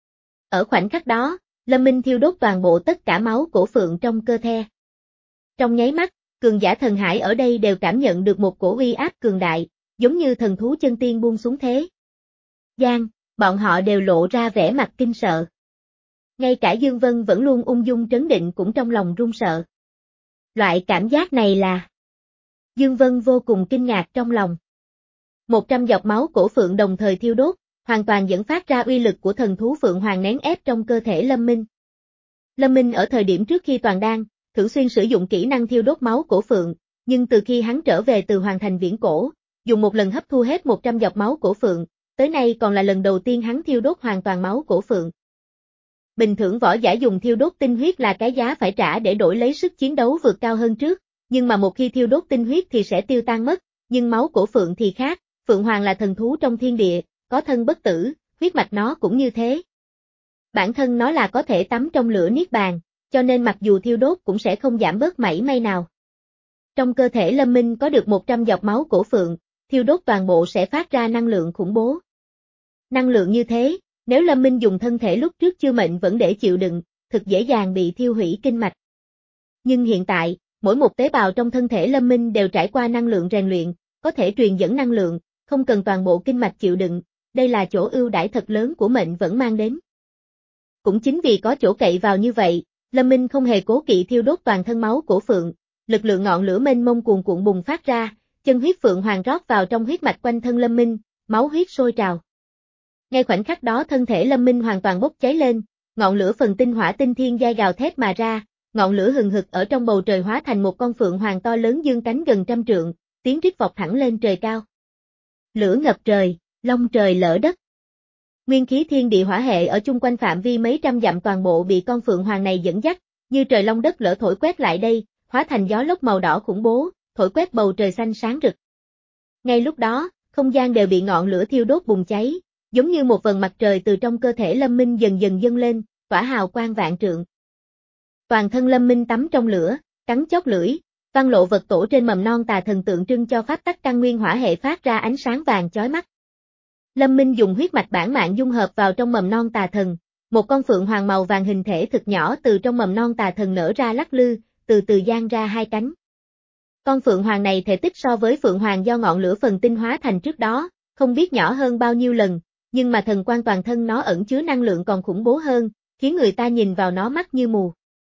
Ở khoảnh khắc đó, Lâm Minh thiêu đốt toàn bộ tất cả máu cổ phượng trong cơ thể. Trong nháy mắt, cường giả thần hải ở đây đều cảm nhận được một cổ uy áp cường đại, giống như thần thú chân tiên buông xuống thế. Giang, bọn họ đều lộ ra vẻ mặt kinh sợ. Ngay cả Dương Vân vẫn luôn ung dung trấn định cũng trong lòng run sợ. Loại cảm giác này là... Dương Vân vô cùng kinh ngạc trong lòng. Một trăm giọt máu cổ phượng đồng thời thiêu đốt, hoàn toàn dẫn phát ra uy lực của thần thú phượng hoàng nén ép trong cơ thể Lâm Minh. Lâm Minh ở thời điểm trước khi toàn đan, thường xuyên sử dụng kỹ năng thiêu đốt máu cổ phượng, nhưng từ khi hắn trở về từ Hoàng Thành Viễn Cổ, dùng một lần hấp thu hết một trăm giọt máu cổ phượng, tới nay còn là lần đầu tiên hắn thiêu đốt hoàn toàn máu cổ phượng. Bình thường võ giả dùng thiêu đốt tinh huyết là cái giá phải trả để đổi lấy sức chiến đấu vượt cao hơn trước, nhưng mà một khi thiêu đốt tinh huyết thì sẽ tiêu tan mất, nhưng máu cổ phượng thì khác, phượng hoàng là thần thú trong thiên địa, có thân bất tử, huyết mạch nó cũng như thế. Bản thân nó là có thể tắm trong lửa niết bàn, cho nên mặc dù thiêu đốt cũng sẽ không giảm bớt mảy may nào. Trong cơ thể Lâm Minh có được một trăm giọt máu cổ phượng, thiêu đốt toàn bộ sẽ phát ra năng lượng khủng bố. Năng lượng như thế, nếu Lâm Minh dùng thân thể lúc trước chưa mệnh vẫn để chịu đựng, thực dễ dàng bị thiêu hủy kinh mạch. Nhưng hiện tại, mỗi một tế bào trong thân thể Lâm Minh đều trải qua năng lượng rèn luyện, có thể truyền dẫn năng lượng, không cần toàn bộ kinh mạch chịu đựng, đây là chỗ ưu đãi thật lớn của mệnh vẫn mang đến. Cũng chính vì có chỗ cậy vào như vậy, Lâm Minh không hề cố kỵ thiêu đốt toàn thân máu cổ phượng, lực lượng ngọn lửa mênh mông cuồn cuộn bùng phát ra, chân huyết phượng hoàng rót vào trong huyết mạch quanh thân Lâm Minh, máu huyết sôi trào. Ngay khoảnh khắc đó thân thể Lâm Minh hoàn toàn bốc cháy lên, ngọn lửa phần tinh hỏa tinh thiên giai gào thét mà ra, ngọn lửa hừng hực ở trong bầu trời hóa thành một con phượng hoàng to lớn dương cánh gần trăm trượng, tiếng rít vọt thẳng lên trời cao. Lửa ngập trời, long trời lỡ đất. Nguyên khí thiên địa hỏa hệ ở chung quanh phạm vi mấy trăm dặm toàn bộ bị con phượng hoàng này dẫn dắt, như trời long đất lỡ thổi quét lại đây, hóa thành gió lốc màu đỏ khủng bố, thổi quét bầu trời xanh sáng rực. Ngay lúc đó, không gian đều bị ngọn lửa thiêu đốt bùng cháy, giống như một vầng mặt trời từ trong cơ thể Lâm Minh dần dần dâng lên, tỏa hào quang vạn trượng. Toàn thân Lâm Minh tắm trong lửa, cắn chót lưỡi, văn lộ vật tổ trên mầm non tà thần tượng trưng cho pháp tắc căn nguyên hỏa hệ phát ra ánh sáng vàng chói mắt. Lâm Minh dùng huyết mạch bản mạng dung hợp vào trong mầm non tà thần, một con phượng hoàng màu vàng hình thể thực nhỏ từ trong mầm non tà thần nở ra lắc lư, từ từ dang ra hai cánh. Con phượng hoàng này thể tích so với phượng hoàng do ngọn lửa phần tinh hóa thành trước đó, không biết nhỏ hơn bao nhiêu lần, nhưng mà thần quang toàn thân nó ẩn chứa năng lượng còn khủng bố hơn, khiến người ta nhìn vào nó mắt như mù.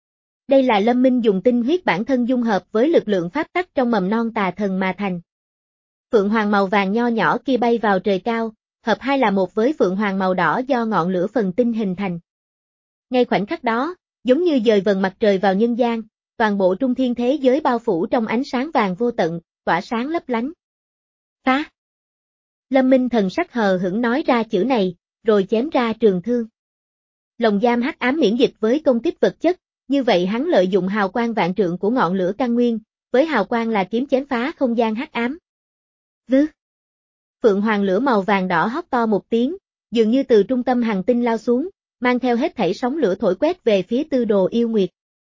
Đây là Lâm Minh dùng tinh huyết bản thân dung hợp với lực lượng pháp tắc trong mầm non tà thần mà thành. Phượng hoàng màu vàng nho nhỏ kia bay vào trời cao, hợp hai là một với phượng hoàng màu đỏ do ngọn lửa phần tinh hình thành. Ngay khoảnh khắc đó, giống như dời vầng mặt trời vào nhân gian, toàn bộ trung thiên thế giới bao phủ trong ánh sáng vàng vô tận, tỏa sáng lấp lánh. Phá! Lâm Minh thần sắc hờ hững nói ra chữ này, rồi chém ra trường thương. Lồng giam hắc ám miễn dịch với công kích vật chất, như vậy hắn lợi dụng hào quang vạn trượng của ngọn lửa căn nguyên, với hào quang là kiếm chém phá không gian hắc ám. Vứ! Phượng hoàng lửa màu vàng đỏ hót to một tiếng, dường như từ trung tâm hành tinh lao xuống, mang theo hết thảy sóng lửa thổi quét về phía Tư Đồ Yêu Nguyệt.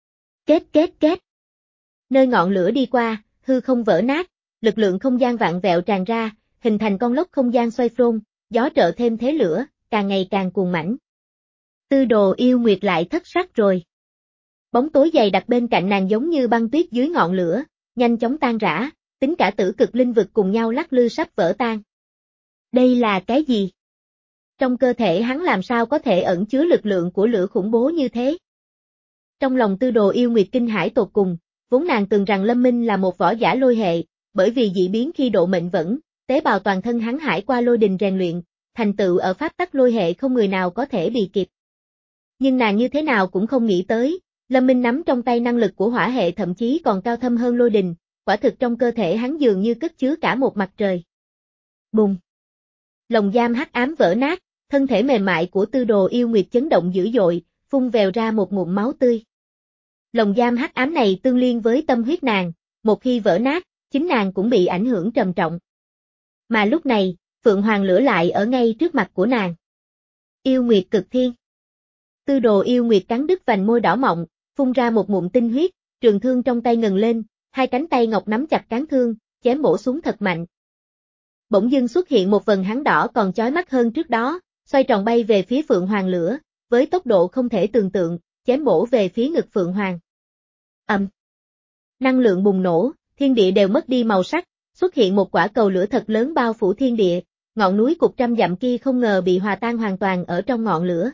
Kết kết kết. Nơi ngọn lửa đi qua, hư không vỡ nát, lực lượng không gian vạn vẹo tràn ra, hình thành con lốc không gian xoay phôn, gió trợ thêm thế lửa, càng ngày càng cuồng mãnh. Tư Đồ Yêu Nguyệt lại thất sắc rồi. Bóng tối dày đặc bên cạnh nàng giống như băng tuyết dưới ngọn lửa, nhanh chóng tan rã, tính cả tử cực linh vực cùng nhau lắc lư sắp vỡ tan. Đây là cái gì? Trong cơ thể hắn làm sao có thể ẩn chứa lực lượng của lửa khủng bố như thế? Trong lòng Tư Đồ Yêu Nguyệt kinh hãi tột cùng, vốn nàng tưởng rằng Lâm Minh là một võ giả lôi hệ, bởi vì dị biến khi độ mệnh vẫn, tế bào toàn thân hắn hải qua lôi đình rèn luyện, thành tựu ở pháp tắc lôi hệ không người nào có thể bị kịp. Nhưng nàng như thế nào cũng không nghĩ tới, Lâm Minh nắm trong tay năng lực của hỏa hệ thậm chí còn cao thâm hơn lôi đình, quả thực trong cơ thể hắn dường như cất chứa cả một mặt trời. Bùng! Lồng giam hắc ám vỡ nát, thân thể mềm mại của Tư Đồ Yêu Nguyệt chấn động dữ dội, phun vèo ra một ngụm máu tươi. Lồng giam hắc ám này tương liên với tâm huyết nàng, một khi vỡ nát, chính nàng cũng bị ảnh hưởng trầm trọng. Mà lúc này, Phượng Hoàng lửa lại ở ngay trước mặt của nàng. Yêu Nguyệt cực thiên. Tư Đồ Yêu Nguyệt cắn đứt vành môi đỏ mọng, phun ra một ngụm tinh huyết, trường thương trong tay ngừng lên, hai cánh tay ngọc nắm chặt cán thương, chém bổ xuống thật mạnh. Bỗng dưng xuất hiện một vầng hắn đỏ còn chói mắt hơn trước đó, xoay tròn bay về phía Phượng Hoàng lửa, với tốc độ không thể tưởng tượng, chém bổ về phía ngực Phượng Hoàng. Ầm. Um. Năng lượng bùng nổ, thiên địa đều mất đi màu sắc, xuất hiện một quả cầu lửa thật lớn bao phủ thiên địa, ngọn núi cục trăm dặm kia không ngờ bị hòa tan hoàn toàn ở trong ngọn lửa.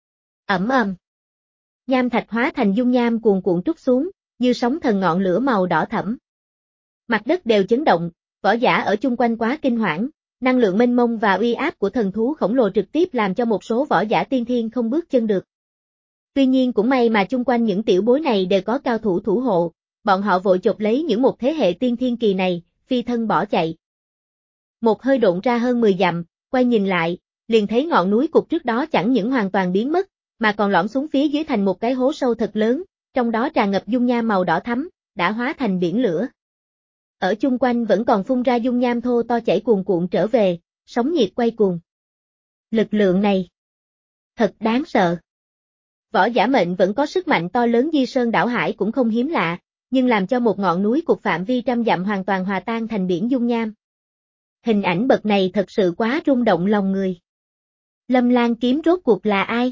Ầm ầm. Nham thạch hóa thành dung nham cuồn cuộn trút xuống, như sóng thần ngọn lửa màu đỏ thẫm. Mặt đất đều chấn động, võ giả ở chung quanh quá kinh hoảng, năng lượng mênh mông và uy áp của thần thú khổng lồ trực tiếp làm cho một số võ giả tiên thiên không bước chân được. Tuy nhiên cũng may mà chung quanh những tiểu bối này đều có cao thủ thủ hộ, bọn họ vội chộp lấy những một thế hệ tiên thiên kỳ này, phi thân bỏ chạy. Một hơi độn ra hơn mười dặm, quay nhìn lại, liền thấy ngọn núi cục trước đó chẳng những hoàn toàn biến mất, mà còn lõm xuống phía dưới thành một cái hố sâu thật lớn, trong đó tràn ngập dung nham màu đỏ thắm, đã hóa thành biển lửa. Ở chung quanh vẫn còn phun ra dung nham thô to chảy cuồn cuộn trở về, sóng nhiệt quay cuồng. Lực lượng này thật đáng sợ. Võ giả mệnh vẫn có sức mạnh to lớn di sơn đảo hải cũng không hiếm lạ, nhưng làm cho một ngọn núi cục phạm vi trăm dặm hoàn toàn hòa tan thành biển dung nham. Hình ảnh bậc này thật sự quá rung động lòng người. Lâm Lan kiếm rốt cuộc là ai?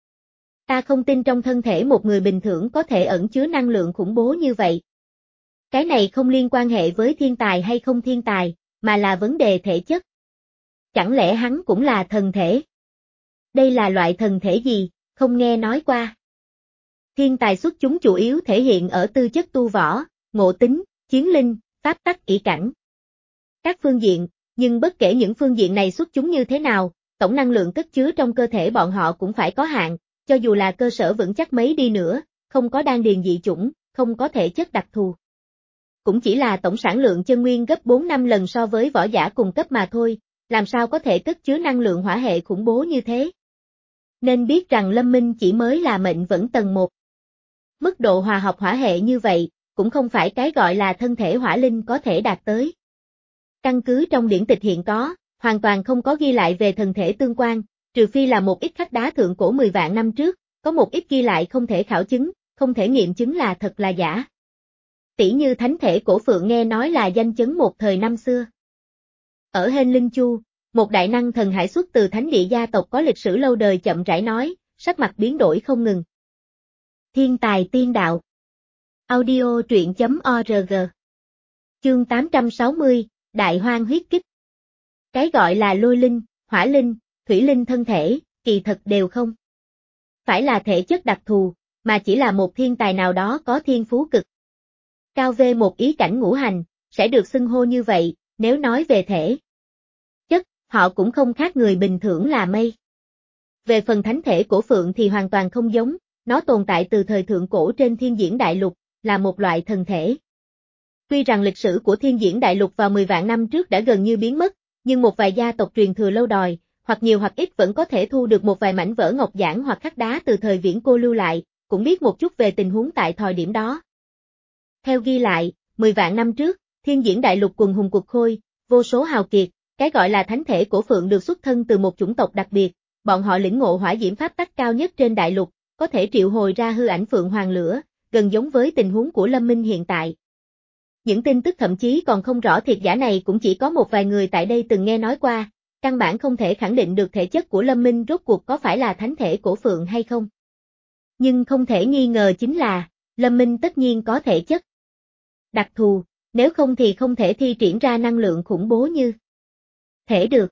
Ta không tin trong thân thể một người bình thường có thể ẩn chứa năng lượng khủng bố như vậy. Cái này không liên quan hệ với thiên tài hay không thiên tài, mà là vấn đề thể chất. Chẳng lẽ hắn cũng là thần thể? Đây là loại thần thể gì, không nghe nói qua. Thiên tài xuất chúng chủ yếu thể hiện ở tư chất tu võ, ngộ tính, chiến linh, pháp tắc ỷ cảnh. Các phương diện, nhưng bất kể những phương diện này xuất chúng như thế nào, tổng năng lượng cất chứa trong cơ thể bọn họ cũng phải có hạn, cho dù là cơ sở vững chắc mấy đi nữa, không có đan điền dị chủng, không có thể chất đặc thù. cũng chỉ là tổng sản lượng chân nguyên gấp bốn năm lần so với võ giả cùng cấp mà thôi, làm sao có thể cất chứa năng lượng hỏa hệ khủng bố như thế. Nên biết rằng Lâm Minh chỉ mới là mệnh vẫn tầng một. Mức độ hòa học hỏa hệ như vậy, cũng không phải cái gọi là thân thể hỏa linh có thể đạt tới. Căn cứ trong điển tịch hiện có, hoàn toàn không có ghi lại về thần thể tương quan, trừ phi là một ít khắc đá thượng cổ mười vạn năm trước, có một ít ghi lại không thể khảo chứng, không thể nghiệm chứng là thật là giả. Tỷ như thánh thể cổ phượng nghe nói là danh chấn một thời năm xưa. Ở Hên Linh Chu, một đại năng thần hải xuất từ thánh địa gia tộc có lịch sử lâu đời chậm rãi nói, sắc mặt biến đổi không ngừng. Thiên tài tiên đạo. Audio truyện chấm org. Chương tám trăm sáu mươi, Đại Hoang huyết kích. Cái gọi là lôi linh, hỏa linh, thủy linh thân thể, kỳ thật đều không phải là thể chất đặc thù, mà chỉ là một thiên tài nào đó có thiên phú cực cao về một ý cảnh ngũ hành, sẽ được xưng hô như vậy, nếu nói về thể chất, họ cũng không khác người bình thường là mây. Về phần thánh thể cổ phượng thì hoàn toàn không giống, nó tồn tại từ thời thượng cổ trên thiên diễn đại lục, là một loại thần thể. Tuy rằng lịch sử của thiên diễn đại lục vào mười vạn năm trước đã gần như biến mất, nhưng một vài gia tộc truyền thừa lâu đòi, hoặc nhiều hoặc ít vẫn có thể thu được một vài mảnh vỡ ngọc giản hoặc khắc đá từ thời viễn cổ lưu lại, cũng biết một chút về tình huống tại thời điểm đó. Theo ghi lại, mười vạn năm trước, thiên diễn đại lục quần hùng cuộc khôi, vô số hào kiệt, cái gọi là thánh thể cổ phượng được xuất thân từ một chủng tộc đặc biệt, bọn họ lĩnh ngộ hỏa diễm pháp tắc cao nhất trên đại lục, có thể triệu hồi ra hư ảnh phượng hoàng lửa, gần giống với tình huống của Lâm Minh hiện tại. Những tin tức thậm chí còn không rõ thiệt giả này cũng chỉ có một vài người tại đây từng nghe nói qua, căn bản không thể khẳng định được thể chất của Lâm Minh rốt cuộc có phải là thánh thể cổ phượng hay không. Nhưng không thể nghi ngờ chính là, Lâm Minh tất nhiên có thể chất đặc thù, nếu không thì không thể thi triển ra năng lượng khủng bố như thể được.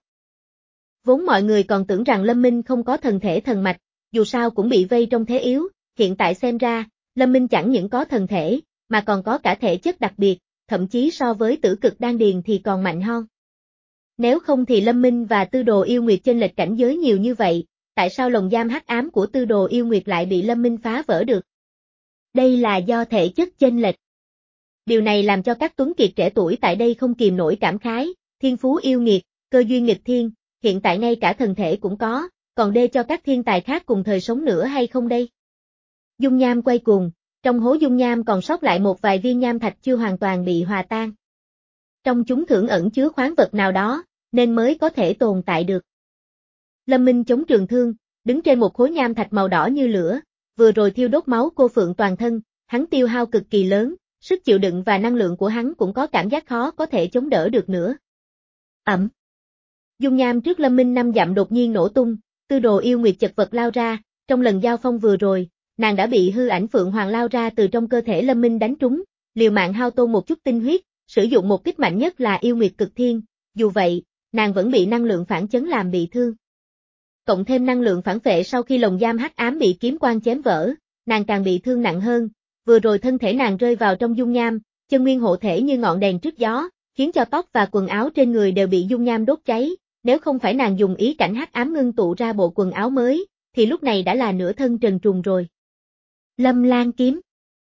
Vốn mọi người còn tưởng rằng Lâm Minh không có thần thể thần mạch, dù sao cũng bị vây trong thế yếu, hiện tại xem ra, Lâm Minh chẳng những có thần thể, mà còn có cả thể chất đặc biệt, thậm chí so với tử cực đan điền thì còn mạnh hơn. Nếu không thì Lâm Minh và Tư Đồ Yêu Nguyệt chênh lệch cảnh giới nhiều như vậy, tại sao lồng giam hắc ám của Tư Đồ Yêu Nguyệt lại bị Lâm Minh phá vỡ được? Đây là do thể chất chênh lệch. Điều này làm cho các tuấn kiệt trẻ tuổi tại đây không kìm nổi cảm khái, thiên phú yêu nghiệt, cơ duyên nghịch thiên, hiện tại ngay cả thần thể cũng có, còn đê cho các thiên tài khác cùng thời sống nữa hay không đây? Dung nham quay cuồng, trong hố dung nham còn sót lại một vài viên nham thạch chưa hoàn toàn bị hòa tan. Trong chúng thưởng ẩn chứa khoáng vật nào đó, nên mới có thể tồn tại được. Lâm Minh chống trường thương, đứng trên một khối nham thạch màu đỏ như lửa, vừa rồi thiêu đốt máu cô phượng toàn thân, hắn tiêu hao cực kỳ lớn, sức chịu đựng và năng lượng của hắn cũng có cảm giác khó có thể chống đỡ được nữa. Ẩm. Dung nham trước Lâm Minh năm dặm đột nhiên nổ tung, Tư Đồ Yêu Nguyệt chật vật lao ra, trong lần giao phong vừa rồi, nàng đã bị hư ảnh phượng hoàng lao ra từ trong cơ thể Lâm Minh đánh trúng, liều mạng hao tổn một chút tinh huyết, sử dụng một kích mạnh nhất là Yêu Nguyệt cực thiên, dù vậy, nàng vẫn bị năng lượng phản chấn làm bị thương. Cộng thêm năng lượng phản phệ sau khi lồng giam hắc ám bị kiếm quang chém vỡ, nàng càng bị thương nặng hơn, vừa rồi thân thể nàng rơi vào trong dung nham, chân nguyên hộ thể như ngọn đèn trước gió, khiến cho tóc và quần áo trên người đều bị dung nham đốt cháy, nếu không phải nàng dùng ý cảnh hắc ám ngưng tụ ra bộ quần áo mới, thì lúc này đã là nửa thân trần truồng rồi. Lâm Lan kiếm.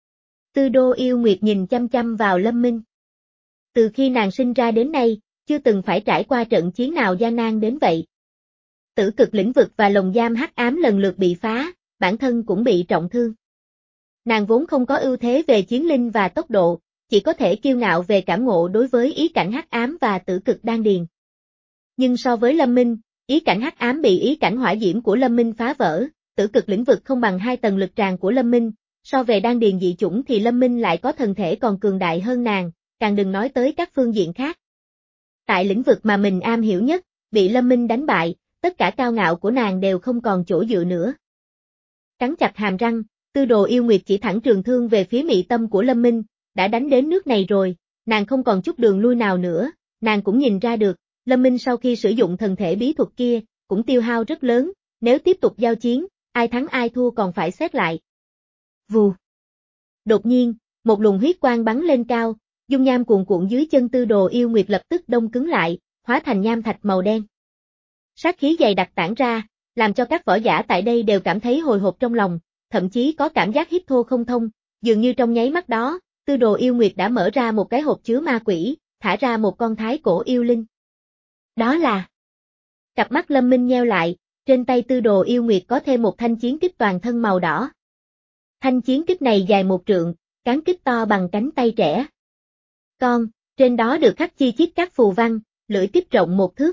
Tư Đô Yêu Nguyệt nhìn chăm chăm vào Lâm Minh. Từ khi nàng sinh ra đến nay, chưa từng phải trải qua trận chiến nào gian nan đến vậy. Tử cực lĩnh vực và lồng giam hắc ám lần lượt bị phá, bản thân cũng bị trọng thương. Nàng vốn không có ưu thế về chiến linh và tốc độ, chỉ có thể kiêu ngạo về cảm ngộ đối với ý cảnh hắc ám và tử cực đan điền. Nhưng so với Lâm Minh, ý cảnh hắc ám bị ý cảnh hỏa diễm của Lâm Minh phá vỡ, tử cực lĩnh vực không bằng hai tầng lực tràng của Lâm Minh, so về đan điền dị chủng thì Lâm Minh lại có thần thể còn cường đại hơn nàng, càng đừng nói tới các phương diện khác. Tại lĩnh vực mà mình am hiểu nhất, bị Lâm Minh đánh bại, tất cả cao ngạo của nàng đều không còn chỗ dựa nữa. Cắn chặt hàm răng, Tư Đồ Yêu Nguyệt chỉ thẳng trường thương về phía mị tâm của Lâm Minh, đã đánh đến nước này rồi, nàng không còn chút đường lui nào nữa, nàng cũng nhìn ra được, Lâm Minh sau khi sử dụng thần thể bí thuật kia, cũng tiêu hao rất lớn, nếu tiếp tục giao chiến, ai thắng ai thua còn phải xét lại. Vù. Đột nhiên, một luồng huyết quang bắn lên cao, dung nham cuồn cuộn dưới chân Tư Đồ Yêu Nguyệt lập tức đông cứng lại, hóa thành nham thạch màu đen. Sát khí dày đặc tản ra, làm cho các võ giả tại đây đều cảm thấy hồi hộp trong lòng, thậm chí có cảm giác hít thô không thông, dường như trong nháy mắt đó, Tư Đồ Yêu Nguyệt đã mở ra một cái hộp chứa ma quỷ, thả ra một con thái cổ yêu linh. Đó là... Cặp mắt Lâm Minh nheo lại, trên tay Tư Đồ Yêu Nguyệt có thêm một thanh chiến kích toàn thân màu đỏ. Thanh chiến kích này dài một trượng, cán kích to bằng cánh tay trẻ. Con, trên đó được khắc chi chít các phù văn, lưỡi tiếp rộng một thước.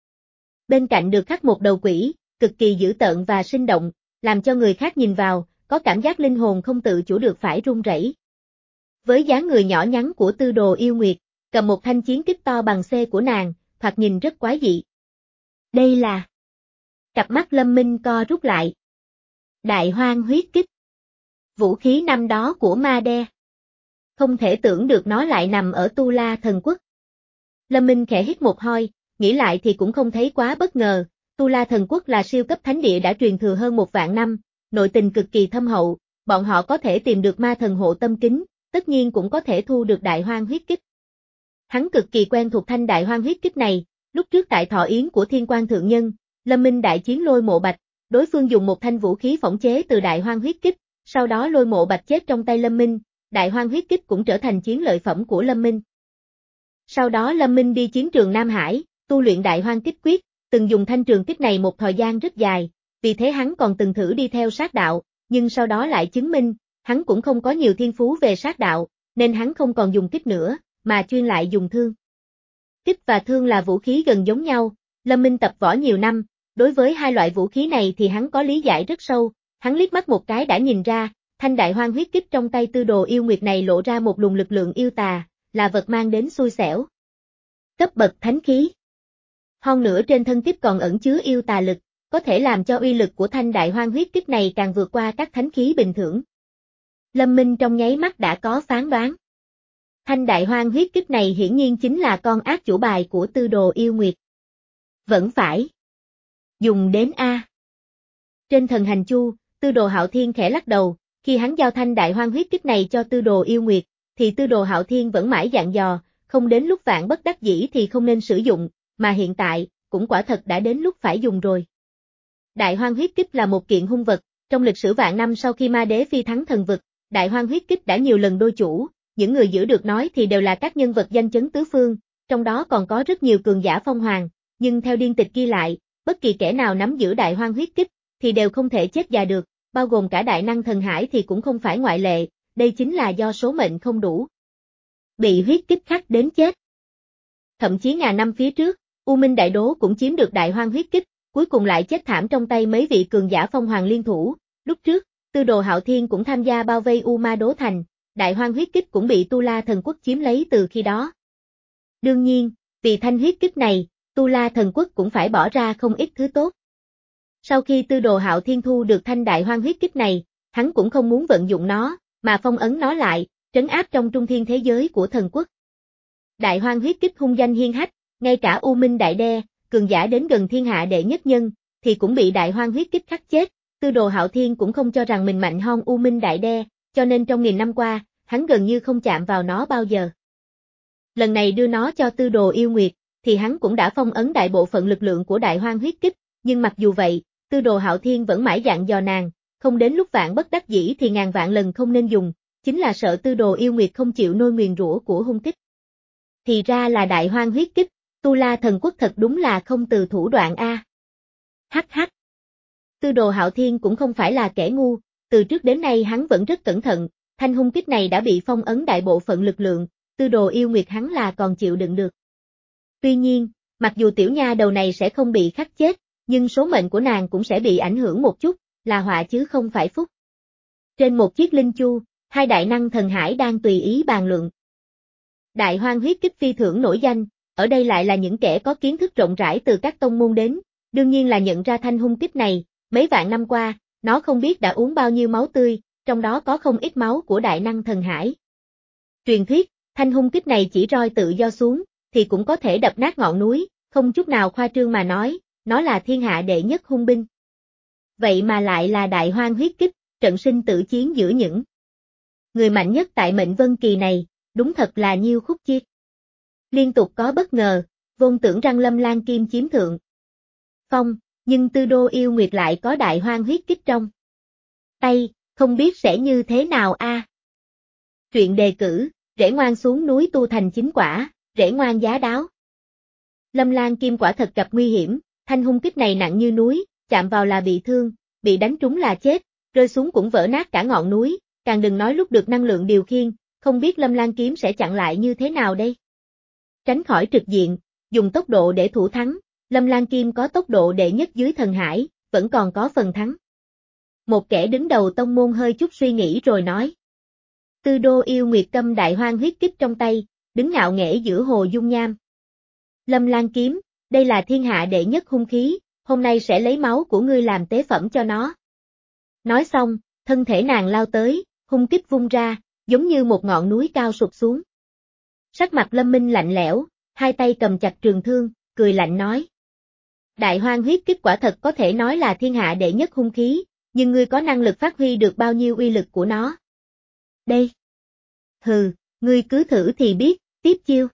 Bên cạnh được khắc một đầu quỷ, cực kỳ dữ tợn và sinh động, làm cho người khác nhìn vào, có cảm giác linh hồn không tự chủ được phải run rẩy. Với dáng người nhỏ nhắn của Tư Đồ Yêu Nguyệt, cầm một thanh chiến kích to bằng C của nàng, thoạt nhìn rất quái dị. Đây là... Cặp mắt Lâm Minh co rút lại. Đại Hoang huyết kích. Vũ khí năm đó của Ma Đe. Không thể tưởng được nó lại nằm ở Tu La Thần Quốc. Lâm Minh khẽ hít một hơi, nghĩ lại thì cũng không thấy quá bất ngờ, Tu La Thần Quốc là siêu cấp thánh địa đã truyền thừa hơn một vạn năm, nội tình cực kỳ thâm hậu, bọn họ có thể tìm được ma thần hộ tâm kính, tất nhiên cũng có thể thu được Đại Hoang huyết kích. Hắn cực kỳ quen thuộc thanh Đại Hoang huyết kích này, lúc trước tại thọ yến của Thiên Quan Thượng Nhân, Lâm Minh đại chiến Lôi Mộ Bạch, đối phương dùng một thanh vũ khí phỏng chế từ Đại Hoang huyết kích, sau đó Lôi Mộ Bạch chết trong tay Lâm Minh, Đại Hoang huyết kích cũng trở thành chiến lợi phẩm của Lâm Minh. Sau đó Lâm Minh đi chiến trường Nam Hải, tu luyện Đại Hoang kích quyết, từng dùng thanh trường kích này một thời gian rất dài, vì thế hắn còn từng thử đi theo sát đạo, nhưng sau đó lại chứng minh, hắn cũng không có nhiều thiên phú về sát đạo, nên hắn không còn dùng kích nữa, mà chuyên lại dùng thương. Kích và thương là vũ khí gần giống nhau, Lâm Minh tập võ nhiều năm, đối với hai loại vũ khí này thì hắn có lý giải rất sâu, hắn liếc mắt một cái đã nhìn ra, thanh Đại Hoang huyết kích trong tay Tư Đồ Yêu Nguyệt này lộ ra một luồng lực lượng yêu tà, là vật mang đến xui xẻo. Cấp bậc thánh khí. Hơn nữa trên thân kích còn ẩn chứa yêu tà lực, có thể làm cho uy lực của thanh Đại Hoang huyết kích này càng vượt qua các thánh khí bình thường. Lâm Minh trong nháy mắt đã có phán đoán. Thanh Đại Hoang huyết kích này hiển nhiên chính là con ác chủ bài của Tư Đồ Yêu Nguyệt. Vẫn phải dùng đến A. Trên thần hành chu, Tư Đồ Hạo Thiên khẽ lắc đầu, khi hắn giao thanh Đại Hoang huyết kích này cho Tư Đồ Yêu Nguyệt, thì Tư Đồ Hạo Thiên vẫn mãi dặn dò, không đến lúc vạn bất đắc dĩ thì không nên sử dụng, mà hiện tại, cũng quả thật đã đến lúc phải dùng rồi. Đại Hoang huyết kích là một kiện hung vật, trong lịch sử vạn năm sau khi Ma Đế phi thắng thần vực, Đại Hoang huyết kích đã nhiều lần đôi chủ, những người giữ được nói thì đều là các nhân vật danh chấn tứ phương, trong đó còn có rất nhiều cường giả phong hoàng, nhưng theo điển tịch ghi lại, bất kỳ kẻ nào nắm giữ Đại Hoang huyết kích, thì đều không thể chết già được, bao gồm cả Đại Năng Thần Hải thì cũng không phải ngoại lệ, đây chính là do số mệnh không đủ. Bị huyết kích khắc đến chết. Thậm chí ngàn năm phía trước, U Minh Đại Đố cũng chiếm được Đại Hoang huyết kích, cuối cùng lại chết thảm trong tay mấy vị cường giả phong hoàng liên thủ, lúc trước, Tư Đồ Hạo Thiên cũng tham gia bao vây U Ma Đố Thành, Đại Hoang huyết kích cũng bị Tu La Thần Quốc chiếm lấy từ khi đó. Đương nhiên, vì thanh huyết kích này, Tu La Thần Quốc cũng phải bỏ ra không ít thứ tốt. Sau khi Tư Đồ Hạo Thiên thu được thanh Đại Hoang huyết kích này, hắn cũng không muốn vận dụng nó, mà phong ấn nó lại, trấn áp trong trung thiên thế giới của thần quốc. Đại Hoang huyết kích hung danh hiên hách, ngay cả U Minh Đại Đe, cường giả đến gần thiên hạ đệ nhất nhân, thì cũng bị Đại Hoang huyết kích khắc chết, Tư Đồ Hạo Thiên cũng không cho rằng mình mạnh hơn U Minh Đại Đe, cho nên trong nghìn năm qua, hắn gần như không chạm vào nó bao giờ. Lần này đưa nó cho Tư Đồ Yêu Nguyệt, thì hắn cũng đã phong ấn đại bộ phận lực lượng của Đại Hoang huyết kích, nhưng mặc dù vậy, Tư Đồ Hạo Thiên vẫn mãi dặn dò nàng, không đến lúc vạn bất đắc dĩ thì ngàn vạn lần không nên dùng, chính là sợ Tư Đồ Yêu Nguyệt không chịu nôi nguyền rủa của hung kích. Thì ra là Đại Hoang huyết kích, Tu La Thần Quốc thật đúng là không từ thủ đoạn a. Hắc hắc. Tư Đồ Hạo Thiên cũng không phải là kẻ ngu, từ trước đến nay hắn vẫn rất cẩn thận, thanh hung kích này đã bị phong ấn đại bộ phận lực lượng, Tư Đồ Yêu Nguyệt hắn là còn chịu đựng được. Tuy nhiên, mặc dù tiểu nha đầu này sẽ không bị khắc chết, nhưng số mệnh của nàng cũng sẽ bị ảnh hưởng một chút, là họa chứ không phải phúc. Trên một chiếc linh chu, hai đại năng thần hải đang tùy ý bàn luận. Đại Hoang huyết kích phi thưởng nổi danh, ở đây lại là những kẻ có kiến thức rộng rãi từ các tông môn đến, đương nhiên là nhận ra thanh hung kích này, mấy vạn năm qua, nó không biết đã uống bao nhiêu máu tươi, trong đó có không ít máu của đại năng thần hải. Truyền thuyết, thanh hung kích này chỉ roi tự do xuống, thì cũng có thể đập nát ngọn núi, không chút nào khoa trương mà nói, nó là thiên hạ đệ nhất hung binh. Vậy mà lại là Đại Hoang huyết kích, trận sinh tử chiến giữa những người mạnh nhất tại mệnh vân kỳ này, đúng thật là nhiêu khúc chiết. Liên tục có bất ngờ, vốn tưởng rằng Lâm Lan Kim chiếm thượng phong, nhưng Tư Đô Yêu Nguyệt lại có Đại Hoang huyết kích trong tay, không biết sẽ như thế nào a. Truyện đề cử, rễ ngoan xuống núi tu thành chính quả, rễ ngoan giá đáo. Lâm Lan Kim quả thật gặp nguy hiểm, thanh hung kích này nặng như núi, chạm vào là bị thương, bị đánh trúng là chết, rơi xuống cũng vỡ nát cả ngọn núi, càng đừng nói lúc được năng lượng điều khiển, không biết Lâm Lan Kiếm sẽ chặn lại như thế nào đây. Tránh khỏi trực diện, dùng tốc độ để thủ thắng, Lâm Lan Kim có tốc độ đệ nhất dưới thần hải, vẫn còn có phần thắng. Một kẻ đứng đầu tông môn hơi chút suy nghĩ rồi nói. Tư Đô yêu nguyệt cầm đại hoang huyết kích trong tay, đứng ngạo nghễ giữa hồ dung nham. Lâm Lan Kiếm, đây là thiên hạ đệ nhất hung khí, hôm nay sẽ lấy máu của ngươi làm tế phẩm cho nó. Nói xong, thân thể nàng lao tới, hung kích vung ra, giống như một ngọn núi cao sụp xuống. Sắc mặt Lâm Minh lạnh lẽo, hai tay cầm chặt trường thương, cười lạnh nói. Đại hoang huyết kích quả thật có thể nói là thiên hạ đệ nhất hung khí, nhưng ngươi có năng lực phát huy được bao nhiêu uy lực của nó? Đây. Hừ, ngươi cứ thử thì biết, tiếp chiêu.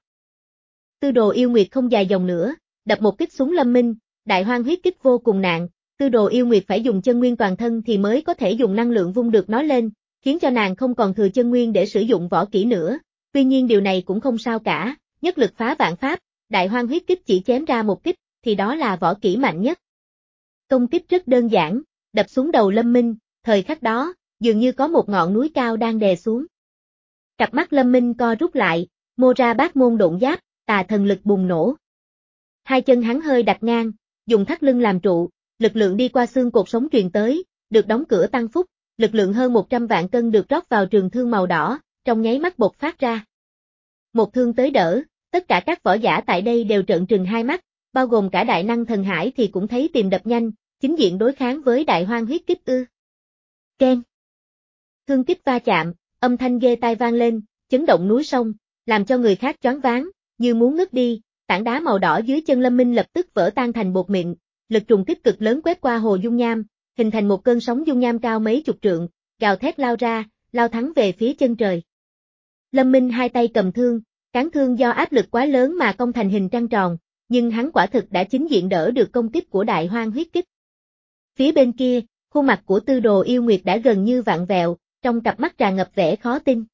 Tư Đồ Yêu Nguyệt không dài dòng nữa, đập một kích xuống Lâm Minh, đại hoang huyết kích vô cùng nặng, Tư Đồ Yêu Nguyệt phải dùng chân nguyên toàn thân thì mới có thể dùng năng lượng vung được nó lên, khiến cho nàng không còn thừa chân nguyên để sử dụng võ kỹ nữa. Tuy nhiên điều này cũng không sao cả, nhất lực phá vạn pháp, đại hoang huyết kích chỉ chém ra một kích, thì đó là võ kỹ mạnh nhất. Công kích rất đơn giản, đập xuống đầu Lâm Minh, thời khắc đó, dường như có một ngọn núi cao đang đè xuống. Cặp mắt Lâm Minh co rút lại, mô ra bát môn độn giáp, tà thần lực bùng nổ. Hai chân hắn hơi đặt ngang, dùng thắt lưng làm trụ, lực lượng đi qua xương cột sống truyền tới, được đóng cửa tăng phúc, lực lượng hơn một trăm vạn cân được rót vào trường thương màu đỏ, trong nháy mắt bộc phát ra. Một thương tới đỡ, tất cả các võ giả tại đây đều trợn trừng hai mắt, bao gồm cả đại năng thần hải thì cũng thấy tim đập nhanh, chính diện đối kháng với đại hoang huyết kích ư. Keng. Thương kích va chạm, âm thanh ghê tai vang lên, chấn động núi sông, làm cho người khác choáng váng, như muốn ngất đi, tảng đá màu đỏ dưới chân Lâm Minh lập tức vỡ tan thành bột mịn, lực trùng kích cực lớn quét qua hồ dung nham, hình thành một cơn sóng dung nham cao mấy chục trượng, gào thét lao ra, lao thẳng về phía chân trời. Lâm Minh hai tay cầm thương, cán thương do áp lực quá lớn mà cong thành hình trăng tròn, nhưng hắn quả thực đã chính diện đỡ được công kích của đại hoang huyết kích. Phía bên kia, khuôn mặt của Tư Đồ Yêu Nguyệt đã gần như vặn vẹo, trong cặp mắt tràn ngập vẻ khó tin.